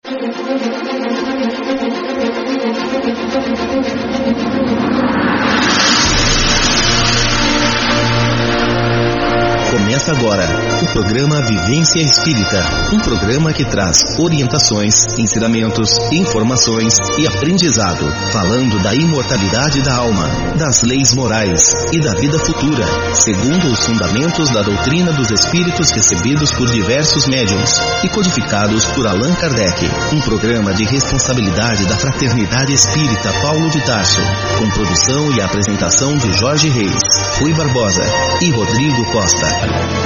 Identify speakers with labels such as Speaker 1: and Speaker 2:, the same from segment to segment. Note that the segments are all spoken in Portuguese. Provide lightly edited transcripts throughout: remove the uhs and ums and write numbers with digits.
Speaker 1: Começa agora o programa Vivência Espírita, um programa que traz orientações, ensinamentos, informações e aprendizado, falando da imortalidade da alma, das leis morais e da vida futura, segundo os fundamentos da doutrina dos espíritos recebidos por diversos médiuns e codificados por Allan Kardec. Um programa de responsabilidade da Fraternidade Espírita Paulo de Tarso, com produção e apresentação de Jorge Reis, Rui Barbosa e Rodrigo Costa.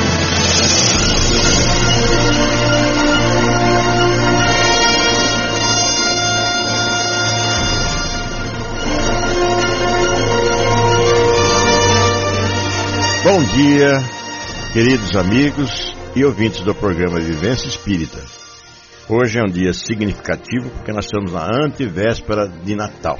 Speaker 2: Bom dia, queridos amigos e ouvintes do programa Vivência Espírita. Hoje é um dia significativo porque nós estamos na antevéspera de Natal.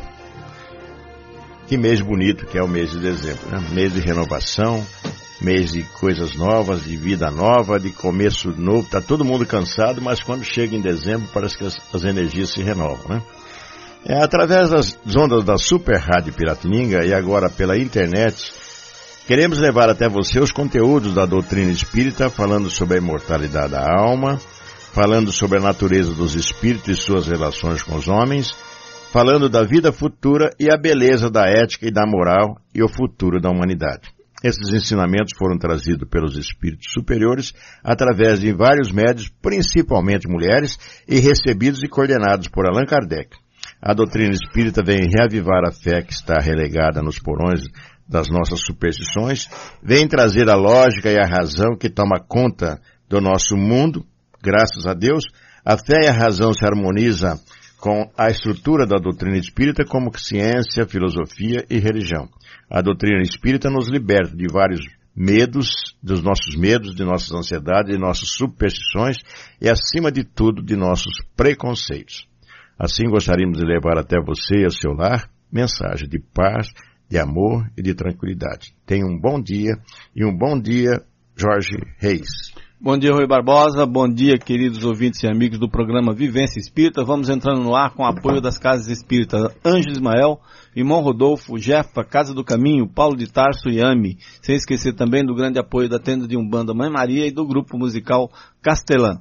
Speaker 2: Que mês bonito que é o mês de dezembro, né? Mês de renovação, mês de coisas novas, de vida nova, de começo novo. Está todo mundo cansado, mas quando chega em dezembro parece que as energias se renovam, né? Através das ondas da Super Rádio Piratininga e agora pela internet, queremos levar até você os conteúdos da doutrina espírita, falando sobre a imortalidade da alma, falando sobre a natureza dos espíritos e suas relações com os homens, falando da vida futura e a beleza da ética e da moral e o futuro da humanidade. Esses ensinamentos foram trazidos pelos espíritos superiores através de vários médiuns, principalmente mulheres, e recebidos e coordenados por Allan Kardec. A doutrina espírita vem reavivar a fé que está relegada nos porões das nossas superstições, vem trazer a lógica e a razão que toma conta do nosso mundo. Graças a Deus, a fé e a razão se harmonizam com a estrutura da doutrina espírita como ciência, filosofia e religião. A doutrina espírita nos liberta de vários medos, dos nossos medos, de nossas ansiedades, de nossas superstições e, acima de tudo, de nossos preconceitos. Assim, gostaríamos de levar até você e ao seu lar mensagem de paz, de amor e de tranquilidade. Tenha um bom dia e um bom dia, Jorge Reis.
Speaker 3: Bom dia, Rui Barbosa. Bom dia, queridos ouvintes e amigos do programa Vivência Espírita. Vamos entrando no ar com o apoio das Casas Espíritas Ângelo Ismael, Irmão Rodolfo, Jefa, Casa do Caminho, Paulo de Tarso e AME. Sem esquecer também do grande apoio da Tenda de Umbanda Mãe Maria e do grupo musical Castelã.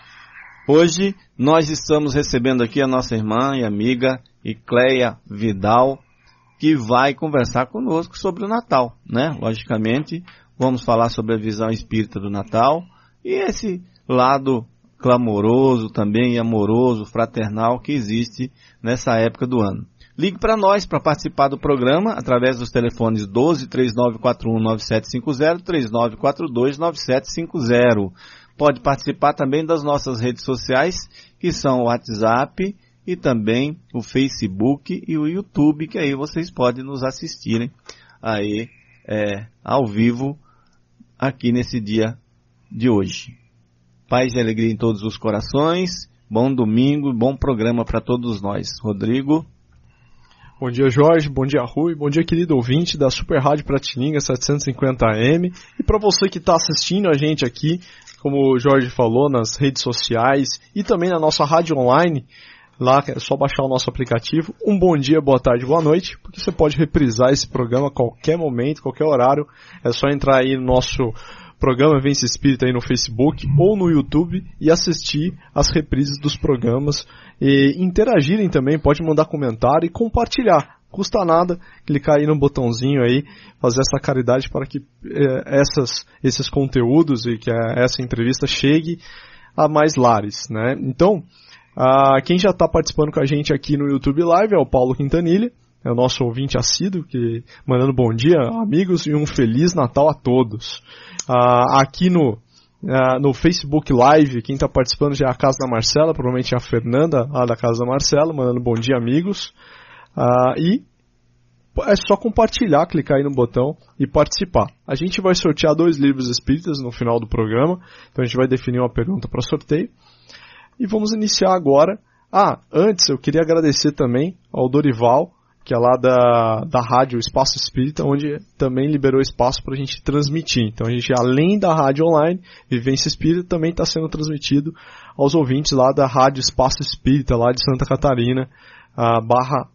Speaker 3: Hoje nós estamos recebendo aqui a nossa irmã e amiga Icleia Vidal, que vai conversar conosco sobre o Natal, né? Logicamente, vamos falar sobre a visão espírita do Natal e esse lado clamoroso também e amoroso, fraternal que existe nessa época do ano. Ligue para nós para participar do programa através dos telefones 12 3941 9750, 3942 9750. Pode participar também das nossas redes sociais, que são o WhatsApp e também o Facebook e o YouTube, que aí vocês podem nos assistirem aí ao vivo aqui nesse dia de hoje. Paz e alegria em todos os corações, bom domingo, bom programa para todos nós. Rodrigo.
Speaker 4: Bom dia, Jorge, bom dia, Rui, bom dia, querido ouvinte da Super Rádio Piratininga 750 AM. E para você que está assistindo a gente aqui, como o Jorge falou, nas redes sociais e também na nossa rádio online, lá é só baixar o nosso aplicativo. Um bom dia, boa tarde, boa noite, porque você pode reprisar esse programa a qualquer momento, qualquer horário. É só entrar aí no nosso programa Vivência Espírita aí no Facebook ou no YouTube e assistir as reprises dos programas e interagirem também, pode mandar comentário e compartilhar. Custa nada clicar aí no botãozinho aí, fazer essa caridade para que esses conteúdos e que essa entrevista chegue a mais lares, né? Então, quem já está participando com a gente aqui no YouTube Live é o Paulo Quintanilha, é o nosso ouvinte assíduo, mandando bom dia, amigos, e um Feliz Natal a todos. Aqui no Facebook Live, quem está participando já é a Casa da Marcela, provavelmente é a Fernanda, lá da Casa da Marcela, mandando bom dia, amigos. E é só compartilhar, clicar aí no botão e participar. A gente vai sortear 2 livros espíritas no final do programa, então a gente vai definir uma pergunta para sorteio. E vamos iniciar agora. Antes eu queria agradecer também ao Dorival, que é lá da rádio Espaço Espírita, onde também liberou espaço para a gente transmitir. Então a gente, além da rádio online, Vivência Espírita, também está sendo transmitido aos ouvintes lá da rádio Espaço Espírita, lá de Santa Catarina, a Barra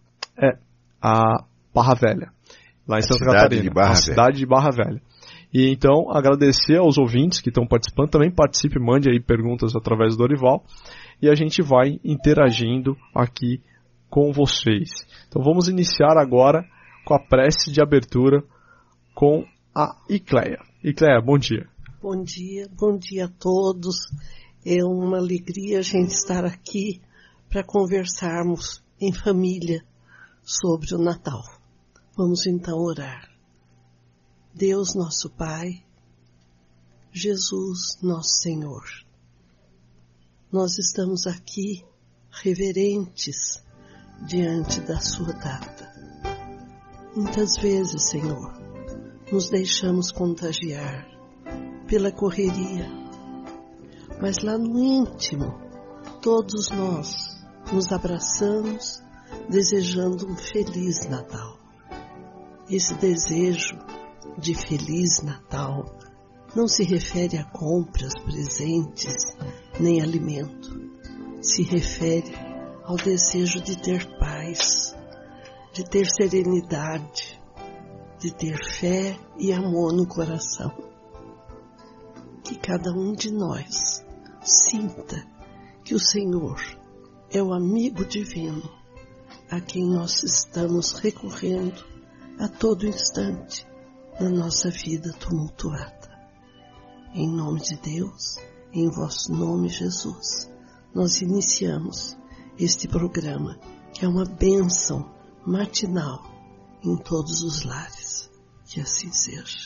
Speaker 4: Velha, lá em Santa Catarina, a cidade de Barra Velha. E então, agradecer aos ouvintes que estão participando, também participe, mande aí perguntas através do Dorival, e a gente vai interagindo aqui com vocês. Então vamos iniciar agora com a prece de abertura com a Icleia. Icleia, bom dia.
Speaker 5: Bom dia a todos. É uma alegria a gente estar aqui para conversarmos em família sobre o Natal. Vamos então orar. Deus nosso Pai, Jesus nosso Senhor, nós estamos aqui reverentes diante da sua data. Muitas vezes, Senhor, nos deixamos contagiar pela correria, mas lá no íntimo, todos nós nos abraçamos desejando um Feliz Natal. Esse desejo de Feliz Natal não se refere a compras, presentes, nem alimento. Se refere ao desejo de ter paz, de ter serenidade, de ter fé e amor no coração. Que cada um de nós sinta que o Senhor é o amigo divino a quem nós estamos recorrendo a todo instante na nossa vida tumultuada. Em nome de Deus, em vosso nome, Jesus, nós iniciamos este programa, que é uma bênção matinal em todos os lares. Que assim seja.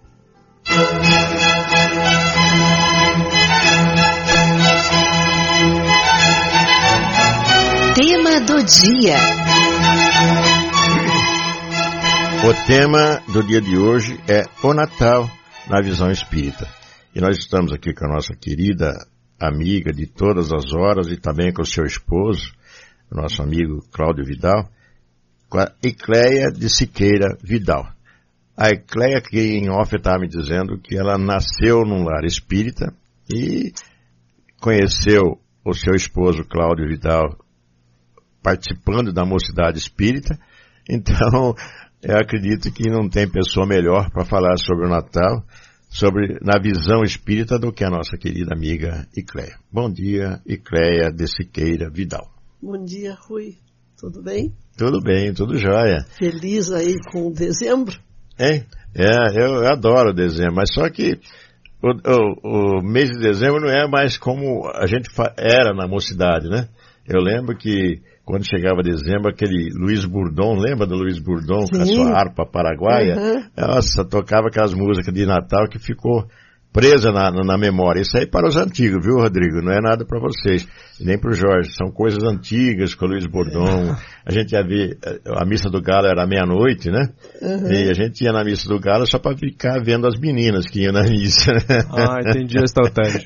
Speaker 6: Tema do dia.
Speaker 2: O tema do dia de hoje é o Natal na visão espírita. E nós estamos aqui com a nossa querida amiga de todas as horas e também com o seu esposo, o nosso amigo Cláudio Vidal, com a Icleia de Siqueira Vidal. A Icleia, que em off estava me dizendo que ela nasceu num lar espírita e conheceu o seu esposo Cláudio Vidal participando da Mocidade Espírita. Então, eu acredito que não tem pessoa melhor para falar sobre o Natal, na visão espírita, do que a nossa querida amiga Icleia. Bom dia, Icleia de Siqueira Vidal.
Speaker 5: Bom dia, Rui. Tudo bem?
Speaker 2: Tudo bem, tudo jóia.
Speaker 5: Feliz aí com o dezembro?
Speaker 2: Eu adoro dezembro, mas só que o mês de dezembro não é mais como a gente era na mocidade, né? Eu lembro que quando chegava dezembro, aquele Luiz Bourdon, lembra do Luiz Bourdon? Sim. Com a sua harpa paraguaia? Uhum. Nossa, tocava aquelas músicas de Natal que ficou presa na memória. Isso aí para os antigos, viu, Rodrigo? Não é nada para vocês, nem para o Jorge. São coisas antigas com o Luiz Bourdon. A gente ia ver, a missa do Galo era meia-noite, né? Uhum. E a gente ia na missa do Galo só para ficar vendo as meninas que iam na missa.
Speaker 4: Entendi a estratégia.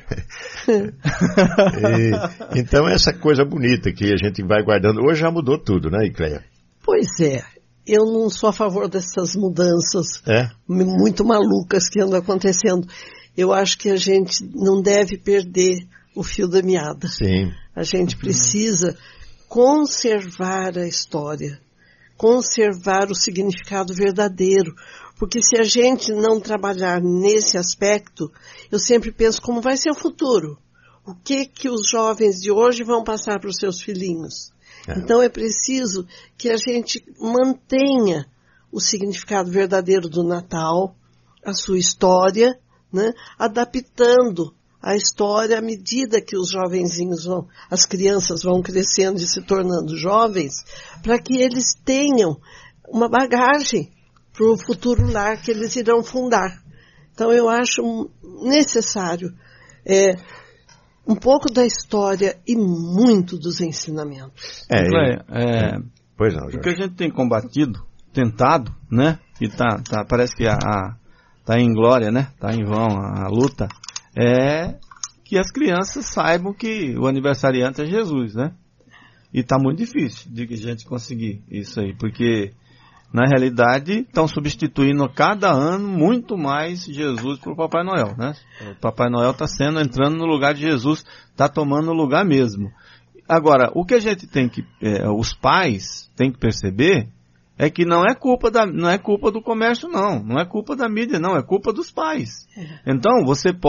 Speaker 2: Então essa coisa bonita que a gente vai guardando. Hoje já mudou tudo, né, Icleia?
Speaker 5: Pois é. Eu não sou a favor dessas mudanças muito malucas que andam acontecendo. Eu acho que a gente não deve perder o fio da meada.
Speaker 2: Sim.
Speaker 5: A gente precisa conservar a história, conservar o significado verdadeiro. Porque se a gente não trabalhar nesse aspecto, eu sempre penso como vai ser o futuro. O que os jovens de hoje vão passar para os seus filhinhos? Então é preciso que a gente mantenha o significado verdadeiro do Natal, a sua história, né? Adaptando a história à medida que os jovenzinhos as crianças vão crescendo e se tornando jovens, para que eles tenham uma bagagem para o futuro lar que eles irão fundar. Então eu acho necessário um pouco da história e muito dos ensinamentos.
Speaker 2: Pois não, Jorge.
Speaker 3: O que a gente tem tentado, né? E parece que tá em glória, né? Tá em vão a luta. É que as crianças saibam que o aniversariante é Jesus, né? E está muito difícil de a gente conseguir isso aí, porque na realidade estão substituindo cada ano muito mais Jesus para o Papai Noel, né? O Papai Noel está entrando no lugar de Jesus, está tomando o lugar mesmo. Agora, o que a gente tem que, os pais têm que perceber é que não é culpa do comércio, não é culpa da mídia, não, é culpa dos pais. Então,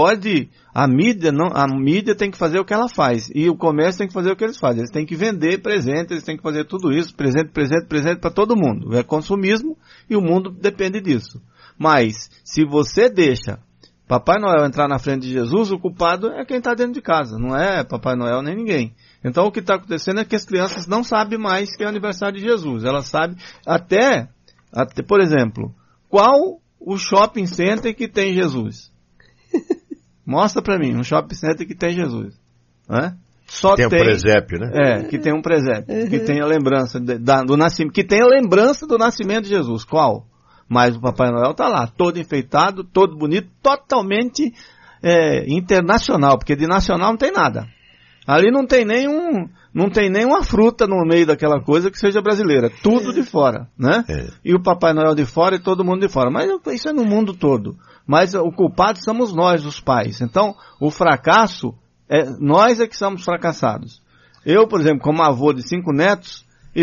Speaker 3: a mídia tem que fazer o que ela faz, e o comércio tem que fazer o que eles fazem. Eles têm que vender presente, eles têm que fazer tudo isso, presente para todo mundo. É consumismo, e o mundo depende disso. Mas, se você deixa Papai Noel entrar na frente de Jesus, o culpado é quem está dentro de casa, não é Papai Noel nem ninguém. Então o que está acontecendo é que as crianças não sabem mais que é o aniversário de Jesus. Elas sabem até, por exemplo, qual o shopping center que tem Jesus? Mostra para mim um shopping center que tem Jesus. Só tem um presépio, né? Que tem um presépio, que tem a lembrança do nascimento, que tem a lembrança do nascimento de Jesus. Qual? Mas o Papai Noel está lá, todo enfeitado, todo bonito, totalmente internacional, porque de nacional não tem nada. Ali não tem nenhuma fruta no meio daquela coisa que seja brasileira, tudo de fora, né? E o Papai Noel de fora e todo mundo de fora. Mas isso é no mundo todo. Mas o culpado somos nós, os pais. Então, o fracasso, nós é que somos fracassados. Eu, por exemplo, como avô de 5 netos,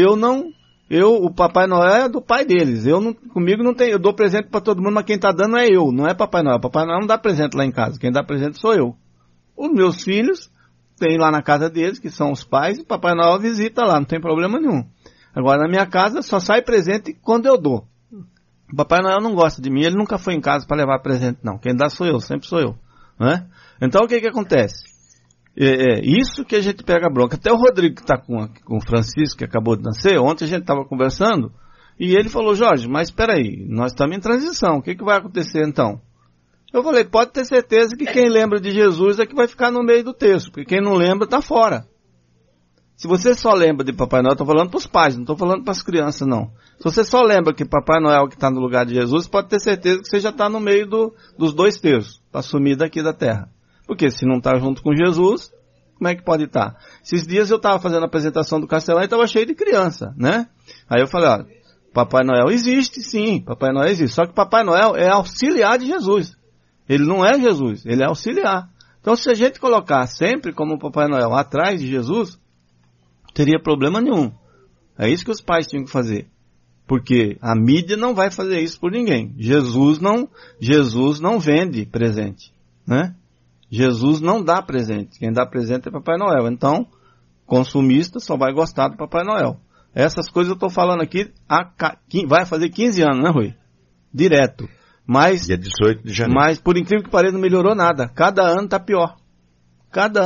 Speaker 3: o Papai Noel é do pai deles. Comigo não tem, eu dou presente para todo mundo, mas quem está dando é eu, não é Papai Noel. Papai Noel não dá presente lá em casa, quem dá presente sou eu. Os meus filhos tem lá na casa deles, que são os pais, e Papai Noel visita lá, não tem problema nenhum. Agora, na minha casa, só sai presente quando eu dou. O Papai Noel não gosta de mim, ele nunca foi em casa para levar presente, não. Quem dá sou eu, sempre sou eu. Né? Então, o que acontece? Isso que a gente pega bronca. Até o Rodrigo, que está com o Francisco, que acabou de nascer, ontem a gente estava conversando, e ele falou, Jorge, mas espera aí, nós estamos em transição, o que vai acontecer então? Eu falei, pode ter certeza que quem lembra de Jesus é que vai ficar no meio do texto, porque quem não lembra está fora. Se você só lembra de Papai Noel, estou falando para os pais, não estou falando para as crianças não. Se você só lembra que Papai Noel que está no lugar de Jesus, pode ter certeza que você já está no meio dos 2 terços, para sumir daqui da terra. Porque se não está junto com Jesus, como é que pode estar? Esses dias eu estava fazendo a apresentação do Castelão e estava cheio de criança, né? Aí eu falei, Papai Noel existe sim, Papai Noel existe, só que Papai Noel é auxiliar de Jesus. Ele não é Jesus, ele é auxiliar. Então, se a gente colocar sempre como Papai Noel atrás de Jesus, não teria problema nenhum. É isso que os pais tinham que fazer. Porque a mídia não vai fazer isso por ninguém. Jesus não vende presente, né? Jesus não dá presente. Quem dá presente é Papai Noel. Então, consumista só vai gostar do Papai Noel. Essas coisas eu estou falando aqui, vai fazer 15 anos, né, Rui? Direto. Mas, dia 18 de janeiro. Mas, por incrível que pareça, não melhorou nada. Cada ano está pior. Cada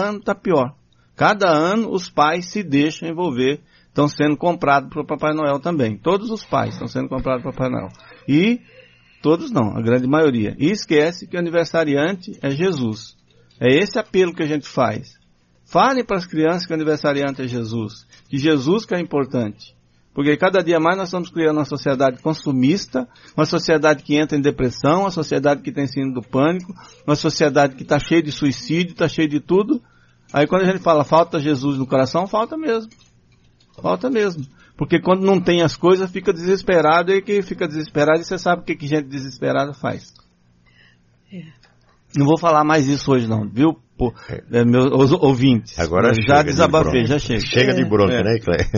Speaker 3: ano os pais se deixam envolver, estão sendo comprados para o Papai Noel também. Todos os pais estão sendo comprados para o Papai Noel. E, todos não, a grande maioria. E esquece que o aniversariante é Jesus. É esse apelo que a gente faz. Fale para as crianças que o aniversariante é Jesus. Que Jesus que é importante. Porque cada dia mais nós estamos criando uma sociedade consumista, uma sociedade que entra em depressão, uma sociedade que tem síndrome do pânico, uma sociedade que está cheia de suicídio, está cheia de tudo. Aí quando a gente fala falta Jesus no coração, falta mesmo. Falta mesmo. Porque quando não tem as coisas, fica desesperado, e que fica desesperado, e você sabe o que gente desesperada faz. Não vou falar mais isso hoje não, viu? Meus ouvintes.
Speaker 2: Agora
Speaker 3: já desabafei, já chega.
Speaker 2: Chega de bronca, né, Cléia?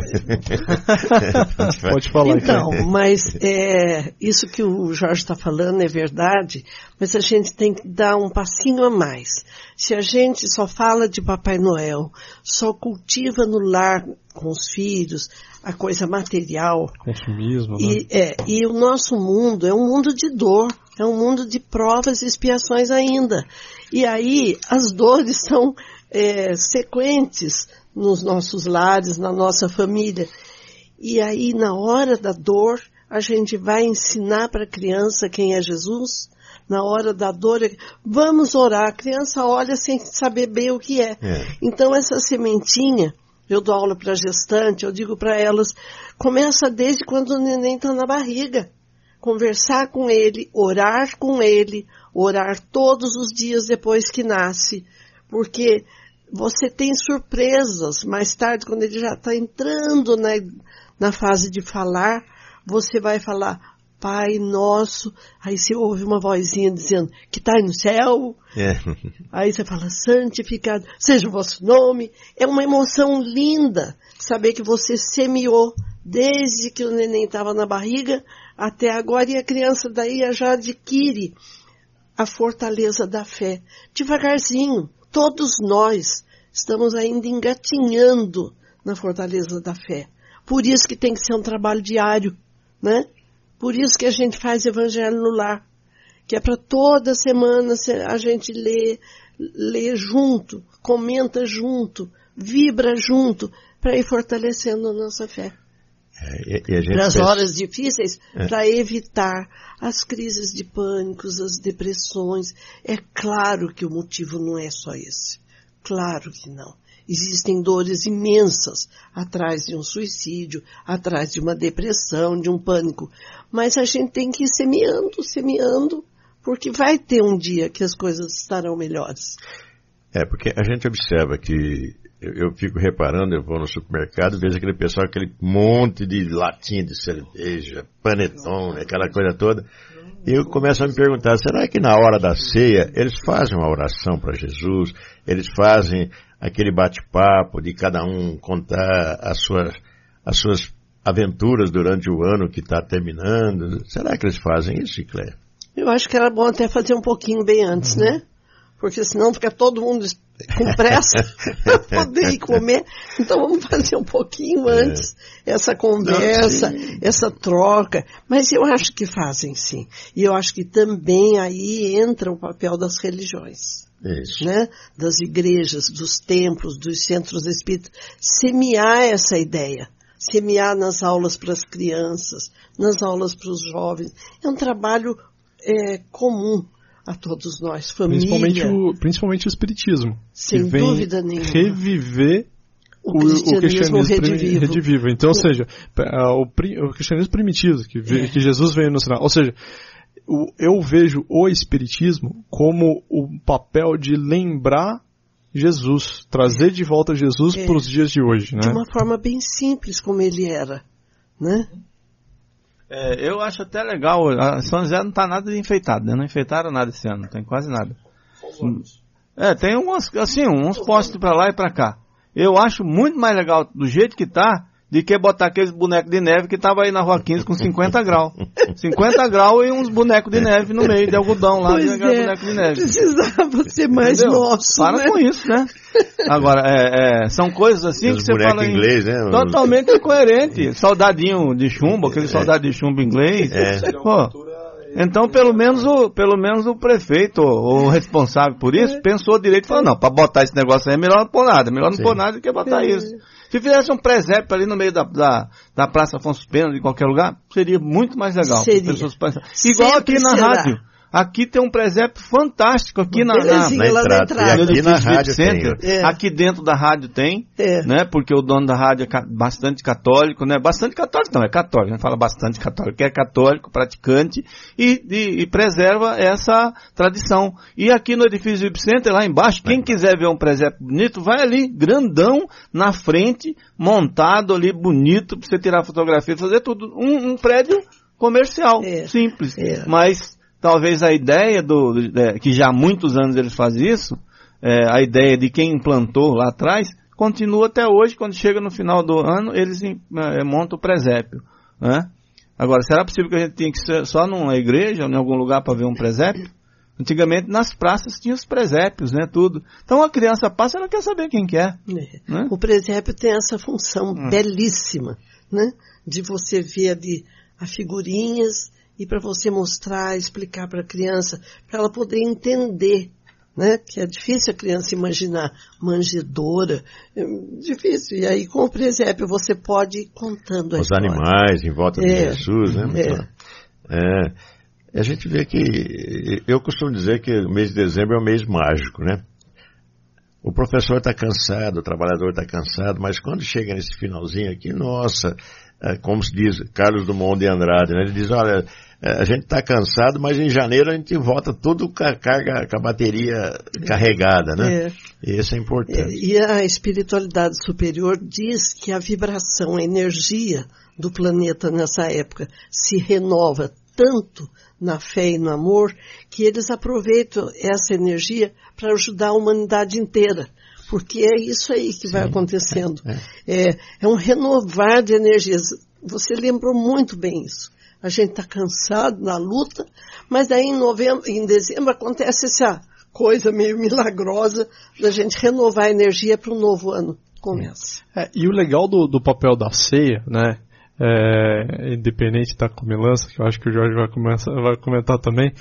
Speaker 4: Pode falar.
Speaker 5: Então, mas isso que o Jorge está falando é verdade, mas a gente tem que dar um passinho a mais. Se a gente só fala de Papai Noel, só cultiva no lar com os filhos a coisa material,
Speaker 4: consumismo, né?
Speaker 5: E o nosso mundo é um mundo de dor, é um mundo de provas e expiações ainda. E aí as dores são sequentes nos nossos lares, na nossa família. E aí na hora da dor a gente vai ensinar para a criança quem é Jesus. Na hora da dor, vamos orar. A criança olha sem saber bem o que é. Então essa sementinha, eu dou aula para gestante, eu digo para elas, começa desde quando o neném está na barriga. Conversar com ele, orar todos os dias depois que nasce. Porque você tem surpresas. Mais tarde, quando ele já está entrando na fase de falar, você vai falar, Pai Nosso, aí você ouve uma vozinha dizendo, que está no céu. Aí você fala, santificado seja o vosso nome. É uma emoção linda saber que você semeou desde que o neném estava na barriga até agora, e a criança daí já adquire a fortaleza da fé. Devagarzinho, todos nós estamos ainda engatinhando na fortaleza da fé. Por isso que tem que ser um trabalho diário, né? Por isso que a gente faz Evangelho no Lar, que é para toda semana a gente lê junto, comenta junto, vibra junto, para ir fortalecendo a nossa fé. Para as horas difíceis, para evitar as crises de pânico, as depressões. É claro que o motivo não é só esse. Claro que não. Existem dores imensas atrás de um suicídio, atrás de uma depressão, de um pânico. Mas a gente tem que ir semeando, porque vai ter um dia que as coisas estarão melhores.
Speaker 2: Porque a gente observa que, eu fico reparando, eu vou no supermercado, vejo aquele pessoal, aquele monte de latinha de cerveja, panetone, aquela coisa toda. E eu começo a me perguntar, será que na hora da ceia eles fazem uma oração para Jesus? Eles fazem aquele bate-papo de cada um contar as suas aventuras durante o ano que está terminando? Será que eles fazem isso, Cléia?
Speaker 5: Eu acho que era bom até fazer um pouquinho bem antes, né? Porque senão fica todo mundo com pressa para poder ir comer. Então vamos fazer um pouquinho antes essa conversa, essa troca. Mas eu acho que fazem sim. E eu acho que também aí entra o papel das religiões.
Speaker 2: Isso.
Speaker 5: Né? Das igrejas, dos templos, dos centros espíritas. Semear essa ideia. Semear nas aulas para as crianças, nas aulas para os jovens. É um trabalho comum a todos nós, família.
Speaker 4: Principalmente o espiritismo.
Speaker 5: Sem dúvida nenhuma.
Speaker 4: Reviver o cristianismo redivivo. Então, ou seja, o cristianismo primitivo, que Jesus veio nos ensinar. Ou seja, eu vejo o espiritismo como o papel de lembrar Jesus, trazer de volta Jesus para os dias de hoje. Né?
Speaker 5: De uma forma bem simples, como ele era, né?
Speaker 3: Eu acho até legal, a São José não está nada de enfeitado, né? Não enfeitaram nada esse ano, não tem quase nada. Tem uns postes para lá e para cá. Eu acho muito mais legal do jeito que está, de que botar aqueles bonecos de neve que estavam aí na Rua 15 com 50 graus. 50 graus e uns bonecos de neve no meio de algodão lá, boneco de neve.
Speaker 5: Precisava ser mais nosso,
Speaker 3: Para
Speaker 5: né?
Speaker 3: com isso, né? Agora, são coisas assim que você fala em
Speaker 2: inglês, né?
Speaker 3: Totalmente incoerente. Soldadinho de chumbo, aquele soldado de chumbo inglês. Então, pelo menos o prefeito, o responsável por isso, pensou direito e falou, não, para botar esse negócio aí é melhor não pôr nada. Melhor não pôr nada do que botar isso. Se fizesse um presépio ali no meio da Praça Afonso Pena, de qualquer lugar, seria muito mais legal. Igual aqui na rádio. Aqui tem um presépio fantástico aqui na
Speaker 2: entrada. E aqui na rádio tem.
Speaker 3: Aqui dentro da rádio tem, né? Porque o dono da rádio é bastante católico, né? Bastante católico não, é católico, a gente fala bastante católico, que é católico, praticante e preserva essa tradição. E aqui no edifício Ibcenter, lá embaixo, quem quiser ver um presépio bonito, vai ali, grandão, na frente, montado ali, bonito, pra você tirar fotografia, fazer tudo. Um prédio comercial, simples, mas talvez a ideia que já há muitos anos eles fazem isso, a ideia de quem implantou lá atrás, continua até hoje. Quando chega no final do ano, eles montam o presépio, né? Agora, será possível que a gente tenha que ser só numa igreja ou em algum lugar para ver um presépio? Antigamente, nas praças tinha os presépios, né, tudo. Então, a criança passa, ela quer saber quem que é. Né?
Speaker 5: O presépio tem essa função belíssima, né? De você ver ali as figurinhas e para você mostrar, explicar para a criança, para ela poder entender, né? Que é difícil a criança imaginar manjedoura, é difícil. E aí com o presépio você pode ir contando a história.
Speaker 2: Os animais em volta de Jesus, né? A gente vê que, eu costumo dizer que o mês de dezembro é um mês mágico, né? O professor está cansado, o trabalhador está cansado, mas quando chega nesse finalzinho aqui, nossa, como se diz Carlos Drummond de Andrade, né? Ele diz, olha, a gente está cansado, mas em janeiro a gente volta tudo com a bateria carregada, né? Isso é importante.
Speaker 5: E a espiritualidade superior diz que a vibração, a energia do planeta nessa época se renova tanto na fé e no amor, que eles aproveitam essa energia para ajudar a humanidade inteira. Porque é isso aí que vai acontecendo. É um renovar de energias. Você lembrou muito bem isso. A gente está cansado na luta, mas daí em dezembro acontece essa coisa meio milagrosa da gente renovar a energia para um novo ano. Começa.
Speaker 4: E o legal do papel da ceia, né? Independente da comilança, que eu acho que o Jorge vai comentar também.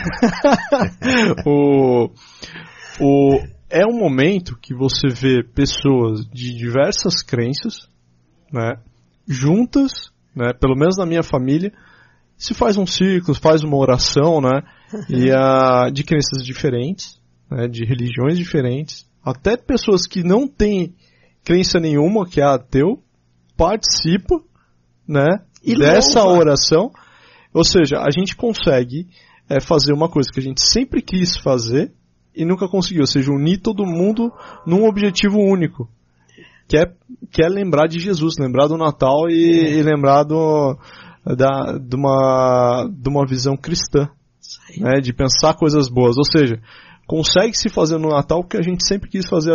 Speaker 4: É um momento que você vê pessoas de diversas crenças, né, juntas, né, pelo menos na minha família, se faz um círculo, faz uma oração, né, de crenças diferentes, né, de religiões diferentes, até pessoas que não têm crença nenhuma, que é ateu, participa, né, dessa oração. Ou seja, a gente consegue fazer uma coisa que a gente sempre quis fazer e nunca conseguiu, ou seja, unir todo mundo num objetivo único, que é lembrar de Jesus, lembrar do Natal e lembrar de uma visão cristã, né, de pensar coisas boas. Ou seja, consegue se fazer no Natal o que a gente sempre quis fazer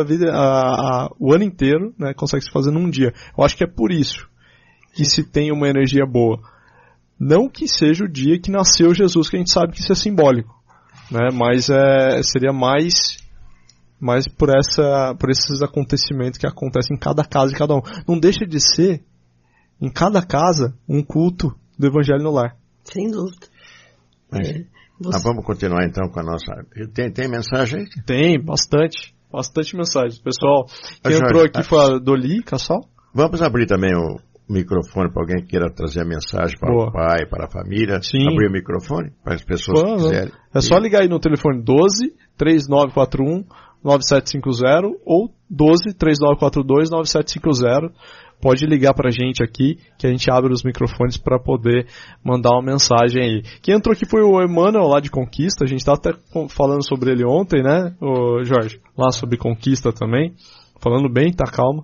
Speaker 4: o ano inteiro, né, consegue se fazer num dia. Eu acho que é por isso que se tem uma energia boa. Não que seja o dia que nasceu Jesus, que a gente sabe que isso é simbólico, né, mas seria mais por esses acontecimentos que acontecem em cada casa de cada um. Não deixa de ser, em cada casa, um culto do Evangelho no lar.
Speaker 5: Sem dúvida.
Speaker 2: Nós vamos continuar então com a nossa... Tem mensagem aí?
Speaker 4: Tem, bastante mensagem. Pessoal, quem entrou aqui foi a Doli Cassal.
Speaker 2: Vamos abrir também o microfone para alguém que queira trazer a mensagem para o pai, para a família.
Speaker 4: Sim.
Speaker 2: Abrir o microfone para as pessoas que quiserem.
Speaker 4: É só ligar aí no telefone 12 3941 9750 ou 12 3942 9750. Pode ligar pra gente aqui, que a gente abre os microfones para poder mandar uma mensagem aí. Quem entrou aqui foi o Emmanuel, lá de Conquista. A gente tá até falando sobre ele ontem, né, o Jorge? Lá sobre Conquista também. Falando bem, tá calma.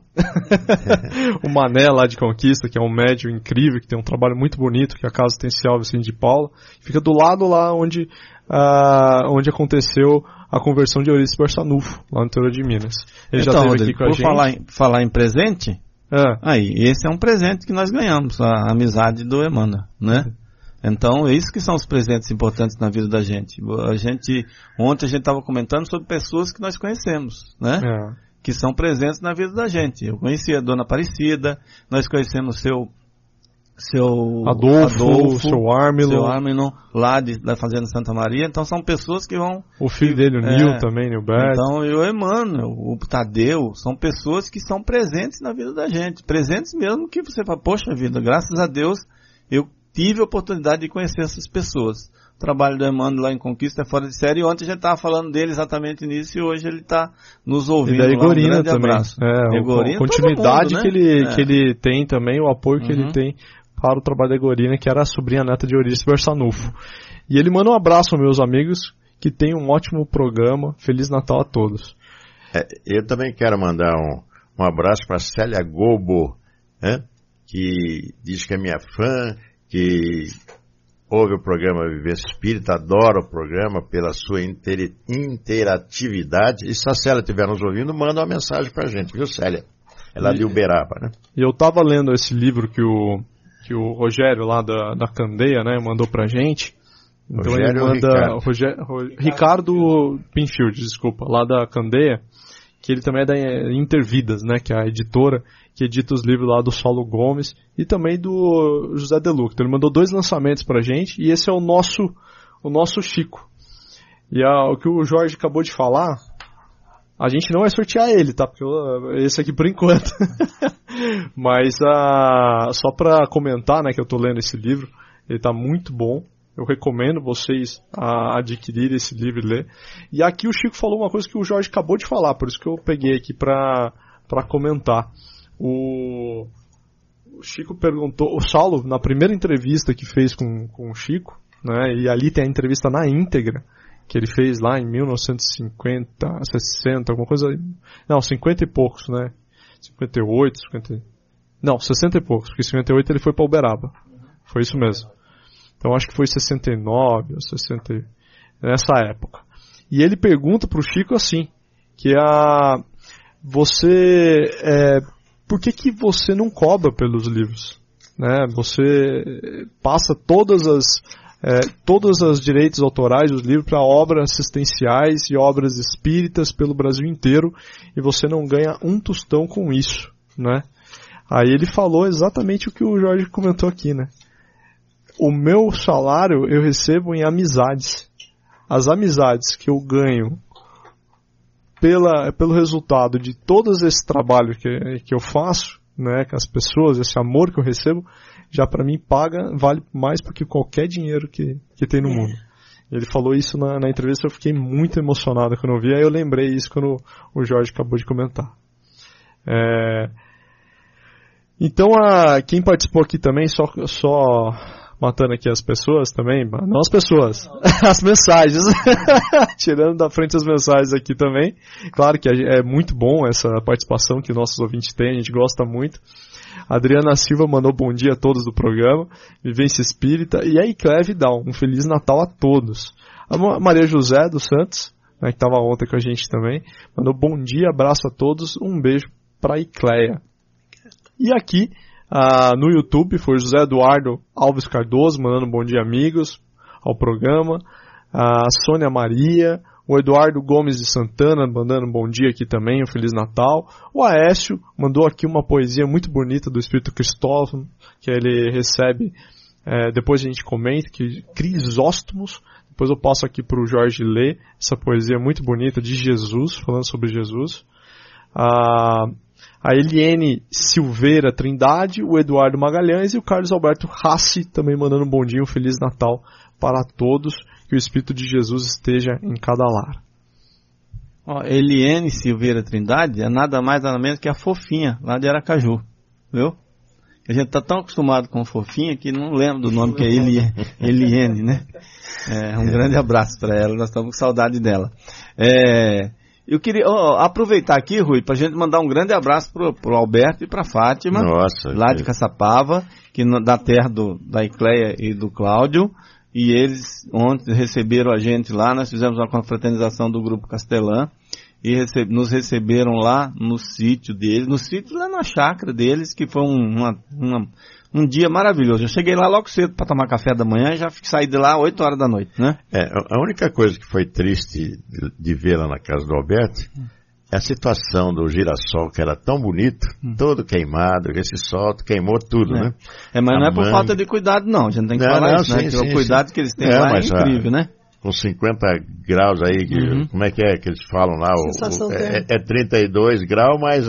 Speaker 4: O Mané, lá de Conquista, que é um médium incrível, que tem um trabalho muito bonito, que é a Casa Assistencial Vicente de Paula. Fica do lado lá onde aconteceu a conversão de Eurípides Barçanufo, lá no interior de Minas. Ele
Speaker 3: então,
Speaker 4: já esteve
Speaker 3: Rodrigo,
Speaker 4: aqui com a gente.
Speaker 3: Falar em presente, aí, esse é um presente que nós ganhamos, a amizade do Emmanuel, né? Então, é isso que são os presentes importantes na vida da gente. Ontem a gente estava comentando sobre pessoas que nós conhecemos, né? Que são presentes na vida da gente. Eu conheci a Dona Aparecida, nós conhecemos seu
Speaker 4: Adolfo, seu
Speaker 3: Armino, lá da Fazenda Santa Maria. Então são pessoas que vão...
Speaker 4: O filho dele, o Nil também, Nilberto.
Speaker 3: Então, e o Emmanuel, o Tadeu, são pessoas que são presentes na vida da gente. Presentes mesmo que você fala, poxa vida, graças a Deus, eu tive a oportunidade de conhecer essas pessoas. O trabalho do Emmanuel lá em Conquista é fora de série. Ontem a gente estava falando dele exatamente nisso e hoje ele está nos ouvindo.
Speaker 4: E da Egorina
Speaker 3: um grande
Speaker 4: também.
Speaker 3: Abraço.
Speaker 4: A continuidade
Speaker 3: mundo, né?
Speaker 4: que ele tem também, o apoio que ele tem para o trabalho da Egorina, que era a sobrinha neta de Eurípides Barçanufo. E ele manda um abraço, meus amigos, que tenham um ótimo programa. Feliz Natal a todos.
Speaker 2: Eu também quero mandar um abraço para Célia Gobo, né, que diz que é minha fã, que ouve o programa Vivência Espírita, adora o programa pela sua interatividade. E se a Célia estiver nos ouvindo, manda uma mensagem para a gente, viu, Célia? É lá de Uberaba, né?
Speaker 4: E eu estava lendo esse livro que o Rogério lá da Candeia, né, mandou pra gente. Então
Speaker 2: Rogério,
Speaker 4: ele manda Ricardo Pinfield, desculpa, lá da Candeia, que ele também é da Intervidas, né, que é a editora que edita os livros lá do Saulo Gomes e também do José Deluc. Então ele mandou 2 lançamentos pra gente e esse é o nosso Chico. E o que o Jorge acabou de falar, a gente não vai sortear ele, tá? Porque esse aqui por enquanto. Mas só pra comentar, né, que eu tô lendo esse livro, ele tá muito bom. Eu recomendo vocês a adquirirem esse livro e ler. E aqui o Chico falou uma coisa que o Jorge acabou de falar, por isso que eu peguei aqui pra comentar. O Chico perguntou, o Saulo, na primeira entrevista que fez com o Chico, né? E ali tem a entrevista na íntegra que ele fez lá em 1950, 60, alguma coisa, não, 50 e poucos, né? 58, 50, não, 60 e poucos, porque em 58 ele foi para Uberaba, foi isso mesmo. Então acho que foi 69 ou 60, nessa época. E ele pergunta pro Chico assim, que por que você não cobra pelos livros? Né? Você passa todos os direitos autorais dos livros para obras assistenciais e obras espíritas pelo Brasil inteiro e você não ganha um tostão com isso, né? Aí ele falou exatamente o que o Jorge comentou aqui, né? O meu salário eu recebo em amizades. As amizades que eu ganho pelo resultado de todo esse trabalho que eu faço, né, com as pessoas, esse amor que eu recebo, já para mim vale mais do que qualquer dinheiro que tem no mundo. Ele falou isso na entrevista, eu fiquei muito emocionado quando eu vi, aí eu lembrei isso quando o Jorge acabou de comentar. Então, quem participou aqui também, só matando aqui as pessoas também, não as pessoas, as mensagens, tirando da frente as mensagens aqui também. Claro que é muito bom essa participação que nossos ouvintes têm, a gente gosta muito. A Adriana Silva mandou bom dia a todos do programa, Vivência Espírita, e aí Cleve dá um Feliz Natal a todos. A Maria José dos Santos, né, que estava ontem com a gente também, mandou bom dia, abraço a todos, um beijo para a Icleia. E aqui, no YouTube, foi José Eduardo Alves Cardoso, mandando bom dia, amigos, ao programa. A Sônia Maria, o Eduardo Gomes de Santana, mandando bom dia aqui também, um Feliz Natal. O Aécio mandou aqui uma poesia muito bonita do Espírito Cristóvão, que ele recebe, depois a gente comenta, que Crisóstomos. Depois eu passo aqui para o Jorge ler essa poesia muito bonita de Jesus, falando sobre Jesus. A Eliene Silveira Trindade, o Eduardo Magalhães e o Carlos Alberto Rassi também mandando um bom dia, um Feliz Natal para todos, que o Espírito de Jesus esteja em cada lar.
Speaker 3: Eliene Silveira Trindade é nada mais nada menos que a Fofinha, lá de Aracaju, viu? A gente está tão acostumado com Fofinha que não lembra do nome que é Eliene, né? Um grande abraço para ela, nós estamos com saudade dela. Eu queria aproveitar aqui, Rui, para a gente mandar um grande abraço pro Alberto e para a Fátima, lá de Caçapava, da terra da Icleia e do Cláudio, e eles ontem receberam a gente lá, nós fizemos uma confraternização do Grupo Castelã, e nos receberam lá no sítio deles, lá na chácara deles, que foi um dia maravilhoso. Eu cheguei lá logo cedo para tomar café da manhã e já saí de lá 8 horas da noite, né?
Speaker 2: A única coisa que foi triste de ver lá na casa do Alberto é a situação do girassol, que era tão bonito, todo queimado, esse sol queimou tudo, né?
Speaker 3: Mas não é por falta de cuidado, não. A gente tem que falar isso, né? O cuidado que eles têm lá é incrível, né?
Speaker 2: Com 50 graus aí, como é que eles falam lá? É 32 graus, mas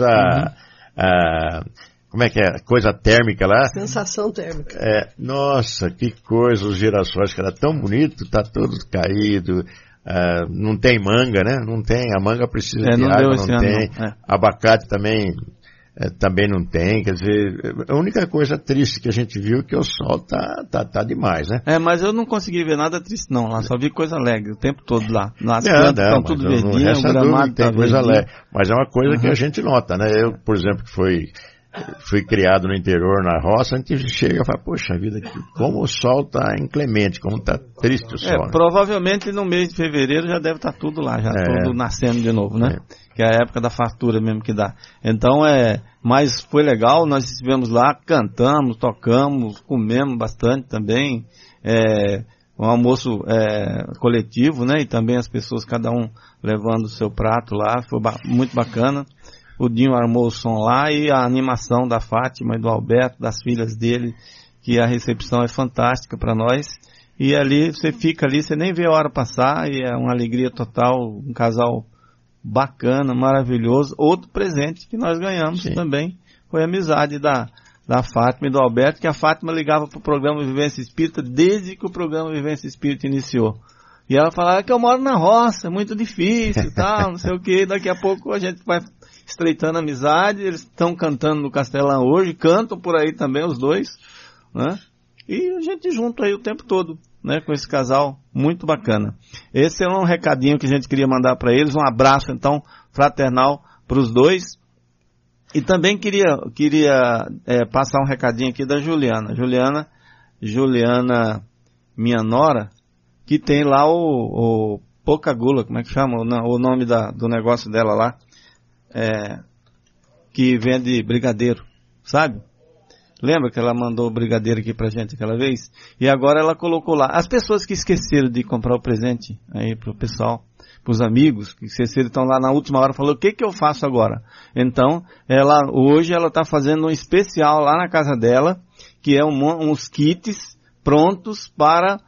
Speaker 2: como é que é? Coisa térmica lá?
Speaker 5: Sensação térmica.
Speaker 2: Nossa, que coisa, os girassóis, que era tão bonito, tá todo caído. Não tem manga, né? Não tem, a manga precisa de água, não tem. Abacate também não tem, quer dizer, a única coisa triste que a gente viu é que o sol tá demais, né?
Speaker 3: Mas eu não consegui ver nada triste não, lá só vi coisa alegre o tempo todo lá. As plantas estão tudo verdinhas, o gramado
Speaker 2: tem coisa alegre. Mas é uma coisa que a gente nota, né? Eu, por exemplo, que fui criado no interior, na roça, a gente chega e fala, poxa vida, como o sol está inclemente, como está triste o sol. Né?
Speaker 3: Provavelmente no mês de fevereiro já deve estar tudo lá, já tudo nascendo de novo, né? Que é a época da fartura mesmo que dá. Então mas foi legal, nós estivemos lá, cantamos, tocamos, comemos bastante também, um almoço coletivo, né? E também as pessoas, cada um levando o seu prato lá, foi muito bacana. O Dinho armou o som lá e a animação da Fátima e do Alberto, das filhas dele, que a recepção é fantástica para nós. E ali, você fica ali, você nem vê a hora passar e é uma alegria total, um casal bacana, maravilhoso. Outro presente que nós ganhamos também foi a amizade da Fátima e do Alberto, que a Fátima ligava para o programa Vivência Espírita desde que o programa Vivência Espírita iniciou. E ela falava que eu moro na roça, é muito difícil, tal, não sei o que. Daqui a pouco a gente vai estreitando a amizade, eles estão cantando no Castelão hoje, cantam por aí também os dois, né? E a gente junto aí o tempo todo, né, com esse casal muito bacana. Esse é um recadinho que a gente queria mandar para eles, um abraço então fraternal para os dois. E também queria passar um recadinho aqui da Juliana, minha nora, que tem lá o Pocagula, como é que chama o nome do negócio dela lá, que vende brigadeiro, sabe? Lembra que ela mandou o brigadeiro aqui pra gente aquela vez? E agora ela colocou lá. As pessoas que esqueceram de comprar o presente aí pro pessoal, pros amigos, que esqueceram, estão lá na última hora, falou, o que eu faço agora? Então, hoje ela tá fazendo um especial lá na casa dela, que é uns kits prontos para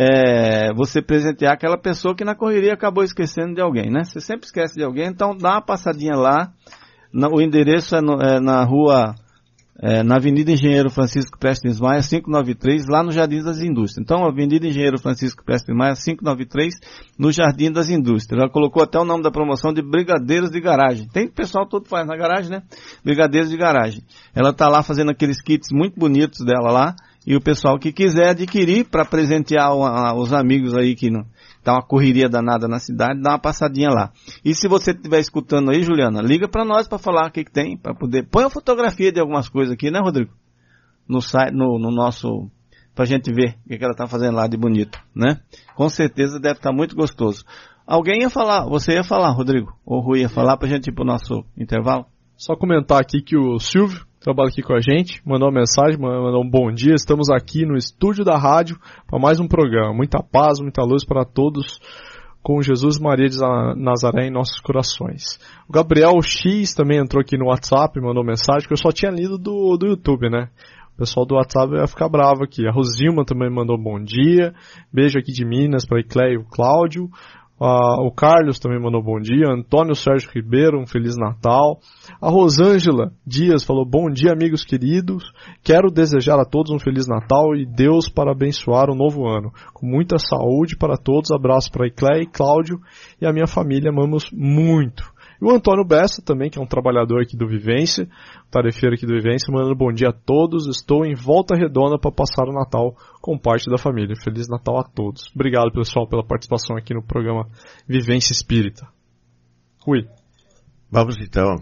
Speaker 3: você presentear aquela pessoa que na correria acabou esquecendo de alguém, né? Você sempre esquece de alguém, então dá uma passadinha lá. O endereço é na rua... na Avenida Engenheiro Francisco Prestes Maia, 593, lá no Jardim das Indústrias. Então, Avenida Engenheiro Francisco Prestes Maia, 593, no Jardim das Indústrias. Ela colocou até o nome da promoção de Brigadeiros de Garagem. Tem pessoal todo faz na garagem, né? Brigadeiros de Garagem. Ela está lá fazendo aqueles kits muito bonitos dela lá, e o pessoal que quiser adquirir para presentear os amigos aí que não... Tá uma correria danada na cidade, dá uma passadinha lá. E se você estiver escutando aí, Juliana, liga para nós para falar o que tem, para poder... Põe a fotografia de algumas coisas aqui, né, Rodrigo? No site, no nosso... Pra gente ver o que ela tá fazendo lá de bonito, né? Com certeza deve estar muito gostoso. Alguém ia falar, você ia falar, Rodrigo? Ou Rui ia falar pra gente ir pro nosso intervalo?
Speaker 4: Só comentar aqui que o Silvio trabalha aqui com a gente, mandou uma mensagem, mandou um bom dia. Estamos aqui no estúdio da rádio para mais um programa. Muita paz, muita luz para todos, com Jesus e Maria de Nazaré em nossos corações. O Gabriel X também entrou aqui no WhatsApp, mandou mensagem, que eu só tinha lido do YouTube, né? O pessoal do WhatsApp vai ficar bravo aqui. A Rosilma também mandou bom dia. Beijo aqui de Minas para a Icléia e o Cláudio. O Carlos também mandou bom dia. Antônio Sérgio Ribeiro, um Feliz Natal. A Rosângela Dias falou, bom dia, amigos queridos. Quero desejar a todos um Feliz Natal e Deus para abençoar o novo ano. Com muita saúde para todos. Abraço para a Icléia e Cláudio e a minha família. Amamos muito. E o Antônio Bessa também, que é um trabalhador aqui do Vivência, tarefeiro aqui do Vivência, mandando bom dia a todos. Estou em Volta Redonda para passar o Natal com parte da família. Feliz Natal a todos. Obrigado, pessoal, pela participação aqui no programa Vivência Espírita. Rui.
Speaker 2: Vamos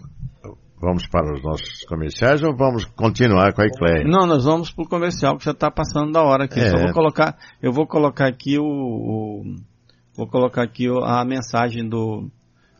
Speaker 2: para os nossos comerciais ou vamos continuar com a Icléia?
Speaker 3: Não, nós vamos para o comercial, que já está passando da hora aqui. Só vou colocar aqui a mensagem do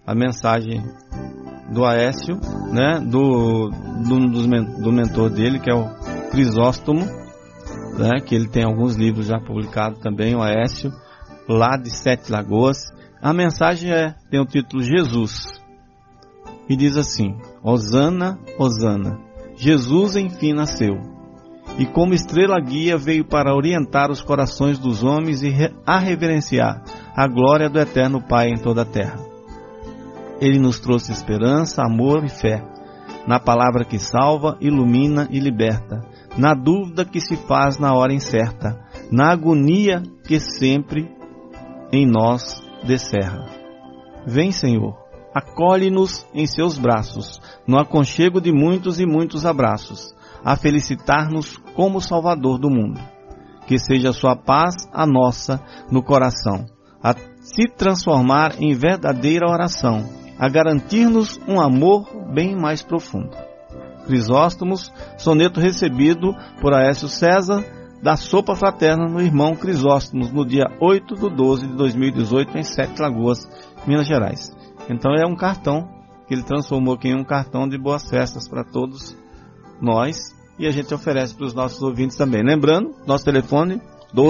Speaker 3: Aécio, né, do mentor dele, que é o Crisóstomo, né, que ele tem alguns livros já publicados também, o Aécio, lá de Sete Lagoas. A mensagem tem o título Jesus, e diz assim, Hosana, Hosana, Jesus enfim nasceu, e como estrela guia veio para orientar os corações dos homens e a reverenciar a glória do Eterno Pai em toda a terra. Ele nos trouxe esperança, amor e fé, na palavra que salva, ilumina e liberta, na dúvida que se faz na hora incerta, na agonia que sempre em nós descerra. Vem, Senhor, acolhe-nos em seus braços, no aconchego de muitos e muitos abraços, a felicitar-nos como Salvador do mundo. Que seja a sua paz a nossa no coração, a se transformar em verdadeira oração, a garantir-nos um amor bem mais profundo. Crisóstomos, soneto recebido por Aécio César, da Sopa Fraterna no irmão Crisóstomos, no dia 8/12/2018, em Sete Lagoas, Minas Gerais. Então é um cartão que ele transformou aqui em um cartão de boas festas para todos nós, e a gente oferece para os nossos ouvintes também. Lembrando, nosso telefone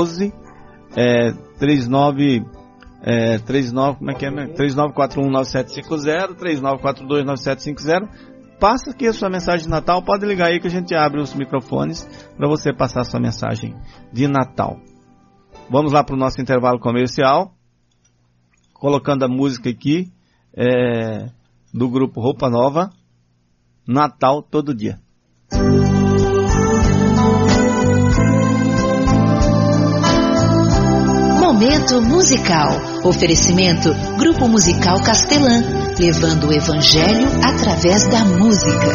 Speaker 3: 3941-9750, 3942-9750. Passa aqui a sua mensagem de Natal, pode ligar aí que a gente abre os microfones para você passar a sua mensagem de Natal. Vamos lá para o nosso intervalo comercial, colocando a música aqui do grupo Roupa Nova, Natal Todo Dia.
Speaker 6: Momento musical. Oferecimento Grupo Musical Castelã, levando o Evangelho através da música.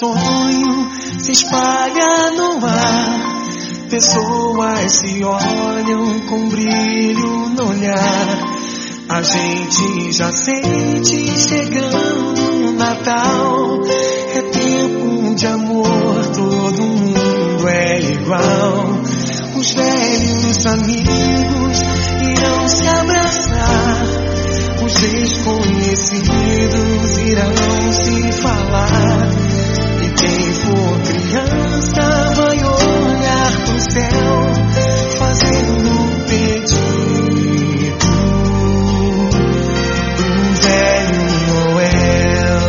Speaker 7: sonho se espalha no ar. Pessoas se olham com brilho no olhar. A gente já sente chegando o Natal. É tempo de amor, todo mundo é igual. Os velhos amigos irão se abraçar. Os desconhecidos irão se falar. E quem for criança vai olhar pro céu, fazendo um pedido pro velho Noel.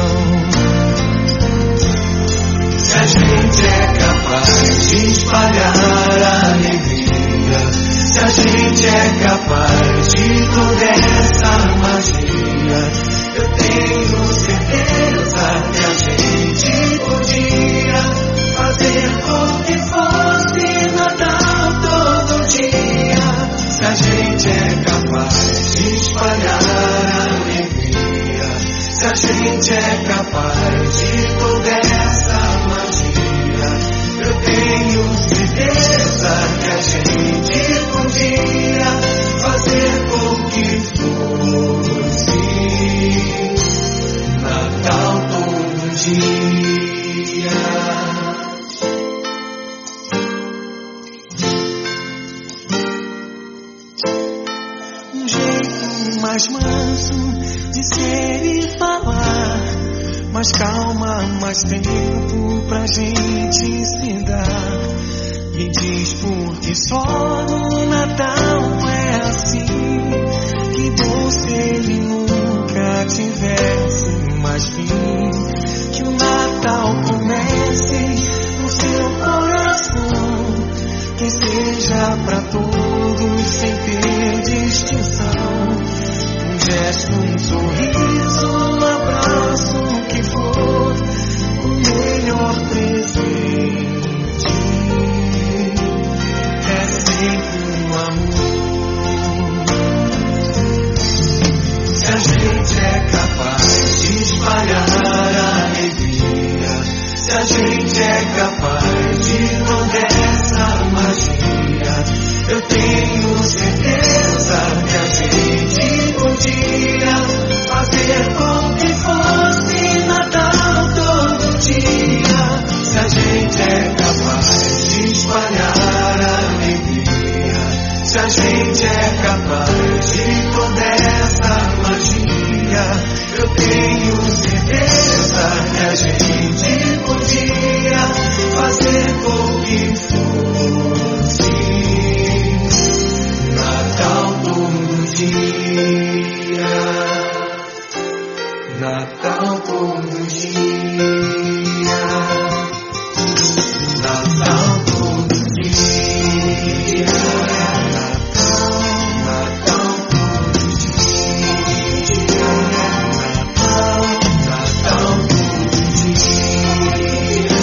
Speaker 7: Se a gente é capaz de espalhar a alegria, se a gente é capaz de toda essa magia, eu tenho certeza que a gente podia fazer com que fosse Natal todo dia. Se a gente é capaz de espalhar a alegria, se a gente é capaz de toda essa magia, eu tenho certeza que a gente podia fazer com que fosse Natal todo dia. Um jeito mais manso de ser e falar, mais calma, mais tempo pra gente se dar. Me diz por que só no Natal é assim. Que bom se ele nunca tivesse mais fim. Que o Natal comece no seu coração, que seja pra todos sem ter distinção. Um gesto, um sorriso, um abraço, o que for, o melhor presente é sempre um amor. Se a gente é capaz de espalhar a alegria, se a gente é capaz de toda essa magia, eu tenho certeza que a gente podia fazer com que fosse Natal todo dia. Se a gente é capaz de espalhar a alegria, se a gente é capaz de toda essa magia, eu tenho certeza que a gente podia fazer com que fosse Natal todo dia. Natal todo dia. Natal todo dia. Natal todo dia. Natal todo dia.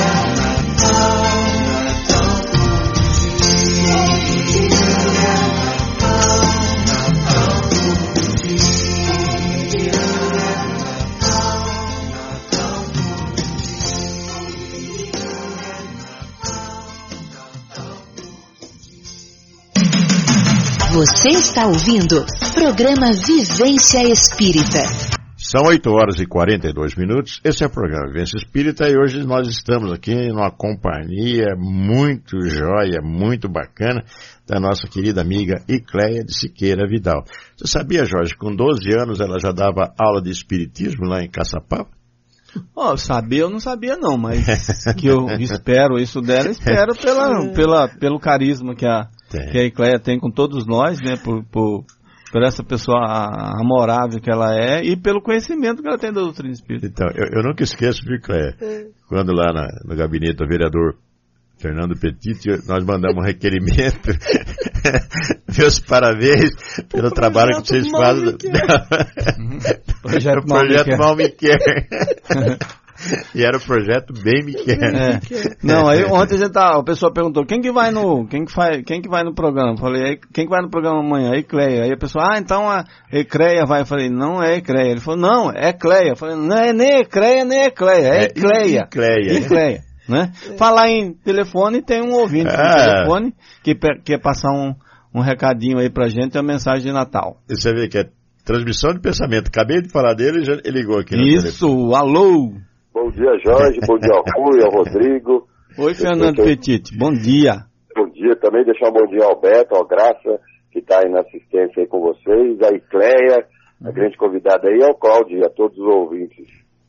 Speaker 6: Você está ouvindo programa Vivência Espírita.
Speaker 2: São 8 horas e 42 minutos. Esse é o programa Vivência Espírita e hoje nós estamos aqui numa companhia muito jóia, muito bacana da nossa querida amiga Icleia de Siqueira Vidal. Você sabia, Jorge, que com 12 anos ela já dava aula de espiritismo lá em Caçapava?
Speaker 3: Oh, saber eu não sabia não, mas que eu espero isso dela, espero pelo carisma que a Icleia tem com todos nós, né, por essa pessoa amorável que ela é e pelo conhecimento que ela tem da doutrina espírita.
Speaker 2: Então, eu nunca esqueço, viu, Icleia, quando lá no gabinete do vereador Fernando Petit, nós mandamos um requerimento, meus parabéns pelo trabalho que vocês fazem.
Speaker 3: Projeto
Speaker 2: Mal Me Quer. E era um projeto bem pequeno.
Speaker 3: Não, aí ontem a pessoa perguntou, quem que vai no programa? Eu falei, quem que vai no programa amanhã? A Ecleia. Aí a pessoa, então a Ecleia vai. Eu falei, não é Ecleia. Ele falou, não, é Ecleia. Eu falei, não é nem Ecleia, nem Ecleia, é Ecleia. Ecleia, né? Falar em telefone, tem um ouvinte no telefone que quer passar um recadinho aí pra gente, uma mensagem de Natal.
Speaker 2: Você vê que é transmissão de pensamento. Acabei de falar dele e já ele ligou aqui.
Speaker 3: Isso, alô!
Speaker 8: Bom dia, Jorge. Bom dia ao Rui, ao Rodrigo.
Speaker 3: Oi, Fernando Petit. Bom dia.
Speaker 8: Bom dia. Também deixar um bom dia ao Beto, ao Graça, que está aí na assistência aí com vocês, a Icleia, a grande convidada aí, ao Cláudio e a todos os ouvintes.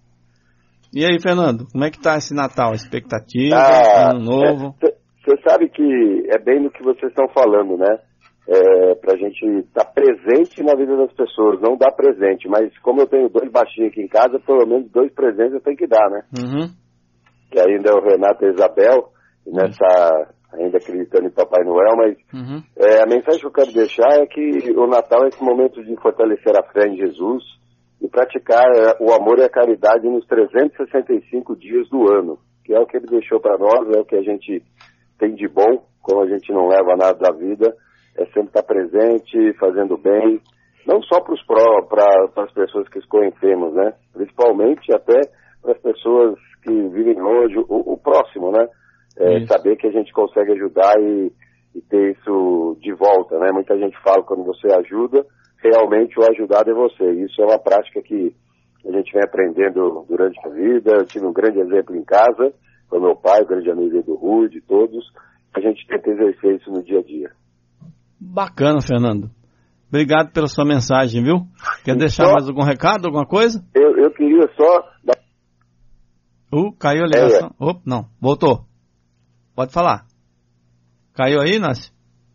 Speaker 8: E
Speaker 3: aí, Fernando, como é que tá esse Natal? Expectativa, ano novo?
Speaker 8: Você sabe que é bem do que vocês estão falando, né? Pra gente estar presente na vida das pessoas, não dar presente, mas como eu tenho 2 baixinhos aqui em casa, pelo menos 2 presentes eu tenho que dar, né?
Speaker 3: Uhum.
Speaker 8: Que ainda é o Renato e a Isabel, ainda acreditando em Papai Noel, mas a mensagem que eu quero deixar é que o Natal é esse momento de fortalecer a fé em Jesus e praticar o amor e a caridade nos 365 dias do ano, que é o que ele deixou para nós, é o que a gente tem de bom, como a gente não leva nada da vida, é sempre estar presente, fazendo bem, não só para as pessoas que conhecemos, né? Principalmente até para as pessoas que vivem longe, o próximo, né? Saber que a gente consegue ajudar e ter isso de volta, né? Muita gente fala que quando você ajuda, realmente o ajudado é você. Isso é uma prática que a gente vem aprendendo durante a vida. Eu tive um grande exemplo em casa, com meu pai, o grande amigo do Rui, de todos. A gente tenta exercer isso no dia a dia.
Speaker 3: Bacana, Fernando. Obrigado pela sua mensagem, viu? Quer deixar mais algum recado, alguma coisa?
Speaker 8: Eu queria só...
Speaker 3: Caiu a ligação. Não, voltou. Pode falar. Caiu aí, Nácio?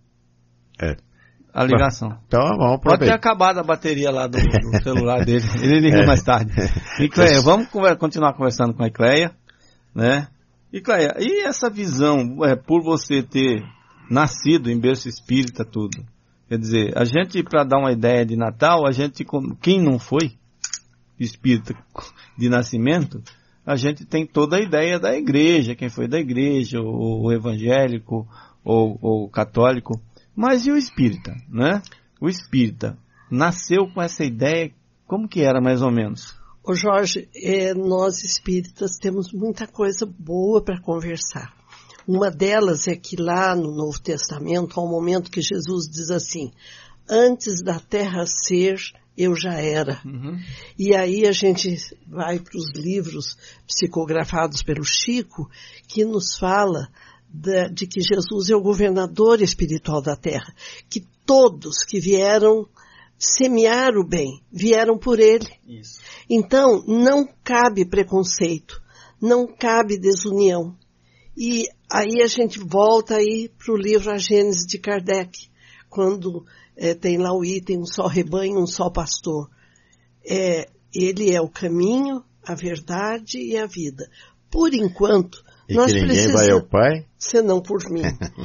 Speaker 3: A ligação.
Speaker 2: Então, vamos
Speaker 3: pode ter acabado a bateria lá do celular dele. Ele liga mais tarde. E Cleia, vamos continuar conversando com a Cleia, né? E Cleia, e essa visão, por você ter nascido em berço espírita, tudo? Quer dizer, a gente, para dar uma ideia de Natal, quem não foi espírita de nascimento, a gente tem toda a ideia da igreja, quem foi da igreja, o evangélico, ou o católico. Mas e o espírita, né? O espírita nasceu com essa ideia, como que era mais ou menos?
Speaker 5: Ô Jorge, nós espíritas temos muita coisa boa para conversar. Uma delas é que lá no Novo Testamento, há um momento que Jesus diz assim, antes da terra ser, eu já era. Uhum. E aí a gente vai para os livros psicografados pelo Chico, que nos fala de que Jesus é o governador espiritual da terra, que todos que vieram semear o bem, vieram por ele. Isso. Então, não cabe preconceito, não cabe desunião. E aí a gente volta aí para o livro A Gênese de Kardec, quando tem lá o item, um só rebanho, um só pastor. Ele é o caminho, a verdade e a vida. Por enquanto,
Speaker 2: e nós que ninguém vai ao Pai?
Speaker 5: Senão por mim.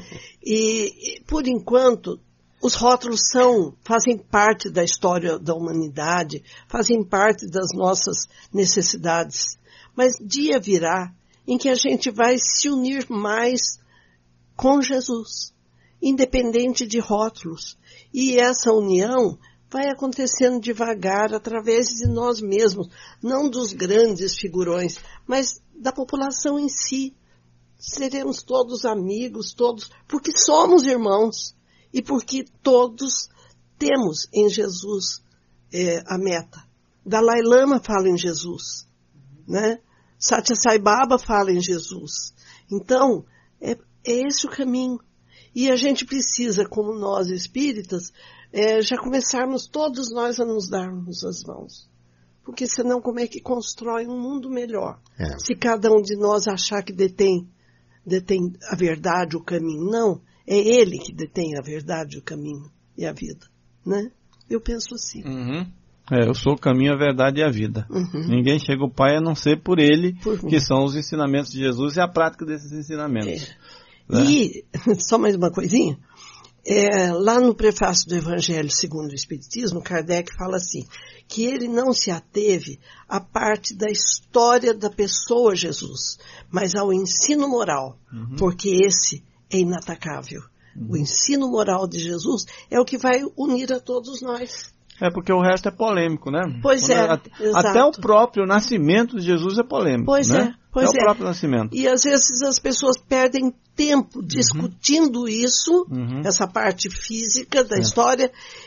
Speaker 5: E por enquanto, os rótulos fazem parte da história da humanidade, fazem parte das nossas necessidades. Mas dia virá em que a gente vai se unir mais com Jesus, independente de rótulos. E essa união vai acontecendo devagar, através de nós mesmos, não dos grandes figurões, mas da população em si. Seremos todos amigos, porque somos irmãos e porque todos temos em Jesus a meta. Dalai Lama fala em Jesus, né? Satya Sai Baba fala em Jesus. Então, é esse o caminho. E a gente precisa, como nós espíritas, já começarmos todos nós a nos darmos as mãos. Porque senão como é que constrói um mundo melhor? Se cada um de nós achar que detém a verdade, o caminho. Não, é ele que detém a verdade, o caminho e a vida, né? Eu penso assim.
Speaker 3: Uhum. Eu sou o caminho, a verdade e a vida. Uhum. Ninguém chega ao Pai a não ser por ele, que são os ensinamentos de Jesus e a prática desses ensinamentos.
Speaker 5: Né? E, só mais uma coisinha, Lá no prefácio do Evangelho segundo o Espiritismo, Kardec fala assim, que ele não se ateve à parte da história da pessoa Jesus, mas ao ensino moral, porque esse é inatacável. O ensino moral de Jesus é o que vai unir a todos nós.
Speaker 3: Porque o resto é polêmico, né?
Speaker 5: Pois
Speaker 3: até o próprio nascimento de Jesus é polêmico.
Speaker 5: Pois
Speaker 3: né?
Speaker 5: Pois
Speaker 3: o próprio nascimento.
Speaker 5: E às vezes as pessoas perdem tempo discutindo isso, essa parte física da história,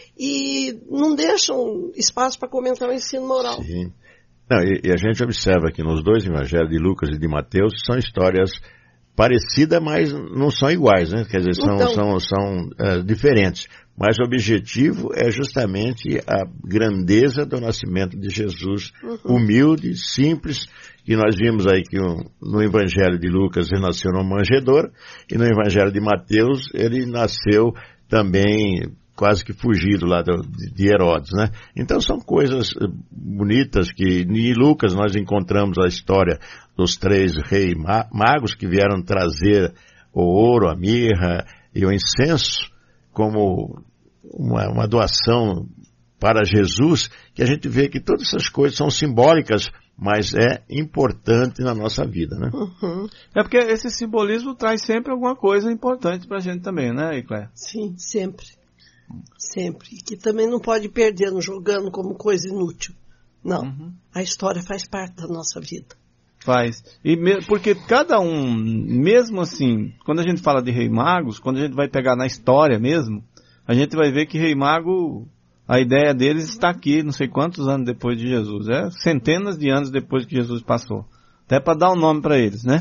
Speaker 5: e não deixam espaço para comentar o ensino moral.
Speaker 2: Sim. Não, e a gente observa que nos dois evangelhos, de Lucas e de Mateus, são histórias parecidas, mas não são iguais, né? Quer dizer, são diferentes. Mas o objetivo é justamente a grandeza do nascimento de Jesus, humilde, simples, e nós vimos aí que no Evangelho de Lucas ele nasceu numa manjedoura, e no Evangelho de Mateus ele nasceu também quase que fugido lá de Herodes, né? Então são coisas bonitas que em Lucas nós encontramos a história dos 3 reis magos que vieram trazer o ouro, a mirra e o incenso como uma doação para Jesus, que a gente vê que todas essas coisas são simbólicas, mas é importante na nossa vida, né?
Speaker 3: É porque esse simbolismo traz sempre alguma coisa importante para a gente também, né, Icléia?
Speaker 5: Sim, sempre. Sempre. E que também não pode perder no jogando como coisa inútil. Não. A história faz parte da nossa vida.
Speaker 3: Faz. Porque cada um, mesmo assim, quando a gente fala de Rei Magos, quando a gente vai pegar na história mesmo, a gente vai ver que Rei Mago, a ideia deles está aqui, não sei quantos anos depois de Jesus. Centenas de anos depois que Jesus passou. Até para dar um nome para eles, né?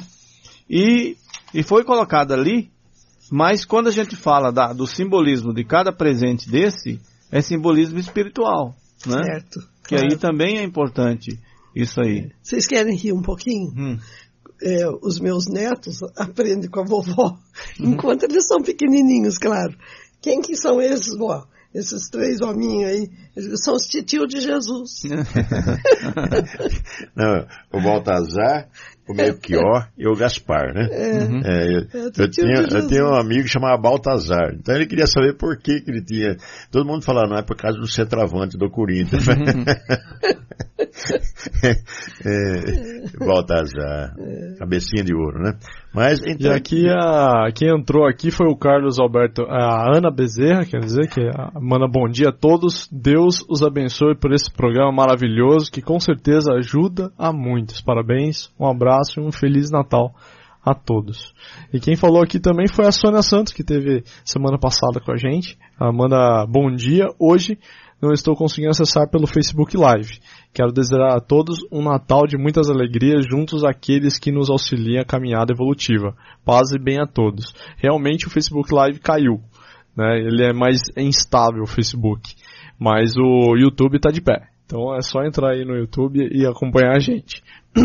Speaker 3: E foi colocado ali, mas quando a gente fala do simbolismo de cada presente desse, é simbolismo espiritual, né?
Speaker 5: Certo.
Speaker 3: Que aí também é importante isso aí.
Speaker 5: Vocês querem rir um pouquinho? Os meus netos aprendem com a vovó, enquanto eles são pequenininhos, claro. Quem que são esses, vó? Esses 3 hominhos aí, eles são os titios de Jesus.
Speaker 2: Não, o Baltazar, o Melchior e o Gaspar, né? Eu tinha um amigo que chamava Baltazar. Então ele queria saber por que ele tinha... Todo mundo falava, não é por causa do centroavante do Corinthians. Baltazar, cabecinha de ouro, né? Mas então...
Speaker 4: E aqui quem entrou aqui foi o Carlos Alberto, a Ana Bezerra, quer dizer que manda bom dia a todos, Deus os abençoe por esse programa maravilhoso que com certeza ajuda a muitos. Parabéns, um abraço e um Feliz Natal a todos. E quem falou aqui também foi a Sônia Santos, que teve semana passada com a gente. Ela manda bom dia, hoje não estou conseguindo acessar pelo Facebook Live. Quero desejar a todos um Natal de muitas alegrias juntos àqueles que nos auxiliam a caminhada evolutiva. Paz e bem a todos. Realmente o Facebook Live caiu, né? Ele é mais instável, o Facebook. Mas o YouTube está de pé. Então é só entrar aí no YouTube e acompanhar a gente.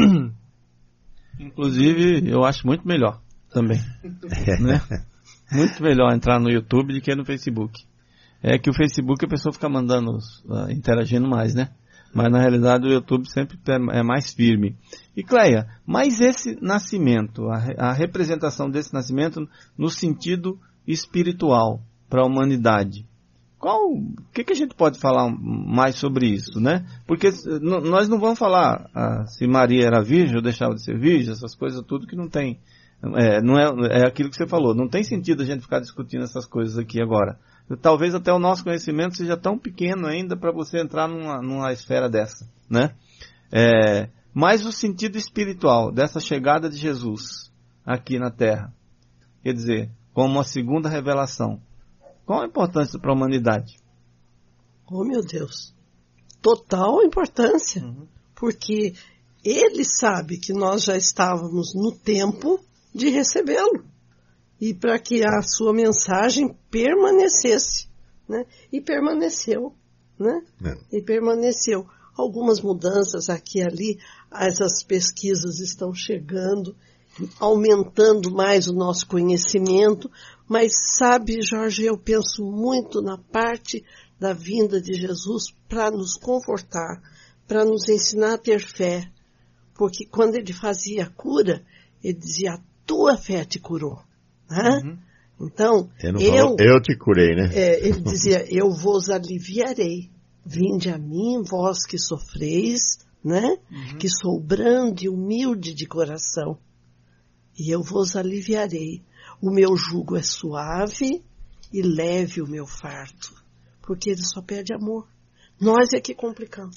Speaker 3: Inclusive, eu acho muito melhor também. Né? Muito melhor entrar no YouTube do que no Facebook. É que o Facebook a pessoa fica mandando, interagindo mais, né? Mas na realidade o YouTube sempre é mais firme. E Cleia, mas esse nascimento, a representação desse nascimento no sentido espiritual para a humanidade, o que a gente pode falar mais sobre isso, né? Porque nós não vamos falar se Maria era virgem ou deixava de ser virgem, essas coisas tudo que não tem, é aquilo que você falou, não tem sentido a gente ficar discutindo essas coisas aqui agora. Talvez até o nosso conhecimento seja tão pequeno ainda para você entrar numa esfera dessa, né? Mas o sentido espiritual dessa chegada de Jesus aqui na Terra, quer dizer, como uma segunda revelação, qual a importância para a humanidade?
Speaker 5: Oh, meu Deus! Total importância. Porque ele sabe que nós já estávamos no tempo de recebê-lo. E para que a sua mensagem permanecesse, né? E permaneceu, né? E permaneceu. Algumas mudanças aqui e ali, essas pesquisas estão chegando, aumentando mais o nosso conhecimento, mas sabe, Jorge, eu penso muito na parte da vinda de Jesus para nos confortar, para nos ensinar a ter fé, porque quando ele fazia a cura, ele dizia, a tua fé te curou. Então,
Speaker 2: eu te curei, né?
Speaker 5: Ele dizia, eu vos aliviarei. Vinde a mim, vós que sofreis, né? Que sou brando e humilde de coração. E eu vos aliviarei. O meu jugo é suave e leve o meu fardo. Porque ele só pede amor. Nós é que complicamos.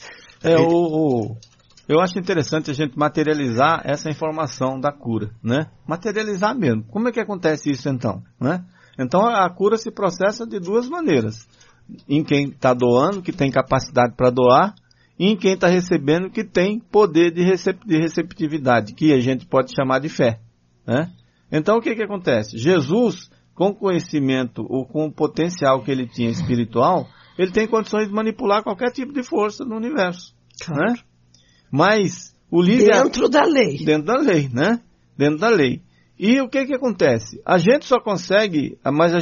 Speaker 3: Eu acho interessante a gente materializar essa informação da cura, né? Materializar mesmo. Como é que acontece isso então, né? Então a cura se processa de duas maneiras. Em quem está doando, que tem capacidade para doar, e em quem está recebendo, que tem poder de receptividade, que a gente pode chamar de fé, né? Então o que acontece? Jesus, com o conhecimento ou com o potencial que ele tinha espiritual, ele tem condições de manipular qualquer tipo de força no universo, claro, né? Mas o líder...
Speaker 5: Dentro da lei.
Speaker 3: Dentro da lei, né? Dentro da lei. E o que acontece? A gente só consegue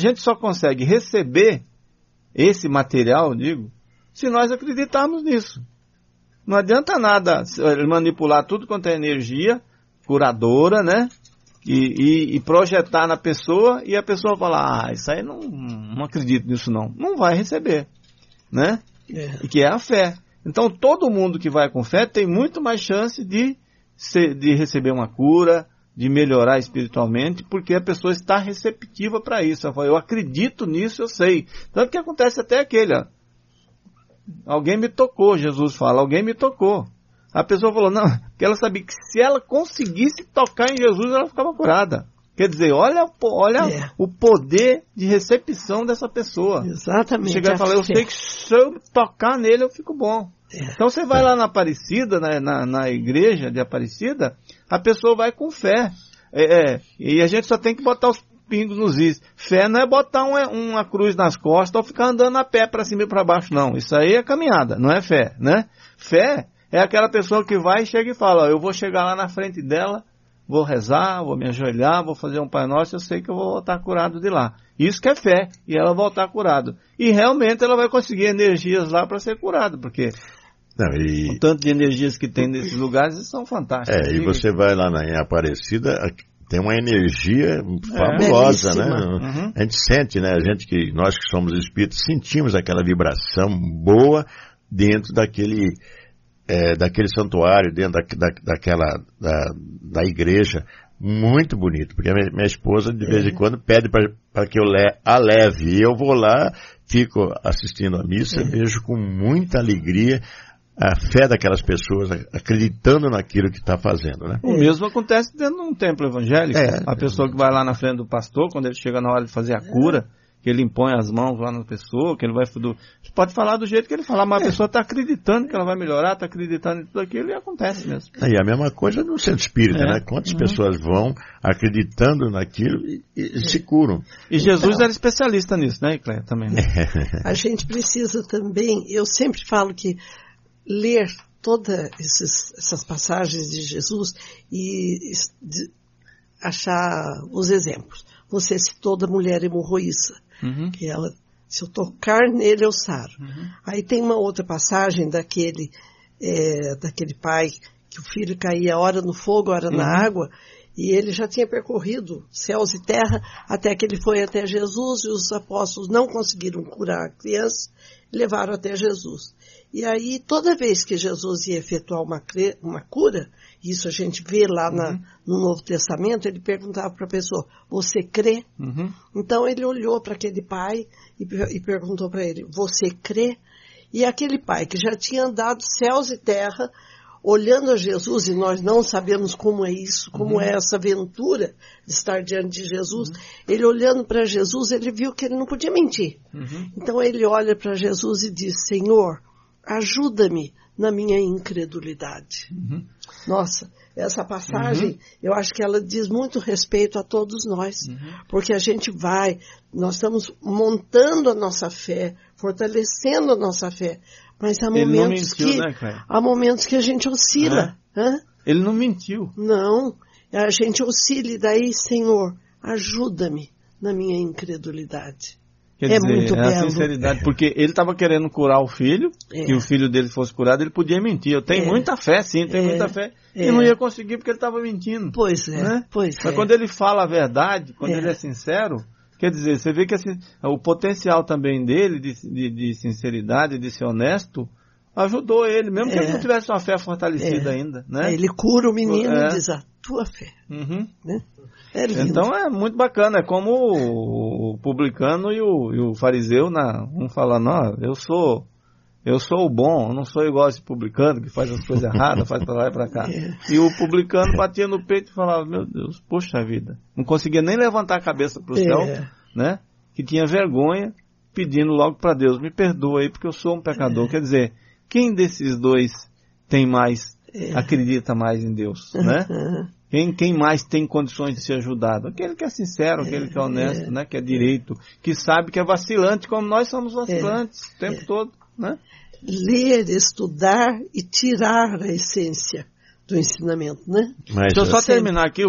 Speaker 3: receber esse material, se nós acreditarmos nisso. Não adianta nada manipular tudo quanto é energia curadora, né? E projetar na pessoa e a pessoa falar, isso aí não acredito nisso não. Não vai receber, né? E que é a fé. Então todo mundo que vai com fé tem muito mais chance de receber uma cura, de melhorar espiritualmente, porque a pessoa está receptiva para isso. Ela fala, eu acredito nisso, eu sei. Tanto que acontece até alguém me tocou, Jesus fala, alguém me tocou. A pessoa falou, não, porque ela sabia que se ela conseguisse tocar em Jesus, ela ficava curada. Quer dizer, olha o poder de recepção dessa pessoa.
Speaker 5: Exatamente.
Speaker 3: Chegar e falar, eu sei que se eu tocar nele, eu fico bom. Então você vai lá na Aparecida, na igreja de Aparecida, a pessoa vai com fé. E a gente só tem que botar os pingos nos is. Fé não é botar uma cruz nas costas ou ficar andando a pé para cima e para baixo, não. Isso aí é caminhada, não é fé, né? Fé é aquela pessoa que vai e chega e fala, eu vou chegar lá na frente dela, vou rezar, vou me ajoelhar, vou fazer um Pai Nosso, eu sei que eu vou voltar curado de lá. Isso que é fé, e ela voltar curado. E realmente ela vai conseguir energias lá para ser curada, porque o tanto de energias que tem nesses lugares são fantásticas.
Speaker 2: E você vai lá em Aparecida, tem uma energia fabulosa, né? Uhum. A gente sente, né? Nós que somos espíritos, sentimos aquela vibração boa dentro daquele santuário, dentro da igreja, muito bonito, porque a minha esposa de vez em quando pede para que eu a leve, e eu vou lá, fico assistindo a missa, vejo com muita alegria a fé daquelas pessoas, acreditando naquilo que está fazendo, né?
Speaker 3: O mesmo acontece dentro de um templo evangélico, a pessoa que vai lá na frente do pastor, quando ele chega na hora de fazer a cura, que ele impõe as mãos lá na pessoa, que ele vai... Você pode falar do jeito que ele falar, mas a pessoa está acreditando que ela vai melhorar, está acreditando em tudo aquilo e acontece mesmo.
Speaker 2: E a mesma coisa no centro espírita, né? Quantas pessoas vão acreditando naquilo e se curam.
Speaker 3: E Jesus era especialista nisso, né, Cléia? Também. Né?
Speaker 5: A gente precisa também, eu sempre falo que ler todas essas passagens de Jesus e achar os exemplos. Você citou da mulher hemorroíça, que ela, se eu tocar nele, eu saro. Aí tem uma outra passagem daquele pai, que o filho caía ora no fogo, ora na água, e ele já tinha percorrido céus e terra, até que ele foi até Jesus, e os apóstolos não conseguiram curar a criança, e levaram até Jesus. E aí, toda vez que Jesus ia efetuar uma cura, isso a gente vê lá no Novo Testamento, ele perguntava para a pessoa, você crê? Então ele olhou para aquele pai e perguntou para ele, você crê? E aquele pai que já tinha andado céus e terra, olhando a Jesus, e nós não sabemos como é isso, como é essa aventura de estar diante de Jesus, ele olhando para Jesus, ele viu que ele não podia mentir. Então ele olha para Jesus e diz, Senhor, ajuda-me na minha incredulidade. Nossa, essa passagem, eu acho que ela diz muito respeito a todos nós, porque a gente nós estamos montando a nossa fé, fortalecendo a nossa fé, mas há momentos que a gente oscila.
Speaker 3: Ele não mentiu.
Speaker 5: Não, a gente oscila e daí, Senhor, ajuda-me na minha incredulidade.
Speaker 3: Quer dizer, muito belo. A sinceridade, porque ele estava querendo curar o filho, que o filho dele fosse curado, ele podia mentir. Eu tenho muita fé, sim, tenho muita fé. E não ia conseguir porque ele estava mentindo.
Speaker 5: Pois é,
Speaker 3: né? Mas quando ele fala a verdade, quando ele é sincero, Quer dizer, você vê que assim, o potencial também dele, de sinceridade, de ser honesto, ajudou ele, mesmo que ele não tivesse uma fé fortalecida ainda, né?
Speaker 5: Ele cura o menino e diz, a tua fé.
Speaker 3: Uhum.
Speaker 5: Né? É lindo.
Speaker 3: Então é muito bacana, é como o publicano e o fariseu, um falando, eu sou o bom, eu não sou igual esse publicano que faz as coisas erradas, faz pra lá e pra cá. E o publicano batia no peito e falava, meu Deus, poxa vida, não conseguia nem levantar a cabeça pro céu, né? Que tinha vergonha, pedindo logo para Deus, me perdoa aí porque eu sou um pecador. Quer dizer, quem desses dois tem mais, acredita mais em Deus, né? Quem mais tem condições de ser ajudado? Aquele que é sincero, aquele que é honesto, né? Que é direito, que sabe que é vacilante, como nós somos vacilantes o tempo todo, né?
Speaker 5: Ler, estudar e tirar a essência do ensinamento, né?
Speaker 3: Deixa eu só terminar aqui,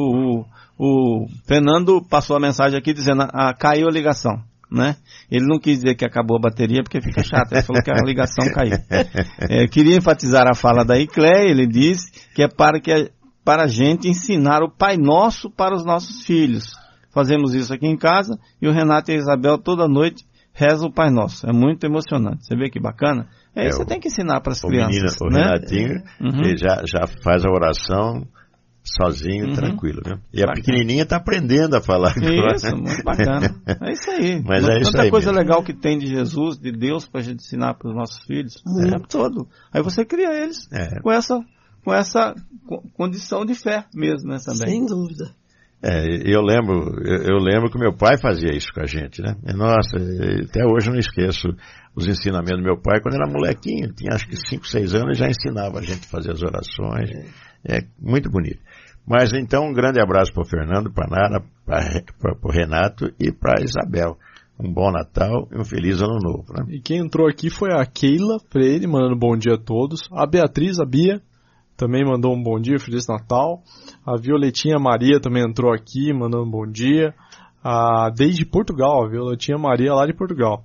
Speaker 3: o Fernando passou a mensagem aqui dizendo, caiu a ligação, né? Ele não quis dizer que acabou a bateria porque fica chato, ele falou que a ligação caiu. Queria enfatizar a fala da Icléia, ele disse que é para a gente ensinar o Pai Nosso para os nossos filhos. Fazemos isso aqui em casa e o Renato e a Isabel toda noite rezam o Pai Nosso. É muito emocionante. Você vê que bacana? Isso você tem que ensinar para as crianças.
Speaker 2: O
Speaker 3: né?
Speaker 2: Renatinho ele já faz a oração sozinho, tranquilo, né? E bacana. A pequenininha está aprendendo a falar.
Speaker 3: Isso, muito bacana. É isso aí.
Speaker 2: Mas é isso aí.
Speaker 3: Tanta coisa
Speaker 2: mesmo.
Speaker 3: Legal que tem de Jesus, de Deus, para a gente ensinar para os nossos filhos. O tempo todo. Aí você cria eles com essa condição de fé mesmo, né, também.
Speaker 5: Sem dúvida.
Speaker 2: Eu lembro que meu pai fazia isso com a gente, né? Nossa, até hoje eu não esqueço os ensinamentos do meu pai. Quando era molequinho, tinha acho que 5, 6 anos, já ensinava a gente a fazer as orações. É muito bonito. Mas então, um grande abraço para o Fernando, para a Nara, para o Renato e para a Isabel. Um bom Natal e um feliz Ano Novo, né?
Speaker 4: E quem entrou aqui foi a Keila Freire, mandando bom dia a todos. A Beatriz, a Bia, também mandou um bom dia, Feliz Natal. A Violetinha Maria também entrou aqui, mandando um bom dia. Desde Portugal, a Violetinha Maria lá de Portugal.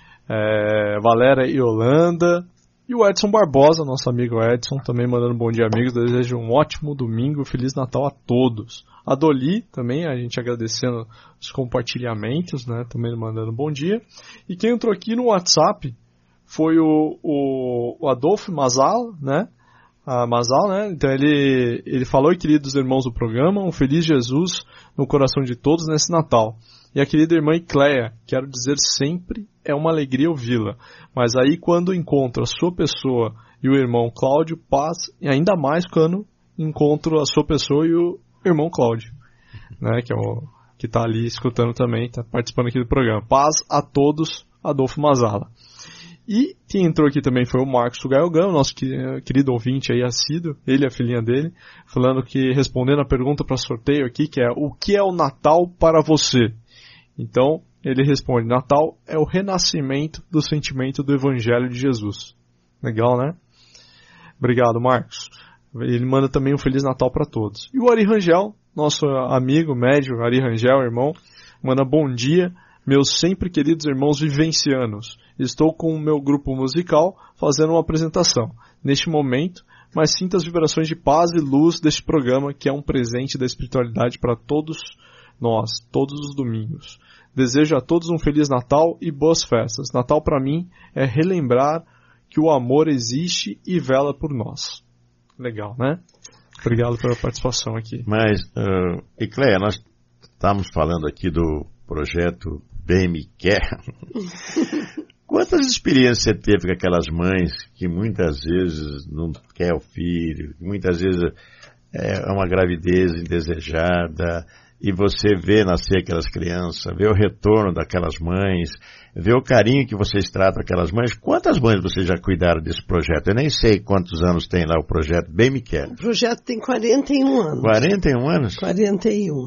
Speaker 4: Valéria e Holanda. E o Edson Barbosa, nosso amigo Edson, também mandando um bom dia, amigos. Desejo um ótimo domingo, Feliz Natal a todos. A Doli também, a gente agradecendo os compartilhamentos, né? Também mandando um bom dia. E quem entrou aqui no WhatsApp foi o Adolfo Mazal, né? Mazal, né? Então ele falou, queridos irmãos do programa, um feliz Jesus no coração de todos nesse Natal. E a querida irmã Icléia, quero dizer sempre, é uma alegria ouvi-la. Mas aí quando encontro a sua pessoa e o irmão Cláudio, paz, e ainda mais quando encontro a sua pessoa e o irmão Cláudio, né? Que tá ali escutando também, tá participando aqui do programa. Paz a todos, Adolfo Mazala. E quem entrou aqui também foi o Marcos Gaiogão, nosso querido ouvinte aí assíduo, ele e a filhinha dele, falando que, respondendo a pergunta para sorteio aqui, que é, o que é o Natal para você? Então, ele responde, Natal é o renascimento do sentimento do Evangelho de Jesus. Legal, né? Obrigado, Marcos. Ele manda também um Feliz Natal para todos. E o Ari Rangel, nosso amigo, médio, Ari Rangel, irmão, manda bom dia, meus sempre queridos irmãos vivencianos. Estou com o meu grupo musical fazendo uma apresentação neste momento, mas sinto as vibrações de paz e luz deste programa, que é um presente da espiritualidade para todos nós, todos os domingos. Desejo a todos um Feliz Natal e boas festas. Natal para mim é relembrar que o amor existe e vela por nós. Legal, né? Obrigado pela participação aqui.
Speaker 2: Mas, Icléia, nós estamos falando aqui do projeto Bem Me Quer. Quantas experiências você teve com aquelas mães que muitas vezes não quer o filho, que muitas vezes é uma gravidez indesejada, e você vê nascer aquelas crianças, vê o retorno daquelas mães, vê o carinho que vocês tratam aquelas mães. Quantas mães vocês já cuidaram desse projeto? Eu nem sei quantos anos tem lá o projeto Bem Me Quer.
Speaker 5: O projeto tem 41 anos.
Speaker 2: 41 anos?
Speaker 5: 41.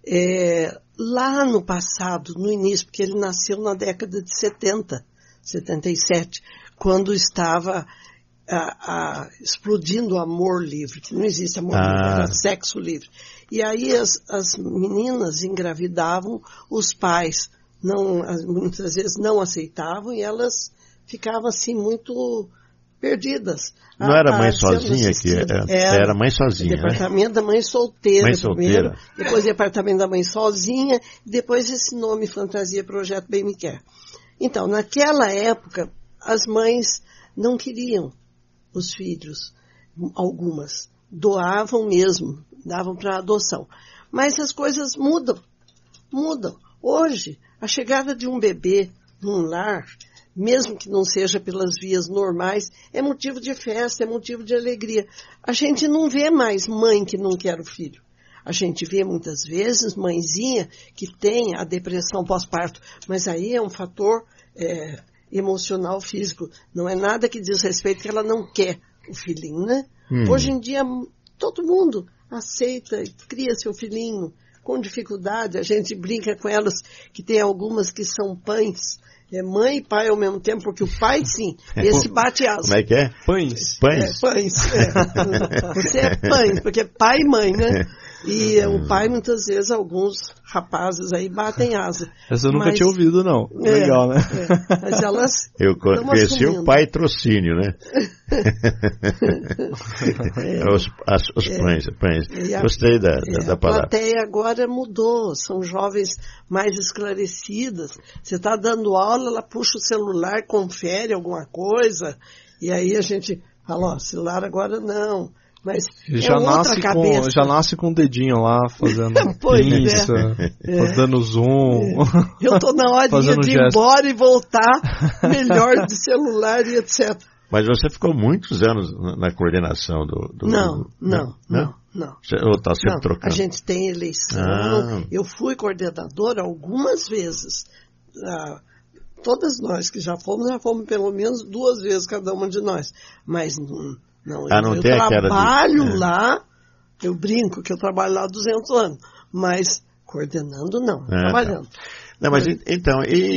Speaker 5: Lá no passado, no início, porque ele nasceu na década de 70, 77, quando estava explodindo o amor livre, que não existe amor livre, era sexo livre. E aí as meninas engravidavam, os pais muitas vezes não aceitavam e elas ficavam assim muito perdidas.
Speaker 2: Não era mãe sozinha que era mãe sozinha,
Speaker 5: departamento, né? Da mãe solteira,
Speaker 2: mãe solteira.
Speaker 5: Primeiro, depois departamento da mãe sozinha, e depois esse nome Fantasia Projeto Bem Me Quer. Então, naquela época, as mães não queriam os filhos, algumas doavam mesmo, davam para adoção. Mas as coisas mudam. Hoje, a chegada de um bebê num lar, mesmo que não seja pelas vias normais, é motivo de festa, é motivo de alegria. A gente não vê mais mãe que não quer o filho. A gente vê muitas vezes mãezinha que tem a depressão pós-parto, mas aí é um fator emocional, físico. Não é nada que diz respeito que ela não quer o filhinho, né? Hoje em dia, todo mundo aceita e cria seu filhinho com dificuldade. A gente brinca com elas que tem algumas que são pães. É mãe e pai ao mesmo tempo, porque o pai, sim, esse bate asa.
Speaker 2: Como é que é?
Speaker 4: Pães.
Speaker 2: Pães.
Speaker 5: Pães. Você é pães, porque é pai e mãe, né? E o pai, muitas vezes, alguns rapazes aí batem asa.
Speaker 4: Essa eu nunca tinha ouvido, não. Legal, né?
Speaker 5: Mas elas
Speaker 2: eu conheci o pai trocínio, né? Os pães. Gostei da palavra.
Speaker 5: A plateia agora mudou, são jovens mais esclarecidas. Você está dando aula, ela puxa o celular, confere alguma coisa, e aí a gente fala, celular agora não. Mas
Speaker 4: já nasce com o dedinho lá, fazendo pinça, dando zoom.
Speaker 5: Eu estou na hora de ir embora e voltar, melhor de celular e etc.
Speaker 2: Mas você ficou muitos anos na coordenação do...
Speaker 5: Não.
Speaker 2: Ou está sempre trocando?
Speaker 5: A gente tem eleição. Eu fui coordenadora algumas vezes. Todas nós que já fomos pelo menos 2 vezes cada uma de nós. Mas não eu trabalho lá, eu brinco que eu trabalho lá há 200 anos, mas coordenando não, trabalhando.
Speaker 2: Tá. Não, mas então,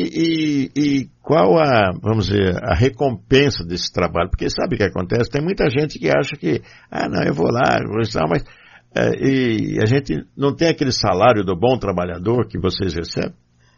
Speaker 2: e qual vamos dizer, a recompensa desse trabalho? Porque sabe o que acontece? Tem muita gente que acha que, eu vou lá, mas e a gente não tem aquele salário do bom trabalhador que vocês recebem?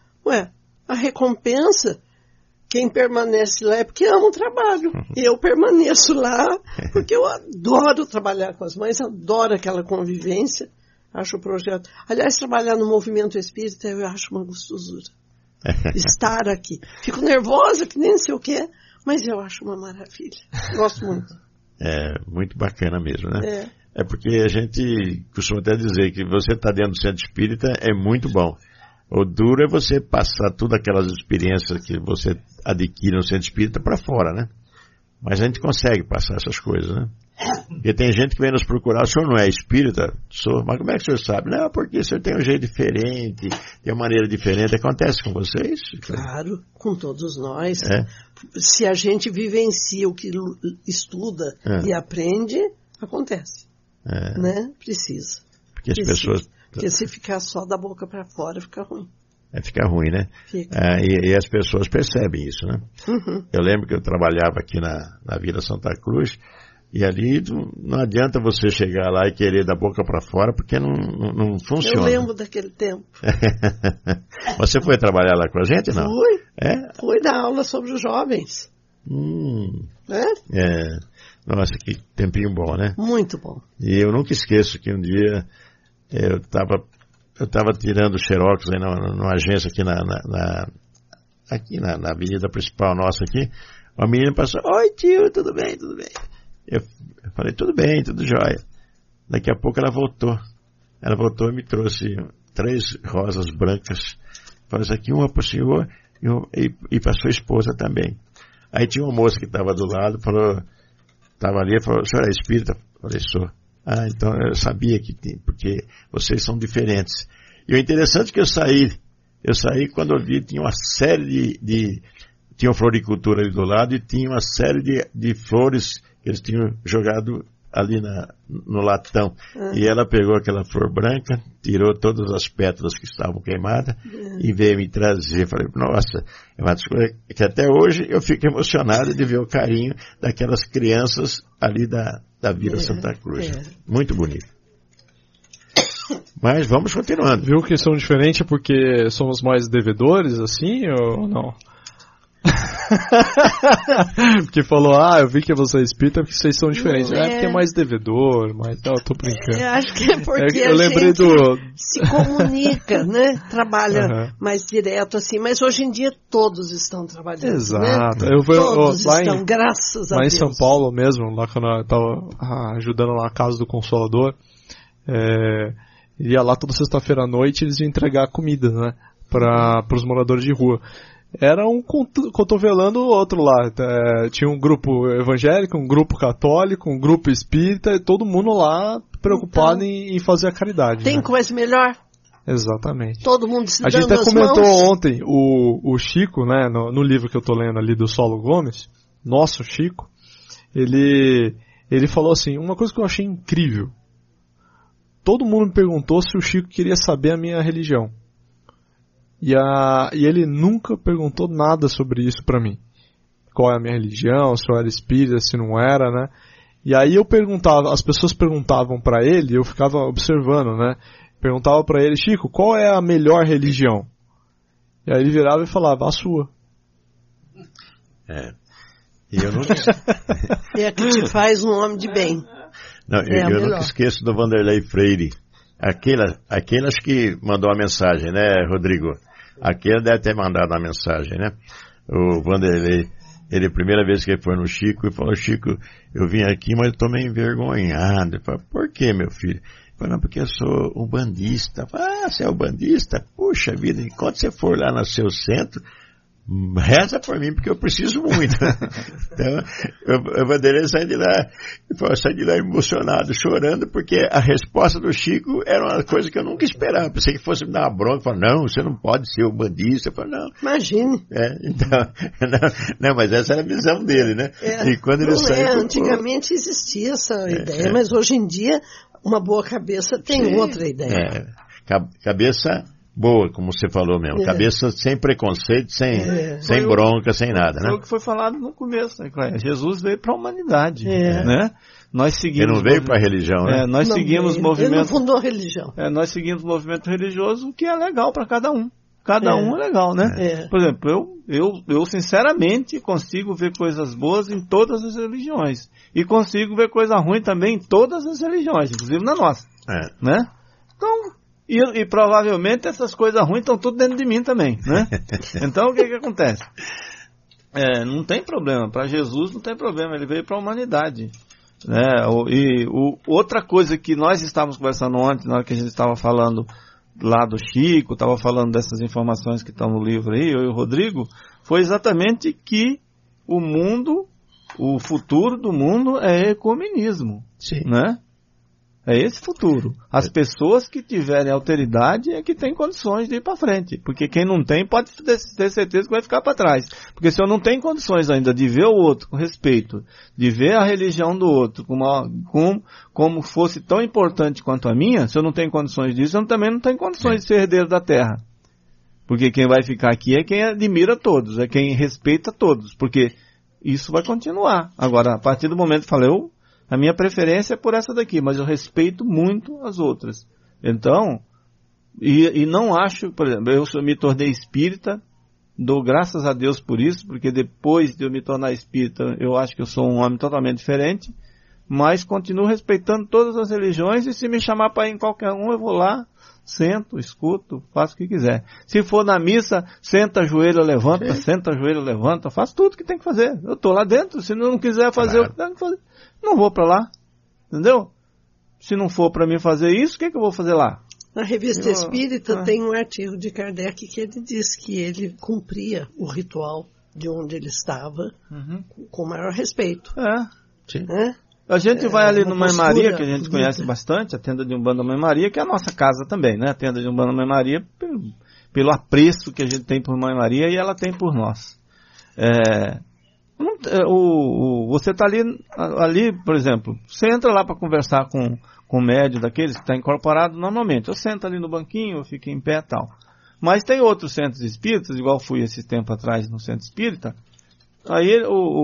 Speaker 5: A recompensa, quem permanece lá é porque ama o trabalho. Eu permaneço lá porque eu adoro trabalhar com as mães, adoro aquela convivência, acho o projeto. Aliás, trabalhar no movimento espírita eu acho uma gostosura. Estar aqui. Fico nervosa, que nem sei o que, mas eu acho uma maravilha. Gosto muito.
Speaker 2: É muito bacana mesmo, né? É porque a gente costuma até dizer que você está dentro do centro espírita é muito bom. O duro é você passar todas aquelas experiências que você adquire no centro espírita para fora, né? Mas a gente consegue passar essas coisas, né? Porque tem gente que vem nos procurar, o senhor não é espírita? Sou, mas como é que o senhor sabe? Não, porque o senhor tem um jeito diferente, tem uma maneira diferente. Acontece com vocês?
Speaker 5: Claro, com todos nós. Se a gente vivencia o que estuda e aprende, acontece. Né? Precisa.
Speaker 2: Porque as pessoas...
Speaker 5: Porque se ficar só da boca para fora, fica ruim.
Speaker 2: Fica ruim, né?
Speaker 5: Fica.
Speaker 2: E as pessoas percebem isso, né? Eu lembro que eu trabalhava aqui na Vila Santa Cruz, e ali não adianta você chegar lá e querer da boca para fora, porque não funciona.
Speaker 5: Eu lembro daquele tempo.
Speaker 2: Você foi trabalhar lá com a gente, não?
Speaker 5: Fui. Fui dar aula sobre os jovens.
Speaker 2: Nossa, que tempinho bom, né?
Speaker 5: Muito bom.
Speaker 2: E eu nunca esqueço que um dia eu estava tirando xerox aí numa agência aqui aqui na avenida principal nossa aqui. Uma menina passou, oi tio, tudo bem? Eu falei, tudo bem, tudo jóia. Daqui a pouco ela voltou. Ela voltou e me trouxe 3 rosas brancas. Falei, isso aqui uma para o senhor e para sua esposa também. Aí tinha uma moça que estava do lado, estava ali, falou, o senhor é espírita? Eu falei, sou. Então eu sabia que tem, porque vocês são diferentes. E o interessante é que eu saí quando eu vi, tinha uma série tinha uma floricultura ali do lado e tinha uma série de flores que eles tinham jogado ali no latão. E ela pegou aquela flor branca, tirou todas as pétalas que estavam queimadas e veio me trazer. Falei, nossa, é uma coisa que até hoje eu fico emocionado de ver o carinho daquelas crianças ali da Vila Santa Cruz. Muito bonito. Mas vamos continuando.
Speaker 4: Viu que são diferentes porque somos mais devedores, assim, ou não? Porque falou, eu vi que você é espírita porque vocês são diferentes. Porque é mais devedor, mas eu tô brincando.
Speaker 5: Eu acho que é porque
Speaker 4: eu lembrei
Speaker 5: se comunica, né? Trabalha mais direto assim, mas hoje em dia todos estão trabalhando.
Speaker 4: Exato.
Speaker 5: Né? Todos estão, graças a Deus.
Speaker 4: Lá em São Paulo mesmo, lá quando eu tava ajudando lá a Casa do Consolador, ia lá toda sexta-feira à noite eles iam entregar comida, né? Para os moradores de rua. Era um cotovelando o outro lá. Tinha um grupo evangélico, um grupo católico, um grupo espírita, e todo mundo lá preocupado em fazer a caridade.
Speaker 5: Tem coisa melhor?
Speaker 4: Exatamente.
Speaker 5: Todo mundo se
Speaker 4: dando as mãos. A gente até comentou ontem, o Chico, né, no livro que eu tô lendo ali do Saulo Gomes, nosso Chico, ele falou assim, uma coisa que eu achei incrível. Todo mundo me perguntou se o Chico queria saber a minha religião. E ele nunca perguntou nada sobre isso pra mim. Qual é a minha religião, se eu era espírita, se não era, né? E aí eu perguntava, as pessoas perguntavam pra ele, eu ficava observando, né? Perguntava pra ele, Chico, qual é a melhor religião? E aí ele virava e falava, a sua.
Speaker 2: E eu nunca...
Speaker 5: É a que te faz um homem de bem.
Speaker 2: Não, eu nunca esqueço do Vanderlei Freire. Aquelas que mandou a mensagem, né, Rodrigo? Aquele deve ter mandado a mensagem, né? O Vanderlei, ele, a primeira vez que ele foi no Chico, ele falou, Chico, eu vim aqui, mas eu tô meio envergonhado. Eu falei, por que, meu filho? Ele falou, não, porque eu sou um bandista. Eu falei, você é um bandista? Puxa vida, enquanto você for lá no seu centro, reza por mim, porque eu preciso muito. Então, o Vanderlei sai de lá emocionado, chorando, porque a resposta do Chico era uma coisa que eu nunca esperava. Pensei que fosse me dar uma bronca, falei, não, você não pode ser o bandista. Eu falei, não.
Speaker 5: Imagine.
Speaker 2: Então, não, mas essa era a visão dele, né? E quando ele saiu...
Speaker 5: Antigamente existia essa ideia, mas hoje em dia, uma boa cabeça tem outra ideia.
Speaker 2: Cabeça... boa, como você falou mesmo. Cabeça sem preconceito, sem bronca, sem nada, né?
Speaker 3: Foi o que foi falado no começo, né? Jesus veio para a humanidade, né? Nós seguimos...
Speaker 2: Ele não veio para a religião, né?
Speaker 3: Nós seguimos movimento...
Speaker 5: Ele não fundou a religião.
Speaker 3: Nós seguimos movimento religioso que é legal para cada um. Cada um é legal, né? Por exemplo, eu sinceramente consigo ver coisas boas em todas as religiões. E consigo ver coisa ruim também em todas as religiões, inclusive na nossa. Né? Então... E provavelmente essas coisas ruins estão tudo dentro de mim também, né? Então o que acontece? Não tem problema, para Jesus não tem problema, ele veio para a humanidade. Né? Outra coisa que nós estávamos conversando ontem, na hora que a gente estava falando lá do Chico, estava falando dessas informações que estão no livro aí, eu e o Rodrigo, foi exatamente que o mundo, o futuro do mundo é ecumenismo. Sim. Né? É esse futuro. As pessoas que tiverem alteridade é que têm condições de ir para frente. Porque quem não tem pode ter certeza que vai ficar para trás. Porque se eu não tenho condições ainda de ver o outro com respeito, de ver a religião do outro como fosse tão importante quanto a minha, se eu não tenho condições disso, eu também não tenho condições de ser herdeiro da terra. Porque quem vai ficar aqui é quem admira todos, é quem respeita todos. Porque isso vai continuar. Agora, a partir do momento que falei, a minha preferência é por essa daqui, mas eu respeito muito as outras. Então, e não acho, por exemplo, eu me tornei espírita, dou graças a Deus por isso, porque depois de eu me tornar espírita, eu acho que eu sou um homem totalmente diferente, mas continuo respeitando todas as religiões, e se me chamar para ir em qualquer um, eu vou lá, sento, escuto, faço o que quiser. Se for na missa, senta, ajoelha, levanta, senta, ajoelha, levanta, faço tudo que tem que fazer. Eu estou lá dentro, se não quiser fazer o que tem que fazer, não vou para lá, entendeu? Se não for para mim fazer isso, o que eu vou fazer lá?
Speaker 5: Na Revista Espírita tem um artigo de Kardec que ele diz que ele cumpria o ritual de onde ele estava com o maior respeito.
Speaker 3: A gente vai ali no Mãe Maria, que a gente conhece bastante, a tenda de Umbanda Mãe Maria, que é a nossa casa também, né? A tenda de Umbanda Mãe Maria, pelo apreço que a gente tem por Mãe Maria e ela tem por nós. Você está ali, por exemplo, você entra lá para conversar com o médium daqueles que está incorporado normalmente. Eu sento ali no banquinho, eu fico em pé e tal. Mas tem outros centros espíritas, igual fui esse tempo atrás no centro espírita, aí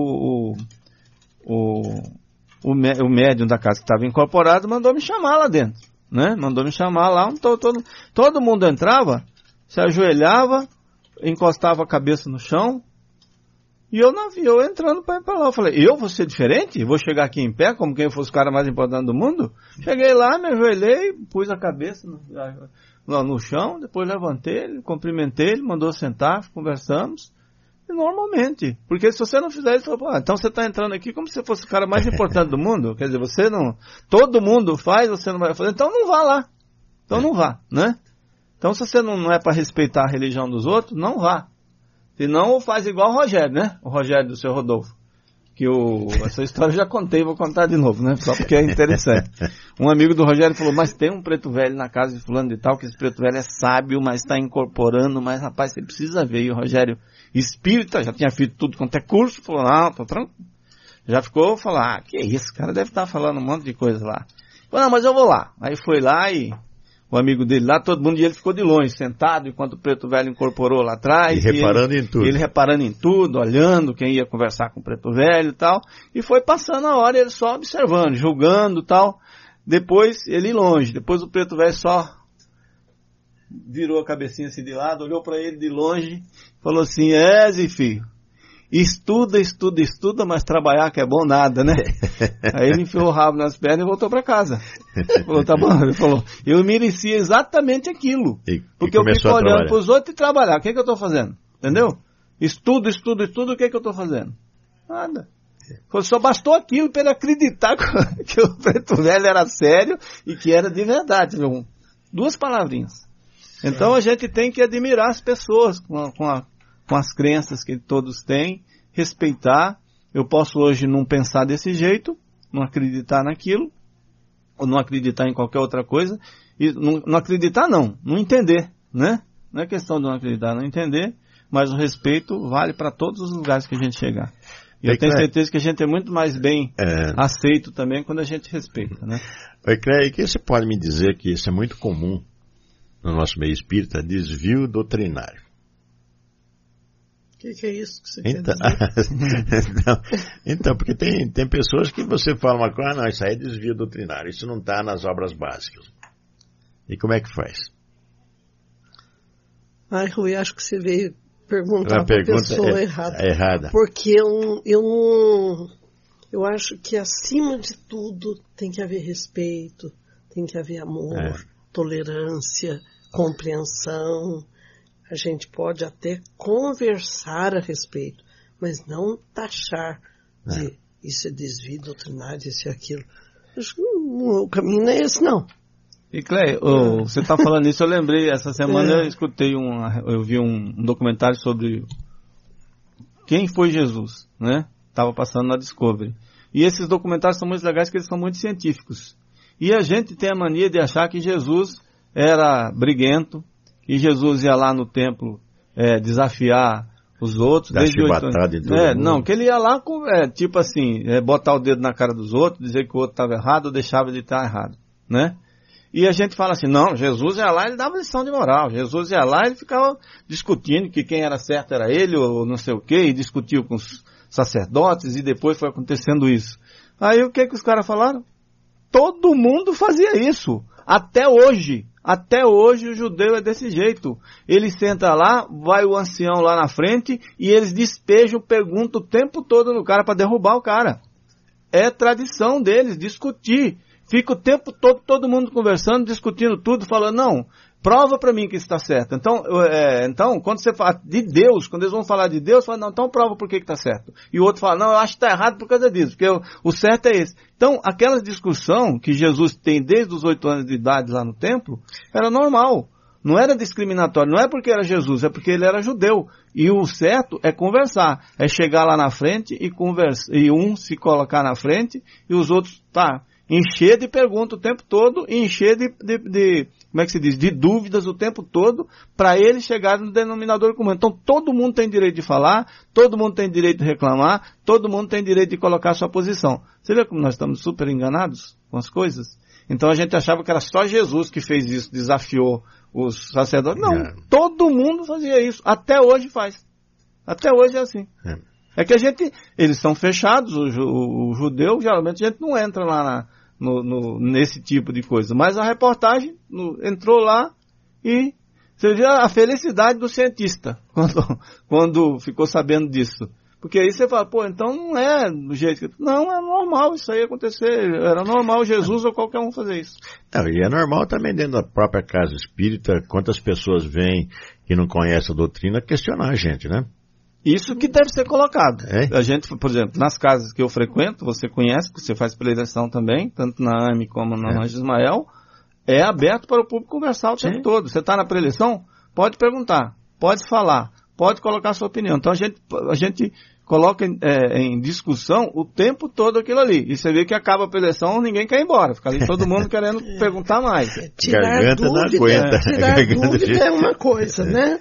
Speaker 3: o médium da casa que estava incorporado mandou me chamar lá dentro, né? Mandou me chamar lá, todo mundo entrava, se ajoelhava, encostava a cabeça no chão E eu entrando para ir para lá. Eu falei, eu vou ser diferente? Vou chegar aqui em pé, como quem fosse o cara mais importante do mundo? Cheguei lá, me ajoelhei, pus a cabeça no chão, depois levantei ele, cumprimentei ele, mandou sentar, conversamos. E normalmente. Porque se você não fizer isso, então você está entrando aqui como se fosse o cara mais importante do mundo. Quer dizer, você não... Todo mundo faz, você não vai fazer. Então não vá lá. Então não vá, né? Então se você não é para respeitar a religião dos outros, não vá. Senão faz igual o Rogério, né? O Rogério do seu Rodolfo. Essa história eu já contei, vou contar de novo, né? Só porque é interessante. Um amigo do Rogério falou, mas tem um preto velho na casa de fulano de tal, que esse preto velho é sábio, mas está incorporando, mas rapaz, você precisa ver. E o Rogério, espírita, já tinha feito tudo quanto é curso, falou, não, tô tranquilo. Já ficou, falou, que isso, o cara deve estar falando um monte de coisa lá. Falei, não, mas eu vou lá. Aí foi lá e o amigo dele lá, todo mundo, e ele ficou de longe, sentado, enquanto o preto velho incorporou lá atrás.
Speaker 2: E reparando em tudo.
Speaker 3: Ele reparando em tudo, olhando quem ia conversar com o preto velho e tal. E foi passando a hora, ele só observando, julgando e tal. Depois, ele longe. Depois o preto velho só virou a cabecinha assim de lado, olhou para ele de longe, falou assim, Zé filho, estuda, mas trabalhar que é bom nada, né? Aí ele enfiou o rabo nas pernas e voltou para casa. Falou, tá bom. Ele falou, eu merecia exatamente aquilo. Porque eu fico olhando para os outros e trabalhar. O que eu estou fazendo? Entendeu? Estudo, o que eu estou fazendo? Nada. Só bastou aquilo para ele acreditar que o preto velho era sério e que era de verdade. Viu? 2 palavrinhas. Então a gente tem que admirar as pessoas com as crenças que todos têm, respeitar. Eu posso hoje não pensar desse jeito, não acreditar naquilo, ou não acreditar em qualquer outra coisa, e não acreditar não entender, né? Não é questão de não acreditar, não entender, mas o respeito vale para todos os lugares que a gente chegar. E eu tenho certeza que a gente é muito mais bem aceito também quando a gente respeita, né?
Speaker 2: Oi, Cleia, e que você pode me dizer que isso é muito comum no nosso meio espírita, desvio doutrinário?
Speaker 5: O que é isso que você quer dizer?
Speaker 2: Então, porque tem pessoas que você fala uma coisa, não, isso aí é desvio doutrinário, isso não está nas obras básicas. E como é que faz?
Speaker 5: Rui, acho que você veio perguntar para a pessoa errada. Porque eu acho que acima de tudo tem que haver respeito, tem que haver amor, tolerância, compreensão. A gente pode até conversar a respeito, mas não taxar de isso é desvio doutrinário, isso é aquilo. Acho que o caminho não é esse, não.
Speaker 3: E Cleia, você está falando isso, eu lembrei, essa semana eu vi um documentário sobre quem foi Jesus, né? Estava passando na Discovery. E esses documentários são muito legais porque eles são muito científicos. E a gente tem a mania de achar que Jesus era briguento, que Jesus ia lá no templo desafiar os outros. Não, que ele ia lá tipo assim, botar o dedo na cara dos outros, dizer que o outro estava errado ou deixava de estar errado, né? E a gente fala assim, não, Jesus ia lá e ele dava lição de moral. Jesus ia lá e ele ficava discutindo que quem era certo era ele ou não sei o quê, e discutiu com os sacerdotes e depois foi acontecendo isso. Aí o que os caras falaram? Todo mundo fazia isso. Até hoje o judeu é desse jeito. Ele senta lá, vai o ancião lá na frente e eles despejam, perguntam o tempo todo no cara para derrubar o cara. É tradição deles discutir. Fica o tempo todo mundo conversando, discutindo tudo, falando, não, prova para mim que isso está certo. Então, quando você fala de Deus, quando eles vão falar de Deus, fala, não, então prova por que está certo. E o outro fala, não, eu acho que está errado por causa disso, porque o certo é esse. Então, aquela discussão que Jesus tem desde os 8 anos de idade lá no templo, era normal. Não era discriminatório, não é porque era Jesus, é porque ele era judeu. E o certo é conversar, é chegar lá na frente e conversar, e um se colocar na frente e os outros, encher de perguntas o tempo todo e encher como é que se diz, de dúvidas o tempo todo para eles chegarem no denominador comum. Então todo mundo tem direito de falar, todo mundo tem direito de reclamar, todo mundo tem direito de colocar a sua posição. Você vê como nós estamos super enganados com as coisas? Então a gente achava que era só Jesus que fez isso, desafiou os sacerdotes. Não, todo mundo fazia isso. Até hoje faz. Até hoje é assim. É que eles são fechados, o judeu, geralmente a gente não entra lá nesse tipo de coisa. Mas a reportagem entrou lá e você vê a felicidade do cientista quando ficou sabendo disso. Porque aí você fala, pô, então não é do jeito que... Não, é normal isso aí acontecer. Era normal Jesus ou qualquer um fazer isso.
Speaker 2: Não, e é normal também dentro da própria casa espírita, quantas pessoas vêm que não conhecem a doutrina, questionar a gente, né?
Speaker 3: Isso que deve ser colocado. A gente, por exemplo, nas casas que eu frequento, você conhece, que você faz preleção também, tanto na AME como na Anjo Ismael, é aberto para o público conversar o tempo todo. Você está na preleção, pode perguntar, pode falar, pode colocar a sua opinião. Então a gente coloca em discussão o tempo todo aquilo ali. E você vê que acaba a preleção, ninguém quer ir embora. Fica ali todo mundo querendo perguntar mais.
Speaker 5: Tirar dúvida, dúvida é uma coisa, né?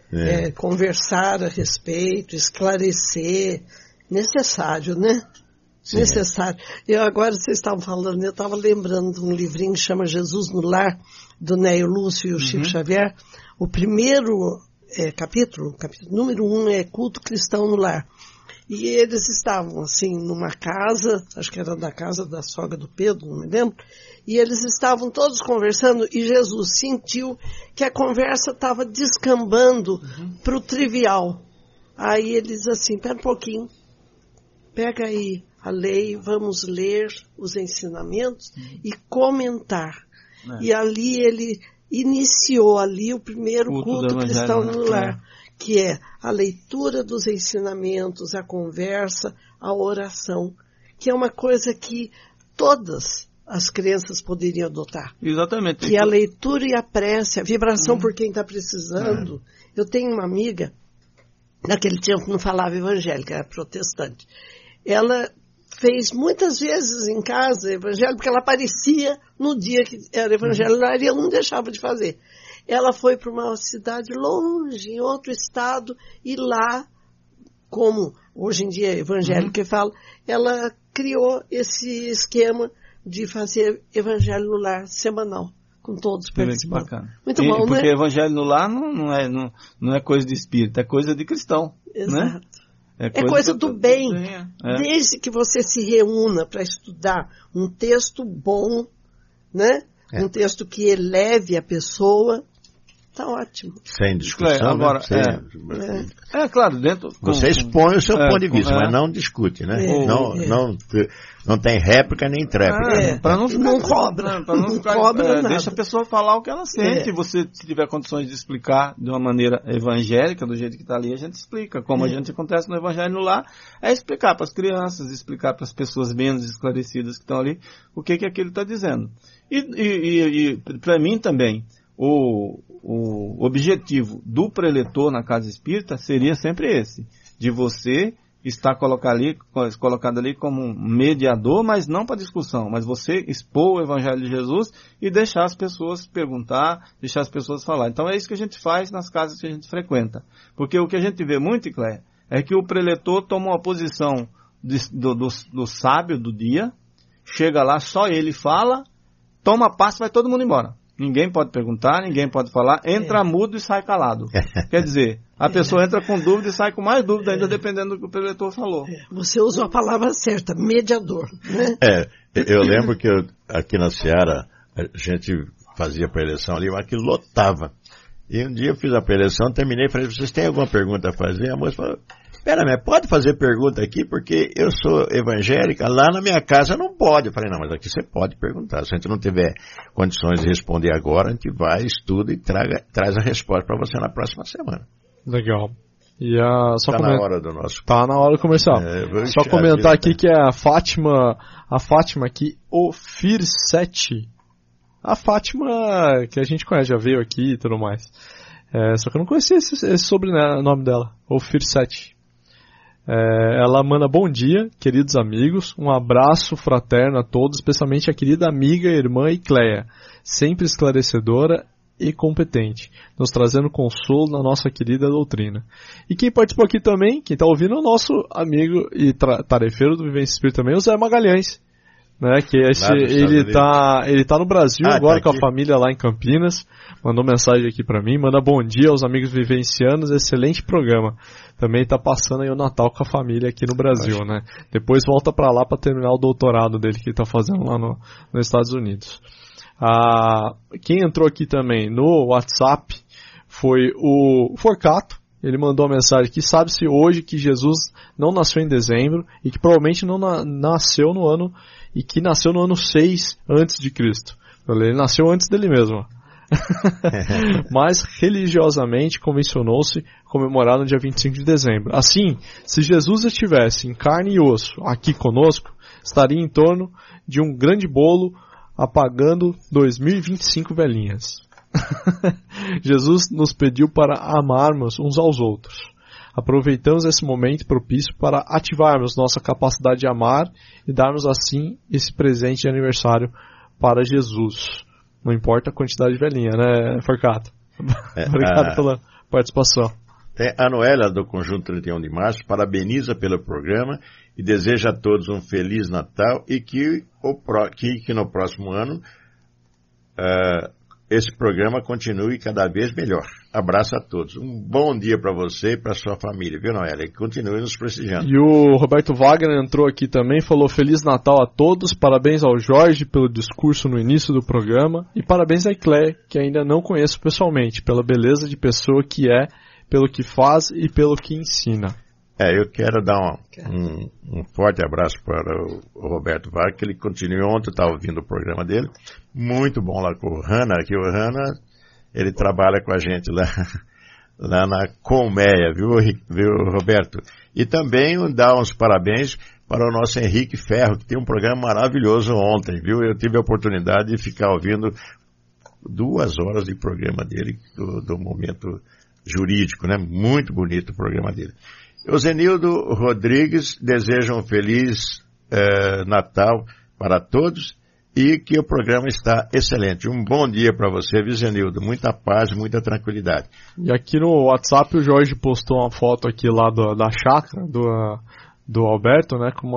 Speaker 5: Conversar a respeito, esclarecer, necessário, né? Sim, necessário. Agora vocês estavam falando, eu estava lembrando de um livrinho que chama Jesus no Lar, do Nélio Lúcio e o Chico Xavier. O primeiro capítulo número 1 é Culto Cristão no Lar. E eles estavam, assim, numa casa, acho que era da casa da sogra do Pedro, não me lembro, e eles estavam todos conversando e Jesus sentiu que a conversa estava descambando para o trivial. Aí eles assim, pera um pouquinho, pega aí a lei, vamos ler os ensinamentos e comentar. E ali ele iniciou ali o primeiro culto cristão no lar, que é a leitura dos ensinamentos, a conversa, a oração, que é uma coisa que todas as crianças poderiam adotar.
Speaker 3: Exatamente.
Speaker 5: Que é a leitura e a prece, a vibração por quem está precisando. Eu tenho uma amiga, naquele tempo não falava evangélica, era protestante. Ela fez muitas vezes em casa evangelho, porque ela aparecia no dia que era evangelho lá e eu não deixava de fazer. Ela foi para uma cidade longe, em outro estado, e lá, como hoje em dia é evangélico que fala, ela criou esse esquema de fazer evangelho no lar semanal, com todos participando.
Speaker 3: Bacana.
Speaker 5: Muito bom,
Speaker 3: porque
Speaker 5: né?
Speaker 3: Evangelho no lar não é coisa de espírito, é coisa de cristão.
Speaker 5: Exato.
Speaker 3: Né?
Speaker 5: É coisa do bem. Desde que você se reúna para estudar um texto bom, né? Um texto que eleve a pessoa, tá ótimo.
Speaker 2: Sem discussão.
Speaker 3: Agora, claro, dentro.
Speaker 2: Você expõe o seu ponto de vista, mas não discute, né? Não tem réplica nem tréplica.
Speaker 3: Para não
Speaker 5: cobra.
Speaker 3: Nada. Deixa a pessoa falar o que ela sente. Você, se tiver condições de explicar de uma maneira evangélica, do jeito que está ali, a gente explica. Como a gente acontece no Evangelho no Lar, é explicar para as crianças, explicar para as pessoas menos esclarecidas que estão ali o que aquilo está dizendo. E para mim também, o objetivo do preletor na casa espírita seria sempre esse, de você estar colocado ali como um mediador, mas não para discussão, mas você expor o Evangelho de Jesus e deixar as pessoas perguntar, deixar as pessoas falar. Então é isso que a gente faz nas casas que a gente frequenta. Porque o que a gente vê muito, Cléia, é que o preletor toma uma posição do sábio do dia, chega lá, só ele fala, toma passo, vai todo mundo embora. Ninguém pode perguntar, ninguém pode falar, entra mudo e sai calado. Quer dizer, a pessoa entra com dúvida e sai com mais dúvida ainda, dependendo do que o preletor falou.
Speaker 5: Você usou a palavra certa, mediador. Né?
Speaker 2: Eu lembro que aqui na Seara, a gente fazia preleção ali, mas que lotava. E um dia eu fiz a preleção, terminei e falei, vocês têm alguma pergunta a fazer? A moça falou, mas pode fazer pergunta aqui, porque eu sou evangélica, lá na minha casa não pode. Eu falei, não, mas aqui você pode perguntar. Se a gente não tiver condições de responder agora, a gente vai, estuda e traz a resposta para você na próxima semana.
Speaker 4: Legal. E
Speaker 2: na hora do nosso...
Speaker 4: Tá na hora do comercial. Só comentar aqui que é a Fátima aqui, Ofir7. A Fátima que a gente conhece, já veio aqui e tudo mais. Só que eu não conhecia esse sobrenome dela, Ofir7. Ela manda bom dia, queridos amigos, um abraço fraterno a todos, especialmente a querida amiga, irmã e Cléia, sempre esclarecedora e competente, nos trazendo consolo na nossa querida doutrina. E quem participou aqui também, quem está ouvindo, é o nosso amigo e tarefeiro do Vivência Espírita também, o Zé Magalhães, né, que ele tá no Brasil agora com a família lá em Campinas, mandou mensagem aqui pra mim, manda bom dia aos amigos vivencianos, excelente programa. Também tá passando aí o Natal com a família aqui no Brasil, né? Depois volta pra lá pra terminar o doutorado dele que ele tá fazendo lá nos Estados Unidos. Quem entrou aqui também no WhatsApp foi o Forcato. ele mandou uma mensagem que sabe-se hoje que Jesus não nasceu em dezembro e que provavelmente não nasceu no ano, e que nasceu no ano 6 antes de Cristo. Ele nasceu antes dele mesmo. Mas religiosamente convencionou-se comemorar no dia 25 de dezembro. Assim, se Jesus estivesse em carne e osso aqui conosco, estaria em torno de um grande bolo apagando 2025 velhinhas. Jesus nos pediu para amarmos uns aos outros. Aproveitamos esse momento propício para ativarmos nossa capacidade de amar e darmos assim esse presente de aniversário para Jesus. Não importa a quantidade de velhinha, né, Forcato? Obrigado pela participação.
Speaker 2: A Noélia, do Conjunto 31 de Março, parabeniza pelo programa e deseja a todos um Feliz Natal e que no próximo ano esse programa continue cada vez melhor. Abraço a todos. Um bom dia para você e para sua família, viu, Noélia? Que continue nos prestigiando.
Speaker 4: E o Roberto Wagner entrou aqui também, falou Feliz Natal a todos, parabéns ao Jorge pelo discurso no início do programa e parabéns a Eclair, que ainda não conheço pessoalmente, pela beleza de pessoa que é, pelo que faz e pelo que ensina.
Speaker 2: Eu quero dar um forte abraço para o Roberto Wagner, que ele continue. Ontem eu estava ouvindo o programa dele, muito bom lá com o Hanna, que o Hanna, ele trabalha com a gente lá na Colmeia, viu, Roberto? E também dar uns parabéns para o nosso Henrique Ferro, que tem um programa maravilhoso ontem, viu? Eu tive a oportunidade de ficar ouvindo 2 horas de programa dele, do momento jurídico, né? Muito bonito o programa dele. O Zenildo Rodrigues deseja um Feliz Natal para todos e que o programa está excelente. Um bom dia para você, Zenildo. Muita paz, muita tranquilidade.
Speaker 4: E aqui no WhatsApp o Jorge postou uma foto aqui lá da chácara do Alberto, né, com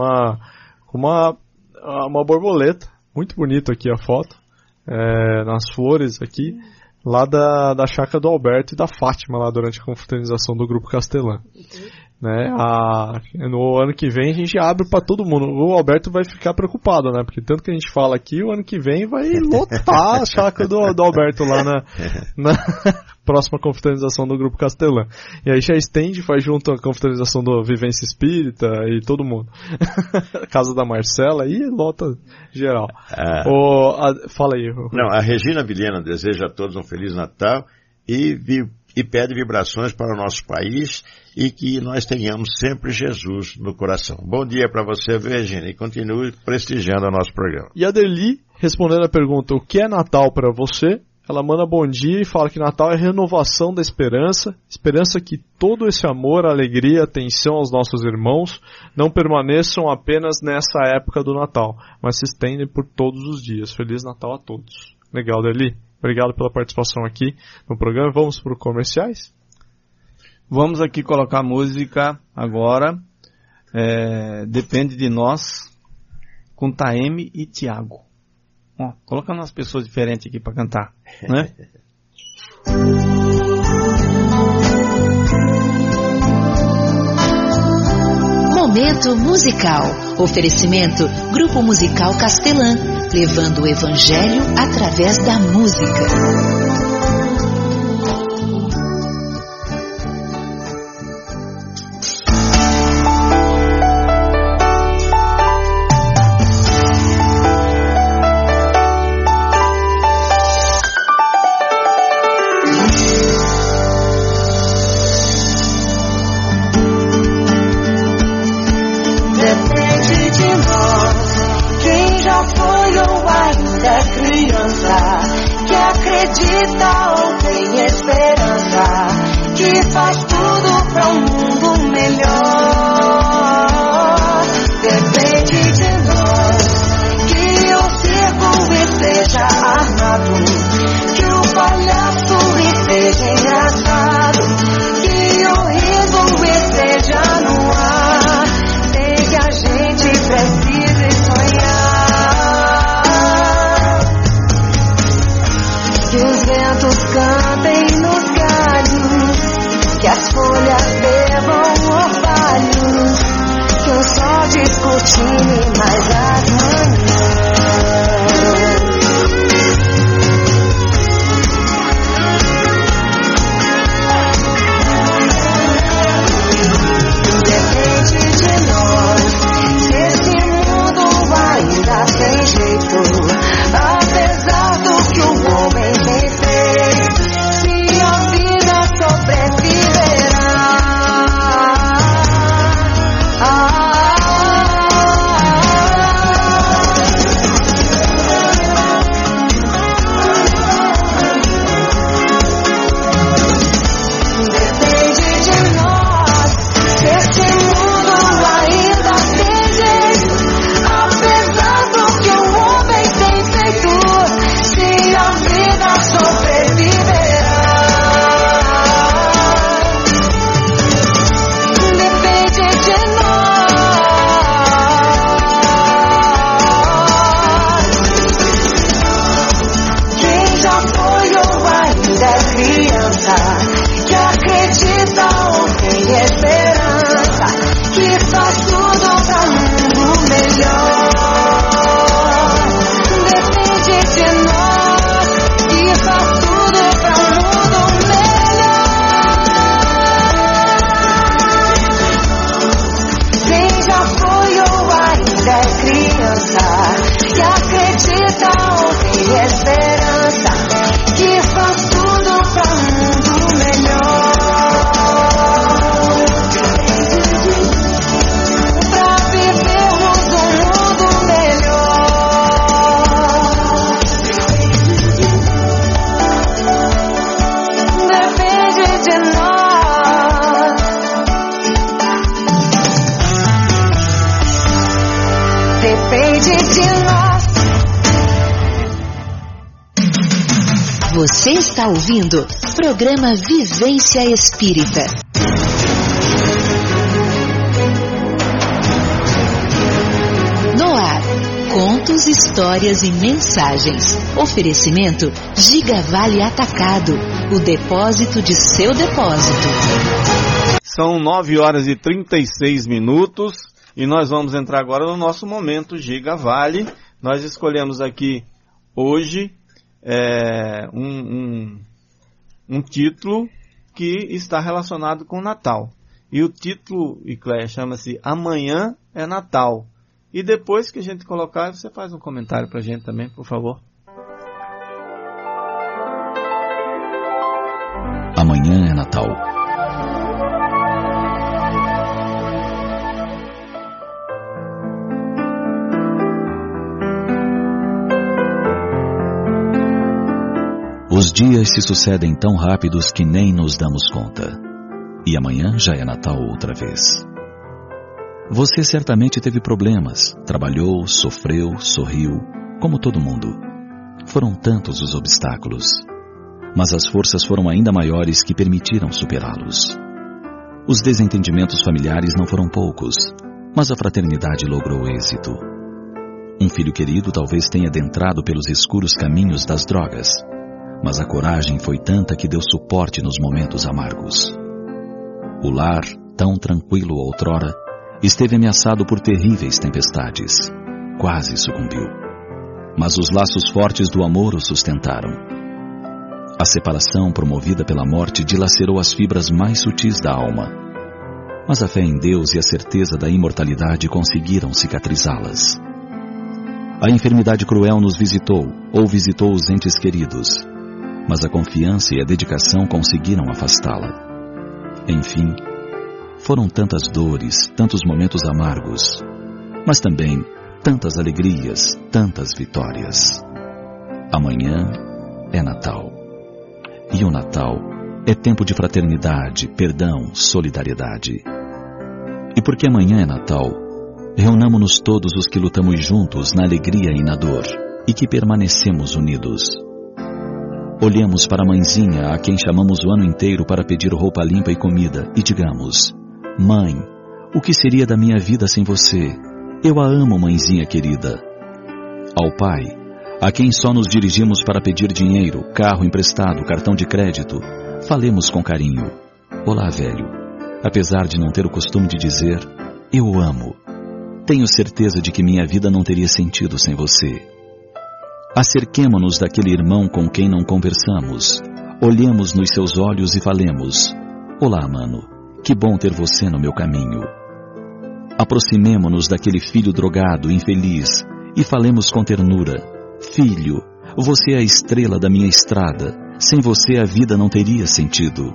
Speaker 4: uma borboleta. Muito bonito aqui a foto, nas flores aqui, lá da chácara do Alberto e da Fátima, lá durante a confraternização do Grupo Castelã. Né? No ano que vem a gente abre para todo mundo. O Alberto vai ficar preocupado, né? Porque tanto que a gente fala aqui, o ano que vem vai lotar a chácara do Alberto lá na próxima confraternização do Grupo Castelã. E aí já estende, faz junto a confraternização do Vivência Espírita e todo mundo. Casa da Marcela e lota geral. Fala aí.
Speaker 2: Não, a Regina Vilhena deseja a todos um Feliz Natal e pede vibrações para o nosso país e que nós tenhamos sempre Jesus no coração. Bom dia para você, Regina, e continue prestigiando o nosso programa.
Speaker 4: E a Deli, respondendo a pergunta, o que é Natal para você? Ela manda bom dia e fala que Natal é renovação da esperança que todo esse amor, alegria, atenção aos nossos irmãos não permaneçam apenas nessa época do Natal, mas se estendem por todos os dias. Feliz Natal a todos. Legal, Deli. Obrigado pela participação aqui no programa. Vamos para os comerciais?
Speaker 3: Vamos aqui colocar música agora. Depende de Nós, com Taeme e Tiago. Colocando umas pessoas diferentes aqui para cantar, né?
Speaker 6: Momento musical. Oferecimento Grupo Musical Castelã, levando o Evangelho através da música.
Speaker 9: Cantem nos galhos, que as
Speaker 6: Você está ouvindo programa Vivência Espírita. No ar, contos, histórias e mensagens. Oferecimento Giga Vale Atacado, o depósito de seu depósito.
Speaker 3: São 9h36 e nós vamos entrar agora no nosso momento Giga Vale. Nós escolhemos aqui hoje um título que está relacionado com o Natal. E o título, Icléia, chama-se Amanhã é Natal. E depois que a gente colocar, você faz um comentário pra gente também, por favor.
Speaker 9: Amanhã é Natal. Os dias se sucedem tão rápidos que nem nos damos conta. E amanhã já é Natal outra vez. Você certamente teve problemas, trabalhou, sofreu, sorriu, como todo mundo. Foram tantos os obstáculos, mas as forças foram ainda maiores que permitiram superá-los. Os desentendimentos familiares não foram poucos, mas a fraternidade logrou êxito. Um filho querido talvez tenha adentrado pelos escuros caminhos das drogas, mas a coragem foi tanta que deu suporte nos momentos amargos. O lar, tão tranquilo outrora, esteve ameaçado por terríveis tempestades. Quase sucumbiu. Mas os laços fortes do amor o sustentaram. A separação promovida pela morte dilacerou as fibras mais sutis da alma. Mas a fé em Deus e a certeza da imortalidade conseguiram cicatrizá-las. A enfermidade cruel nos visitou, ou visitou os entes queridos, mas a confiança e a dedicação conseguiram afastá-la. Enfim, foram tantas dores, tantos momentos amargos, mas também tantas alegrias, tantas vitórias. Amanhã é Natal. E o Natal é tempo de fraternidade, perdão, solidariedade. E porque amanhã é Natal, reunamo-nos todos os que lutamos juntos na alegria e na dor, e que permanecemos unidos. Olhemos para a mãezinha a quem chamamos o ano inteiro para pedir roupa limpa e comida e digamos: Mãe, o que seria da minha vida sem você? Eu a amo, mãezinha querida. Ao pai, a quem só nos dirigimos para pedir dinheiro, carro emprestado, cartão de crédito, falemos com carinho: Olá, velho. Apesar de não ter o costume de dizer, eu o amo. Tenho certeza de que minha vida não teria sentido sem você. Acerquemo-nos daquele irmão com quem não conversamos. Olhemos nos seus olhos e falemos: Olá, mano, que bom ter você no meu caminho. Aproximemo-nos daquele filho drogado, infeliz, e falemos com ternura: Filho, você é a estrela da minha estrada. Sem você a vida não teria sentido.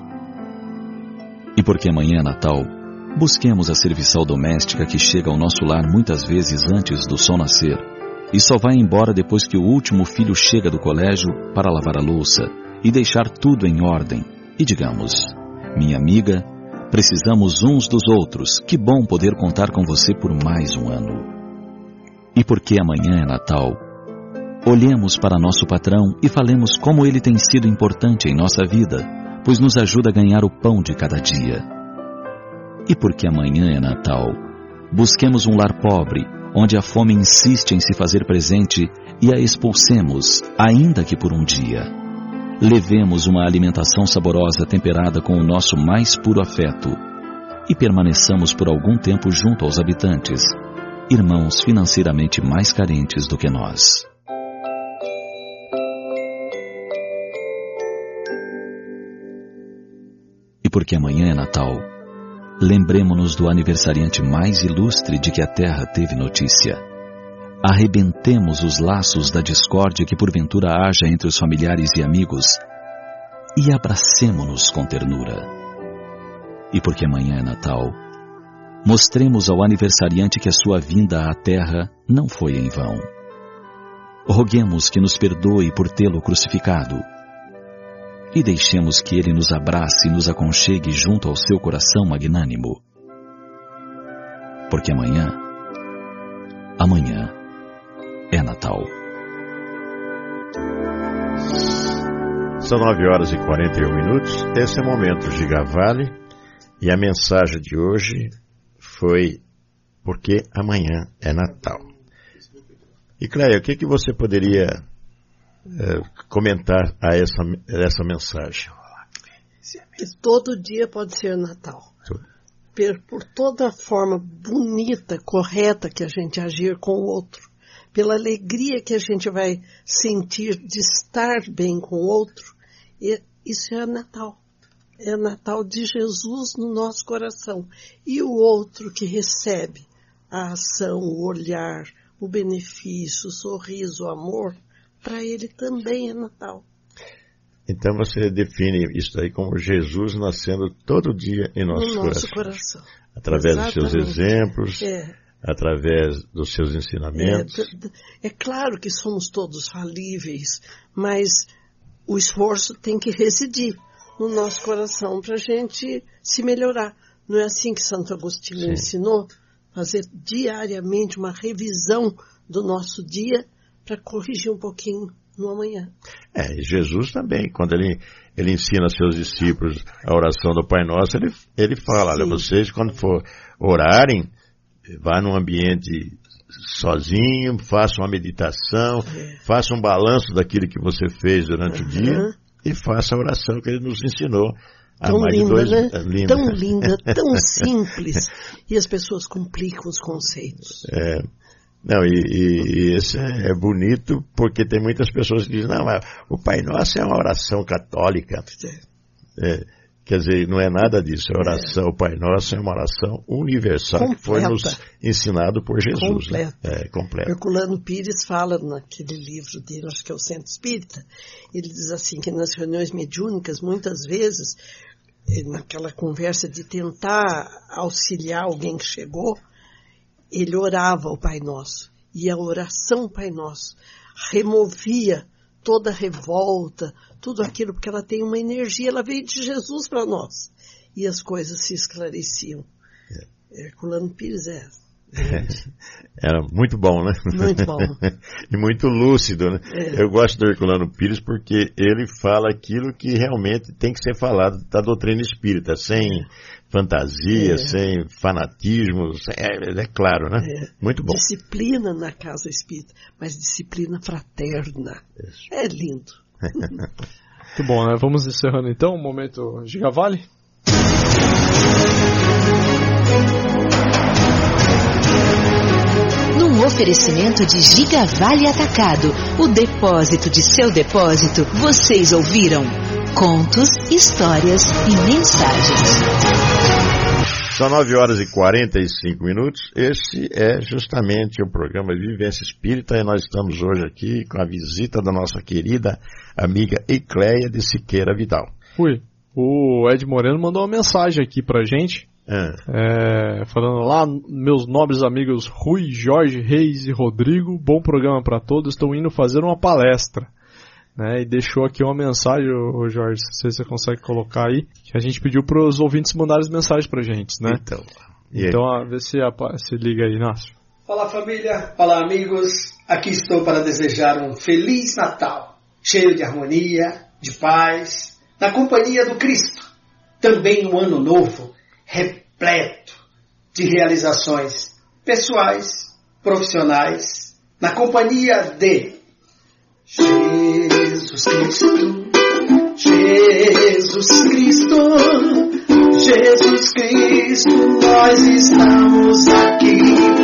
Speaker 9: E porque amanhã é Natal, busquemos a serviçal doméstica que chega ao nosso lar muitas vezes antes do sol nascer, e só vai embora depois que o último filho chega do colégio para lavar a louça e deixar tudo em ordem. E digamos: minha amiga, precisamos uns dos outros, que bom poder contar com você por mais um ano. E porque amanhã é Natal, olhemos para nosso patrão e falemos como ele tem sido importante em nossa vida, pois nos ajuda a ganhar o pão de cada dia. E porque amanhã é Natal, busquemos um lar pobre, onde a fome insiste em se fazer presente, e a expulsemos, ainda que por um dia. Levemos uma alimentação saborosa temperada com o nosso mais puro afeto, e permaneçamos por algum tempo junto aos habitantes, irmãos financeiramente mais carentes do que nós. E porque amanhã é Natal, lembremo-nos do aniversariante mais ilustre de que a Terra teve notícia. Arrebentemos os laços da discórdia que porventura haja entre os familiares e amigos e abracemo-nos com ternura. E porque amanhã é Natal, mostremos ao aniversariante que a sua vinda à Terra não foi em vão. Roguemos que nos perdoe por tê-lo crucificado e deixemos que ele nos abrace e nos aconchegue junto ao seu coração magnânimo. Porque amanhã é Natal.
Speaker 2: São 9h41. Esse é o Momento Gigavale e a mensagem de hoje foi porque amanhã é Natal. E Cleia, o que você poderia comentar a essa mensagem?
Speaker 5: Que todo dia pode ser Natal. Por toda a forma bonita, correta que a gente agir com o outro, pela alegria que a gente vai sentir de estar bem com o outro, isso é Natal. É Natal de Jesus no nosso coração. E o outro que recebe a ação, o olhar, o benefício, o sorriso, o amor, para ele também é Natal.
Speaker 2: Então você define isso aí como Jesus nascendo todo dia em nosso coração. Através dos seus exemplos, através dos seus ensinamentos.
Speaker 5: É claro que somos todos falíveis, mas o esforço tem que residir no nosso coração para a gente se melhorar. Não é assim que Santo Agostinho ensinou? Fazer diariamente uma revisão do nosso dia para corrigir um pouquinho no amanhã.
Speaker 2: E Jesus também, quando ele ensina aos seus discípulos a oração do Pai Nosso, ele fala, olha, vocês quando for orarem, vá num ambiente sozinho, faça uma meditação, faça um balanço daquilo que você fez durante o dia e faça a oração que ele nos ensinou.
Speaker 5: Tão linda, né? Tão linda, tão simples. E as pessoas complicam os conceitos.
Speaker 2: Não, e isso é bonito porque tem muitas pessoas que dizem, não, mas o Pai Nosso é uma oração católica. Quer dizer, não é nada disso. A oração, o Pai Nosso é uma oração universal completa, que foi nos ensinado por Jesus. Completa.
Speaker 5: Herculano Pires fala naquele livro dele, acho que é o Centro Espírita, ele diz assim que nas reuniões mediúnicas, muitas vezes, naquela conversa de tentar auxiliar alguém que chegou, ele orava o Pai Nosso. E a oração Pai Nosso removia toda a revolta, tudo aquilo, porque ela tem uma energia, ela veio de Jesus para nós. E as coisas se esclareciam. Herculano Pires
Speaker 2: era muito bom, né?
Speaker 5: Muito bom.
Speaker 2: E muito lúcido, né? Eu gosto do Herculano Pires porque ele fala aquilo que realmente tem que ser falado da doutrina espírita, sem fantasia, sem fanatismo, é claro, né? Muito bom.
Speaker 5: Disciplina na casa espírita, mas disciplina fraterna. Isso. É lindo.
Speaker 4: Muito bom, né? Vamos encerrando então o Momento Gigavale.
Speaker 6: Num oferecimento de Gigavale Atacado, o depósito de seu depósito, vocês ouviram contos, histórias e mensagens.
Speaker 2: São 9h45. Esse é justamente o programa Vivência Espírita e nós estamos hoje aqui com a visita da nossa querida amiga Icleia de Siqueira Vidal.
Speaker 4: O Ed Moreno mandou uma mensagem aqui pra gente. Falando lá, meus nobres amigos Rui, Jorge, Reis e Rodrigo, bom programa para todos, estou indo fazer uma palestra, né? E deixou aqui uma mensagem, Jorge, não sei se você consegue colocar aí, que a gente pediu para os ouvintes mandarem mensagem pra gente, né? Então vê se liga aí, Inácio.
Speaker 10: Olá família, olá amigos, aqui estou para desejar um Feliz Natal, cheio de harmonia, de paz, na companhia do Cristo, também um ano novo, repleto de realizações pessoais, profissionais, na companhia de Jesus Cristo, Jesus Cristo, Jesus Cristo, nós estamos aqui.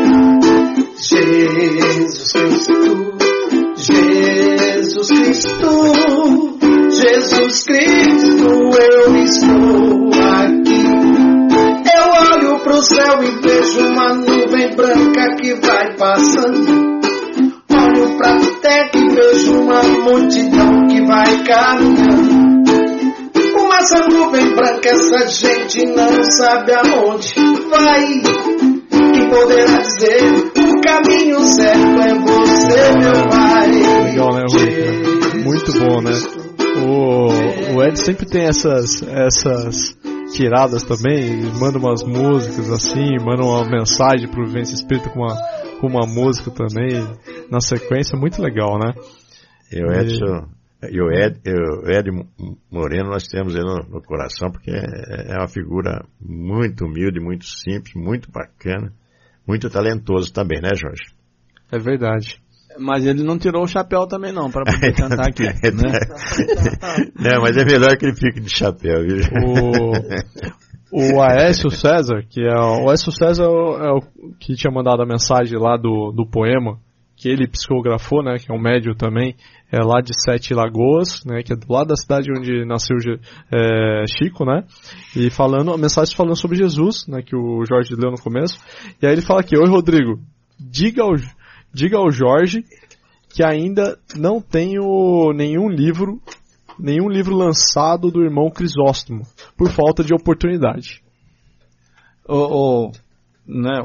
Speaker 10: Jesus Cristo, Jesus Cristo, Jesus Cristo, eu estou aqui. Eu olho pro céu e vejo uma nuvem branca que vai passando. Olho pra terra e vejo uma multidão que vai caminhando. Com essa nuvem branca essa gente não sabe aonde vai. Quem poderá dizer o caminho certo é você, meu Pai.
Speaker 4: Legal, né, Rui? Muito bom, né? O Ed sempre tem essas tiradas também, manda umas músicas assim, manda uma mensagem pro Vivência Espírita com uma música também na sequência, muito legal, né?
Speaker 2: O E o Ed Moreno nós temos aí no coração, porque é uma figura muito humilde, muito simples, muito bacana, muito talentoso também, né, Jorge?
Speaker 4: É verdade.
Speaker 3: Mas ele não tirou o chapéu também não, para poder cantar aqui, né?
Speaker 2: Não, mas é melhor que ele fique de chapéu, viu?
Speaker 4: O Aécio César, o Aécio César é o que tinha mandado a mensagem lá do poema, que ele psicografou, né, que é um médium também, é lá de Sete Lagoas, né, que é do lado da cidade onde nasceu Chico, né, e a mensagem falando sobre Jesus, né, que o Jorge leu no começo, e aí ele fala aqui: oi Rodrigo, diga ao Jorge que ainda não tenho nenhum livro lançado do irmão Crisóstomo, por falta de oportunidade.
Speaker 3: Né,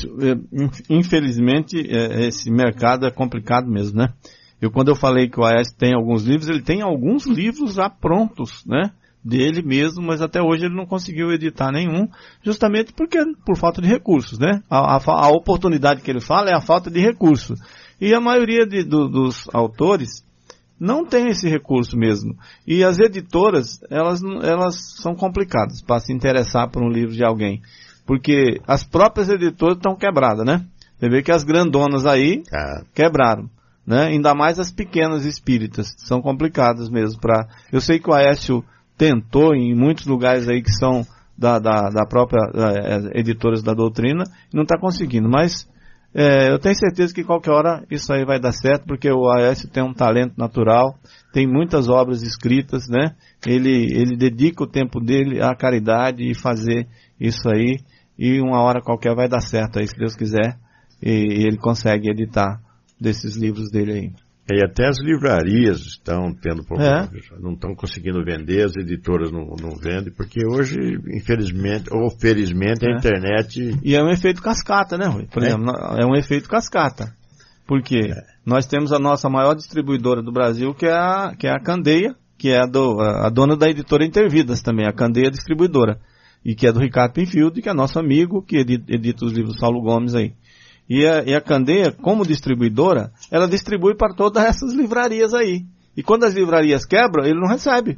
Speaker 3: infelizmente, esse mercado é complicado mesmo, né? Quando eu falei que o Aécio tem alguns livros, ele tem alguns livros já prontos, né? Dele mesmo, mas até hoje ele não conseguiu editar nenhum, justamente por falta de recursos, né? A oportunidade que ele fala é a falta de recursos. E a maioria dos autores não tem esse recurso mesmo. E as editoras, elas são complicadas para se interessar por um livro de alguém. Porque as próprias editoras estão quebradas, né? Você vê que as grandonas aí quebraram, né? Ainda mais as pequenas espíritas, são complicadas mesmo. Eu sei que o Aécio tentou em muitos lugares aí que são da própria editoras da doutrina, e não está conseguindo, mas eu tenho certeza que qualquer hora isso aí vai dar certo, porque o Aécio tem um talento natural, tem muitas obras escritas, né? Ele dedica o tempo dele à caridade e fazer isso aí, e uma hora qualquer vai dar certo aí, se Deus quiser, e ele consegue editar desses livros dele aí.
Speaker 2: E até as livrarias estão tendo problemas, não estão conseguindo vender, as editoras não vendem, porque hoje, infelizmente, ou felizmente, a internet...
Speaker 3: E é um efeito cascata, né, Rui? Por exemplo, é um efeito cascata. Porque nós temos a nossa maior distribuidora do Brasil, que é a Candeia, que é a dona da editora Intervidas também, a Candeia Distribuidora, e que é do Ricardo Pinfield, que é nosso amigo, que edita os livros Saulo Gomes aí. E a Candeia, como distribuidora, ela distribui para todas essas livrarias aí. E quando as livrarias quebram, ele não recebe.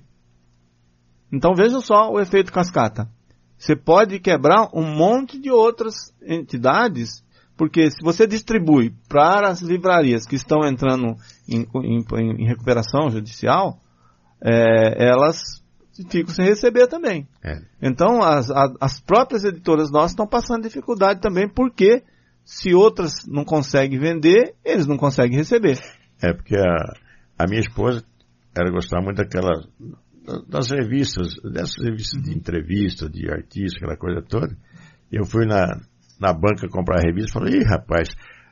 Speaker 3: Então veja só o efeito cascata. Você pode quebrar um monte de outras entidades, porque se você distribui para as livrarias que estão entrando em recuperação judicial, elas ficam sem receber também. Então as próprias editoras nossas estão passando dificuldade também, porque se outras não conseguem vender, eles não conseguem receber.
Speaker 2: Porque a minha esposa, ela gostava muito das revistas, dessas revistas de entrevista, de artista, aquela coisa toda. Eu fui na banca comprar a revista e falei: ih, rapaz,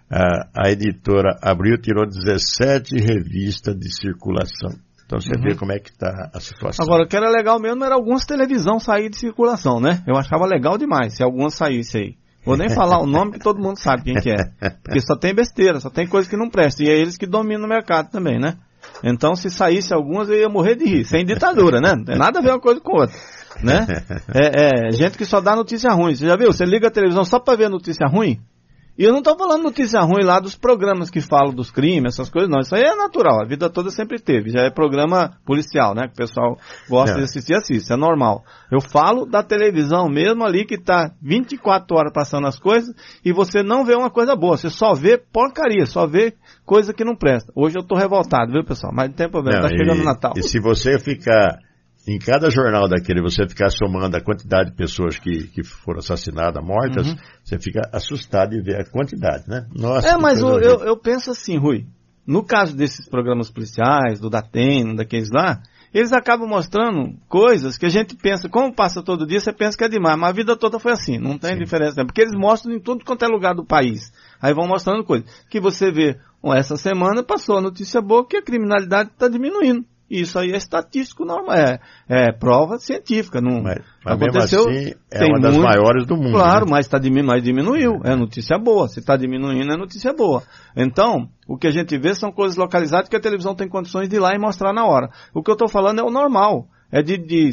Speaker 2: a editora abriu e tirou 17 revistas de circulação. Então você vê como é que está a situação.
Speaker 3: Agora, o que era legal mesmo era algumas televisão sair de circulação, né? Eu achava legal demais se algumas saíssem aí. Vou nem falar o nome, que todo mundo sabe quem que é. Porque só tem besteira, só tem coisa que não presta. E é eles que dominam o mercado também, né? Então, se saísse algumas, eu ia morrer de rir. Sem ditadura, né? Não tem nada a ver uma coisa com outra, né? Gente que só dá notícia ruim. Você já viu? Você liga a televisão só pra ver notícia ruim? E eu não estou falando notícia ruim lá dos programas que falam dos crimes, essas coisas, não. Isso aí é natural, a vida toda sempre teve. Já é programa policial, né? Que o pessoal gosta de assistir, assiste, é normal. Eu falo da televisão mesmo ali, que está 24 horas passando as coisas, e você não vê uma coisa boa, você só vê porcaria, só vê coisa que não presta. Hoje eu estou revoltado, viu, pessoal? Mas não tem problema, está chegando o Natal.
Speaker 2: E se você ficar... Em cada jornal daquele, você ficar somando a quantidade de pessoas que foram assassinadas, mortas, você fica assustado de ver a quantidade, né? Nossa,
Speaker 3: mas eu penso assim, Rui, no caso desses programas policiais, do Datena, daqueles lá, eles acabam mostrando coisas que a gente pensa, como passa todo dia, você pensa que é demais, mas a vida toda foi assim, não tem diferença, porque eles mostram em tudo quanto é lugar do país. Aí vão mostrando coisas. Que você vê, essa semana passou a notícia boa que a criminalidade está diminuindo. Isso aí é estatístico normal, é prova científica. Não
Speaker 2: mas
Speaker 3: aconteceu,
Speaker 2: mesmo assim, é uma das maiores do mundo.
Speaker 3: Claro,
Speaker 2: né?
Speaker 3: mas diminuiu. É notícia boa. Se está diminuindo, é notícia boa. Então, o que a gente vê são coisas localizadas que a televisão tem condições de ir lá e mostrar na hora. O que eu estou falando é o normal. É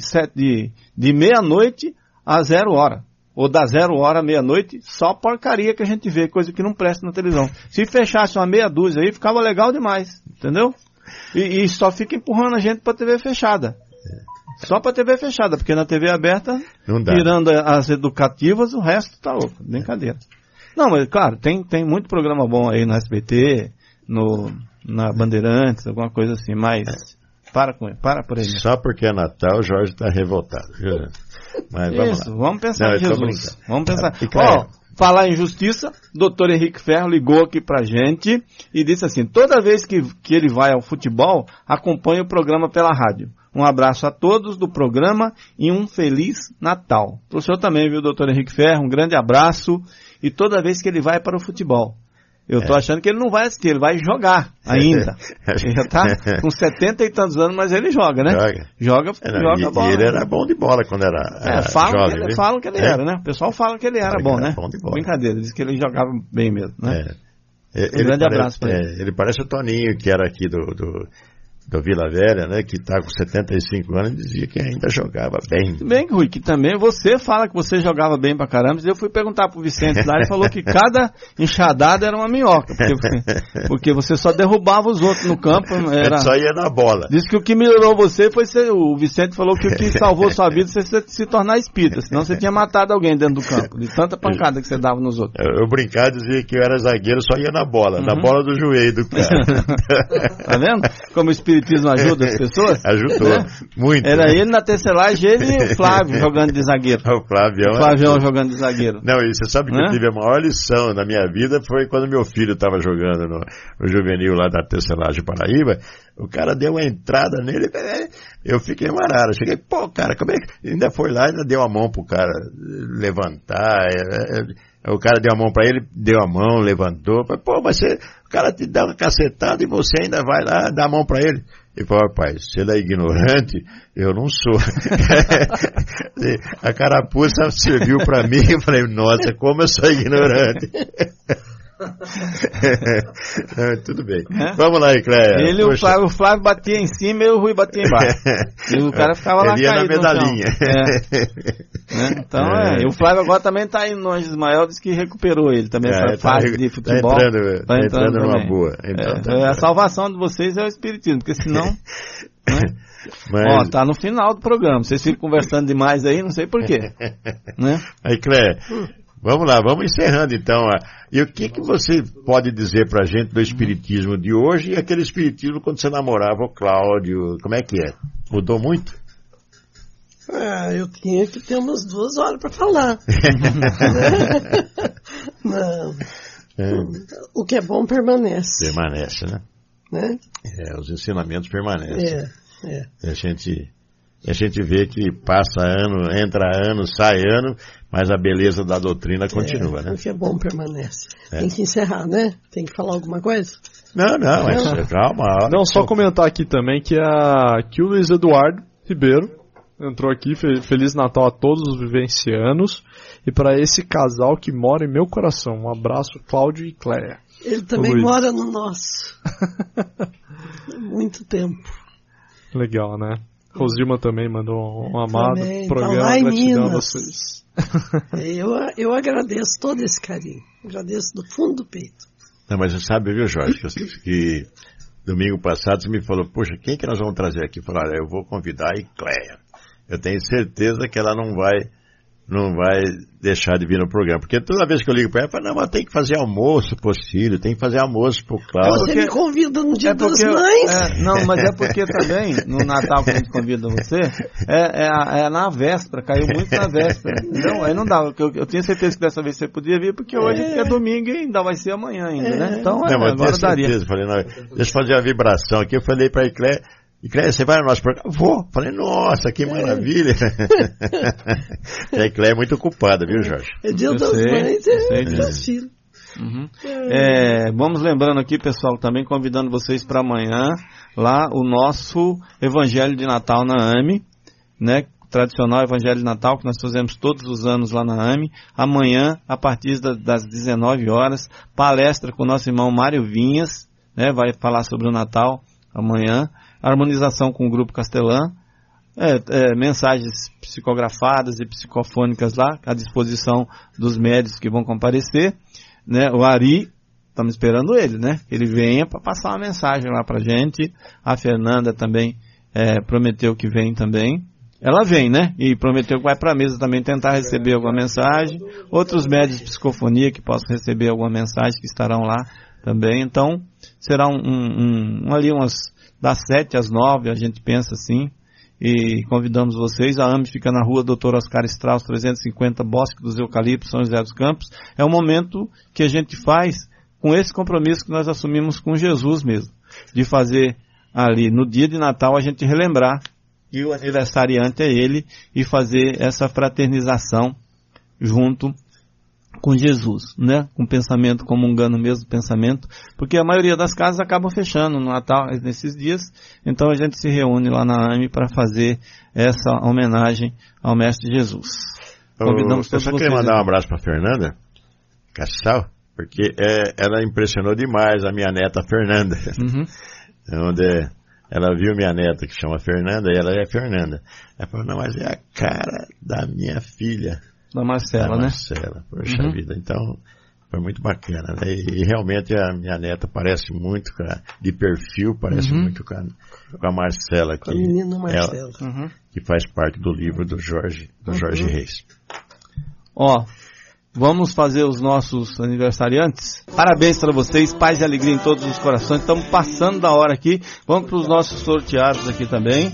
Speaker 3: de meia-noite a 0 hora. Ou da 0 hora à meia-noite, só porcaria que a gente vê, coisa que não presta na televisão. Se fechasse uma meia dúzia aí, ficava legal demais. Entendeu? E só fica empurrando a gente pra TV fechada. Só pra TV fechada, porque na TV aberta, tirando as educativas, o resto tá louco. Brincadeira. Não, mas claro, tem muito programa bom aí no SBT, na Bandeirantes, alguma coisa assim, mas para por aí.
Speaker 2: Só porque é Natal, o Jorge tá revoltado. Mas vamos lá.
Speaker 3: Vamos pensar em Jesus. Vamos pensar. Falar em justiça, Dr. Henrique Ferro ligou aqui pra gente e disse assim, toda vez que ele vai ao futebol, acompanha o programa pela rádio. Um abraço a todos do programa e um Feliz Natal. Pro senhor também, viu, Dr. Henrique Ferro, um grande abraço. E toda vez que ele vai para o futebol. Eu tô achando que ele não vai assistir, ele vai jogar ainda. Ele já tá com 70 e tantos anos, mas ele joga, né? Joga bola.
Speaker 2: E ele era bom de bola quando era jovem.
Speaker 3: Falam que ele era, né? O pessoal fala que ele era bom, né? Bom de bola. Brincadeira, diz que ele jogava bem mesmo, né? Um grande abraço para ele.
Speaker 2: Ele parece o Toninho, que era aqui do Vila Velha, né, que está com 75 anos, dizia que ainda jogava bem.
Speaker 3: Bem, Rui, que também você fala que você jogava bem pra caramba, e eu fui perguntar pro Vicente lá, ele falou que cada enxadada era uma minhoca, porque você só derrubava os outros no campo.
Speaker 2: Só ia na bola.
Speaker 3: Disse que o que melhorou você foi o Vicente falou que o que salvou sua vida foi você se tornar espírita, senão você tinha matado alguém dentro do campo, de tanta pancada que você dava nos outros.
Speaker 2: Eu brincava, dizia que eu era zagueiro, só ia na bola, na bola do joelho do cara.
Speaker 3: Tá vendo? Como o espiritismo ajuda as pessoas?
Speaker 2: Ajudou, muito.
Speaker 3: Era ele na tecelagem, ele e o Flávio jogando de zagueiro.
Speaker 2: O
Speaker 3: Flavião jogando de zagueiro.
Speaker 2: Não, e você sabe que eu tive a maior lição na minha vida foi quando meu filho estava jogando no juvenil lá da Tecelagem Paraíba. O cara deu uma entrada nele, eu fiquei marado. Cheguei, cara, como é que... Ainda foi lá, ainda deu a mão pro cara levantar. O cara deu a mão pra ele, deu a mão, levantou. Mas o cara te dá uma cacetada e você ainda vai lá dar a mão pra ele. Ele falou, rapaz, se ele é ignorante, eu não sou. A carapuça serviu pra mim, eu falei, nossa, como eu sou ignorante. Tudo bem. Vamos lá, Ecléia.
Speaker 3: O Flávio batia em cima e o Rui batia embaixo. E o cara ficava lá caído
Speaker 2: na medalhinha.
Speaker 3: Então, e o Flávio agora também está indo no Anjo Ismael, diz que recuperou ele também, essa fase de futebol.
Speaker 2: Tá entrando numa boa. Então,
Speaker 3: a salvação de vocês é o espiritismo, porque senão... tá no final do programa. Vocês ficam conversando demais aí, não sei porquê.
Speaker 2: Aí, Cléia, vamos lá, vamos encerrando então. E o que você pode dizer pra gente do espiritismo de hoje e aquele espiritismo quando você namorava o Cláudio? Como é que é? Mudou muito?
Speaker 5: Eu tinha que ter umas 2 horas para falar. Não. O que é bom permanece.
Speaker 2: Permanece, né? Os ensinamentos permanecem. A gente vê que passa ano, entra ano, sai ano, mas a beleza da doutrina continua, né?
Speaker 5: O que é bom permanece. Tem que encerrar, né? Tem que falar alguma coisa?
Speaker 2: Não, calma.
Speaker 4: Não, só comentar aqui também que o Luiz Eduardo Ribeiro entrou aqui, Feliz Natal a todos os vivencianos e para esse casal que mora em meu coração. Um abraço, Cláudio e Cléia.
Speaker 5: Ele também mora no nosso. Há muito tempo.
Speaker 4: Legal, né? Rosilma também mandou um amado programa,
Speaker 5: tá lá em
Speaker 4: gratidão
Speaker 5: Minas.
Speaker 4: a vocês.
Speaker 5: Eu agradeço todo esse carinho. Agradeço do fundo do peito.
Speaker 2: Não, mas você sabe, viu, Jorge, que domingo passado você me falou, poxa, quem que nós vamos trazer aqui? Falaram, eu vou convidar a Ecléia. Eu tenho certeza que ela não vai deixar de vir no programa. Porque toda vez que eu ligo para ela, eu falo, não, mas tem que fazer almoço pro filho, tem que fazer almoço pro Cláudio.
Speaker 5: Você me convida no Dia das Mães?
Speaker 3: Não, mas é porque também, no Natal que a gente convida você, é na véspera, caiu muito na véspera. Então, aí não dá. Eu tinha certeza que dessa vez você podia vir, porque hoje é domingo e ainda vai ser amanhã ainda, né? Então, agora daria.
Speaker 2: Falei, não, deixa eu fazer a vibração aqui. Eu falei para a Ecléia, você vai no nosso programa? Vou. Falei, nossa, que maravilha. A Ecléia é muito ocupada, viu, Jorge?
Speaker 5: É Dia das Mães, meus filhos.
Speaker 3: Vamos lembrando aqui, pessoal, também convidando vocês para amanhã, lá o nosso Evangelho de Natal na AME, né? Tradicional Evangelho de Natal, que nós fazemos todos os anos lá na AME. Amanhã, a partir das 19 horas, palestra com o nosso irmão Mário Vinhas, né? Vai falar sobre o Natal amanhã. Harmonização com o Grupo Castelã, mensagens psicografadas e psicofônicas lá, à disposição dos médios que vão comparecer, né? O Ari estamos esperando ele, né? Ele venha para passar uma mensagem lá pra gente. A Fernanda também prometeu que vem também. Ela vem, né? E prometeu que vai para a mesa também tentar receber alguma mensagem. Outros médios de psicofonia que possam receber alguma mensagem que estarão lá também. Então, será ali das 7 às 9, a gente pensa assim. E convidamos vocês. A AME fica na rua Dr. Oscar Strauss, 350, Bosque dos Eucaliptos, São José dos Campos. É um momento que a gente faz com esse compromisso que nós assumimos com Jesus mesmo. De fazer ali, no dia de Natal, a gente relembrar que o aniversariante é ele e fazer essa fraternização junto com Jesus, né? Com pensamento, comungando o mesmo pensamento, porque a maioria das casas acabam fechando no Natal nesses dias, então a gente se reúne lá na AME para fazer essa homenagem ao Mestre Jesus. Convidamos todos vocês.
Speaker 2: Eu só queria mandar um abraço para Fernanda Cassal, porque ela impressionou demais a minha neta Fernanda, onde ela viu minha neta que chama Fernanda e ela é Fernanda. Ela falou, não, mas é a cara da minha filha.
Speaker 3: Da Marcela, né?
Speaker 2: Marcela, poxa vida. Então, foi muito bacana, né? E realmente a minha neta parece muito, de perfil, parece muito com a Marcela.
Speaker 5: Com a menina Marcela.
Speaker 2: Que faz parte do livro do Jorge Reis.
Speaker 3: Vamos fazer os nossos aniversariantes? Parabéns para vocês, paz e alegria em todos os corações. Estamos passando da hora aqui. Vamos para os nossos sorteados aqui também.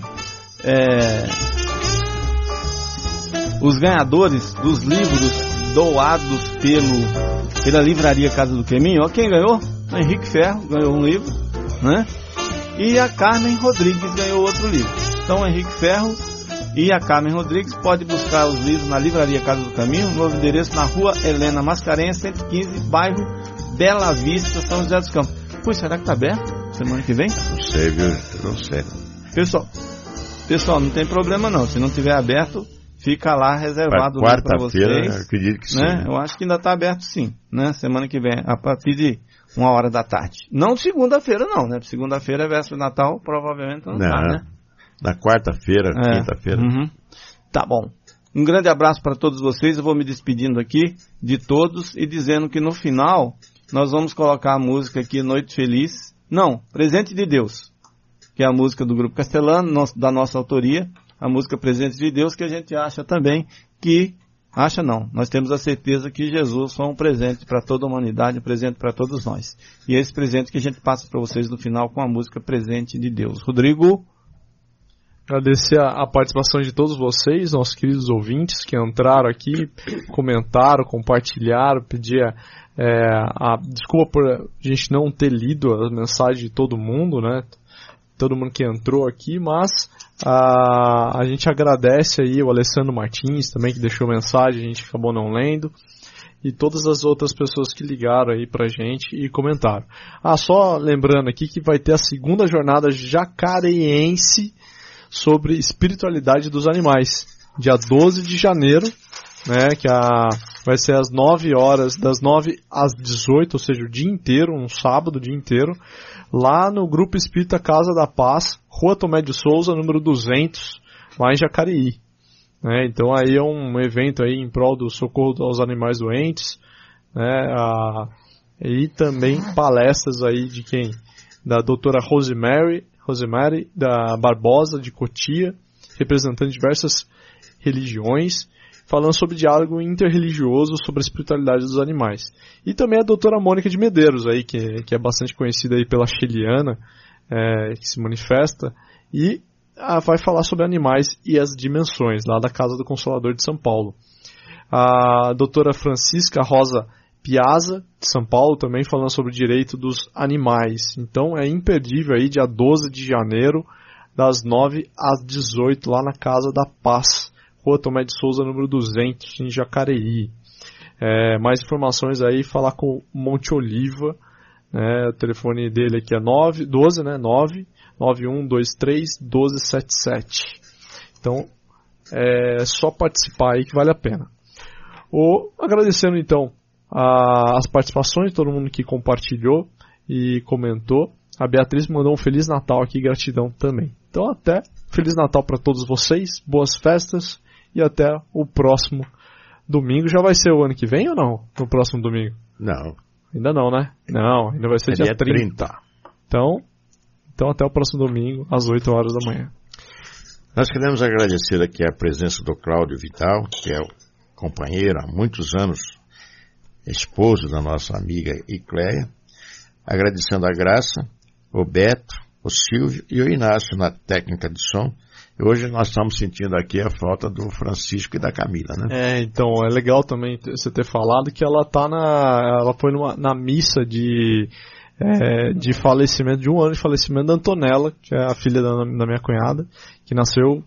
Speaker 3: Os ganhadores dos livros doados pela Livraria Casa do Caminho. Quem ganhou? O Henrique Ferro ganhou um livro, né? E a Carmen Rodrigues ganhou outro livro. Então o Henrique Ferro e a Carmen Rodrigues pode buscar os livros na Livraria Casa do Caminho, novo endereço na rua Helena Mascarenhas, 115, bairro Bela Vista, São José dos Campos. Será que está aberto semana que vem?
Speaker 2: Não sei, viu? Não sei.
Speaker 3: Pessoal, não tem problema não. Se não tiver aberto, fica lá reservado para vocês.
Speaker 2: Quarta-feira, acredito que sim.
Speaker 3: Né? Eu acho que ainda está aberto sim, né? Semana que vem, a partir de 1h da tarde. Não segunda-feira não, né? Segunda-feira é véspera de Natal, provavelmente não está, né?
Speaker 2: Na quarta-feira, quinta-feira.
Speaker 3: Tá bom. Um grande abraço para todos vocês. Eu vou me despedindo aqui de todos e dizendo que no final nós vamos colocar a música aqui, Noite Feliz. Não, Presente de Deus, que é a música do Grupo Castelano, da nossa autoria. A música Presente de Deus, que a gente acha também que... Acha não. Nós temos a certeza que Jesus foi um presente para toda a humanidade, um presente para todos nós. E é esse presente que a gente passa para vocês no final com a música Presente de Deus. Rodrigo...
Speaker 4: Agradecer a participação de todos vocês, nossos queridos ouvintes que entraram aqui, comentaram, compartilharam, pedir desculpa por a gente não ter lido a mensagem de todo mundo, né? Todo mundo que entrou aqui, mas a gente agradece aí o Alessandro Martins também, que deixou mensagem, a gente acabou não lendo, e todas as outras pessoas que ligaram aí pra gente e comentaram. Só lembrando aqui que vai ter a segunda jornada jacareense sobre espiritualidade dos animais, dia 12 de janeiro, né, que vai ser às 9 horas, das 9 às 18, ou seja, o dia inteiro, um sábado, o dia inteiro, lá no Grupo Espírita Casa da Paz, Rua Tomé de Souza, número 200, lá em Jacareí. Né, então aí é um evento aí em prol do socorro aos animais doentes, né, e também palestras aí de quem? Da doutora Rosemary da Barbosa, de Cotia, representando diversas religiões, falando sobre diálogo interreligioso sobre a espiritualidade dos animais. E também a doutora Mônica de Medeiros, aí, que é bastante conhecida aí pela Cheliana, que se manifesta, e vai falar sobre animais e as dimensões, lá da Casa do Consolador de São Paulo. A doutora Francisca Rosa Piazza, de São Paulo, também falando sobre o direito dos animais. Então é imperdível aí, dia 12 de janeiro, das 9 às 18, lá na Casa da Paz, Rua Tomé de Souza, número 200, em Jacareí. Mais informações aí, falar com o Monte Oliva, né, o telefone dele aqui é 991231277. Então, é só participar aí que vale a pena. Agradecendo então as participações de todo mundo que compartilhou e comentou. A Beatriz mandou um Feliz Natal aqui, gratidão também. Então até Feliz Natal para todos vocês, boas festas e até o próximo domingo. Já vai ser o ano que vem ou não? No próximo domingo?
Speaker 2: Não.
Speaker 4: Ainda não, né? Não, ainda vai ser dia 30. Então até o próximo domingo, às 8 horas da manhã.
Speaker 2: Nós queremos agradecer aqui a presença do Cláudio Vital, que é o companheiro há muitos anos, esposo da nossa amiga Icléia, agradecendo a Graça, o Beto, o Silvio e o Inácio na técnica de som. E hoje nós estamos sentindo aqui a falta do Francisco e da Camila, né?
Speaker 4: Então é legal também você ter falado que ela foi na missa de falecimento, de 1 ano de falecimento da Antonella, que é a filha da minha cunhada, que nasceu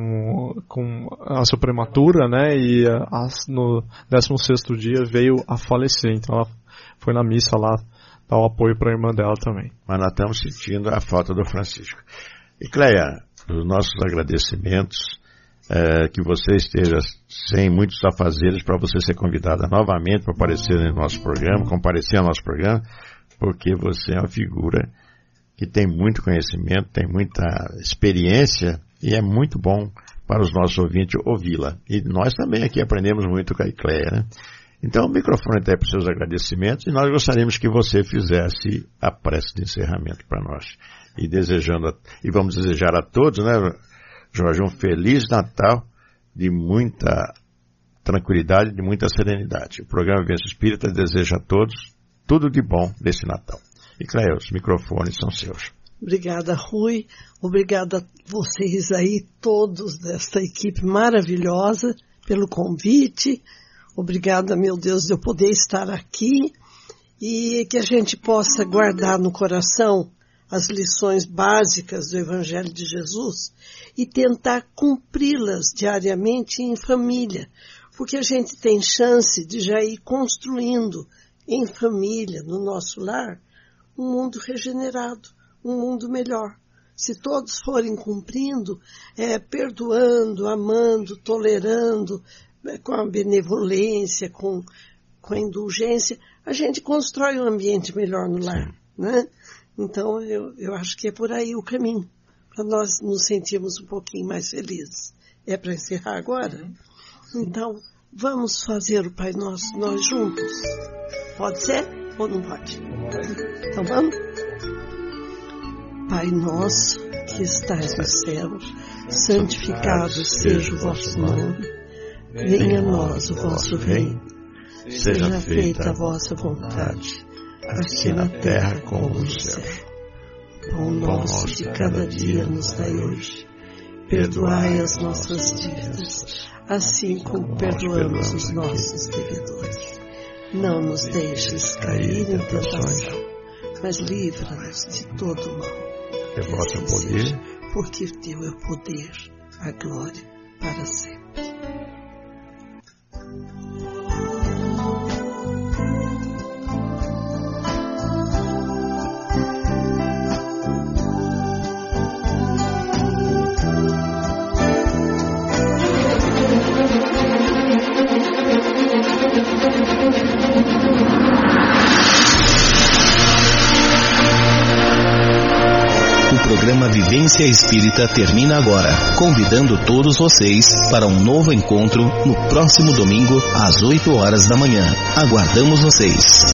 Speaker 4: prematura, né, e no 16º dia veio a falecer. Então ela foi na missa lá dar o apoio para a irmã dela também.
Speaker 2: Mas nós estamos sentindo a falta do Francisco. E Cleia, os nossos agradecimentos, que você esteja sem muitos afazeres para você ser convidada novamente para aparecer no nosso programa, comparecer ao nosso programa, porque você é uma figura que tem muito conhecimento, tem muita experiência e é muito bom para os nossos ouvintes ouvi-la. E nós também aqui aprendemos muito com a Icléia, né? Então o microfone está aí para os seus agradecimentos e nós gostaríamos que você fizesse a prece de encerramento para nós. E vamos desejar a todos, né, Jorge, um Feliz Natal de muita tranquilidade, de muita serenidade. O programa Vivência Espírita deseja a todos tudo de bom desse Natal. E Cléia, os microfones são seus.
Speaker 5: Obrigada, Rui. Obrigada a vocês aí, todos desta equipe maravilhosa, pelo convite. Obrigada, meu Deus, de eu poder estar aqui e que a gente possa guardar no coração as lições básicas do Evangelho de Jesus e tentar cumpri-las diariamente em família, porque a gente tem chance de já ir construindo em família, no nosso lar, um mundo regenerado, um mundo melhor. Se todos forem cumprindo, perdoando, amando, tolerando, com a benevolência, com a indulgência, a gente constrói um ambiente melhor no lar, né? Então, eu acho que é por aí o caminho, para nós nos sentirmos um pouquinho mais felizes. É para encerrar agora? Então, vamos fazer o Pai Nosso nós juntos. Pode ser ou não pode? Então vamos? Pai nosso que estais no céu, santificado seja o vosso nome. Venha a nós o vosso reino. Seja feita a vossa vontade, assim na terra como no céu. Pão nosso de cada dia nos dai hoje. Perdoai as nossas dívidas, assim como perdoamos os nossos devedores. Não nos deixes cair em tentação, mas livra-nos de todo o mal.
Speaker 2: É vosso poder,
Speaker 5: porque teu é o poder, a glória para sempre.
Speaker 1: O programa Vivência Espírita termina agora, convidando todos vocês para um novo encontro no próximo domingo às 8 horas da manhã. Aguardamos vocês.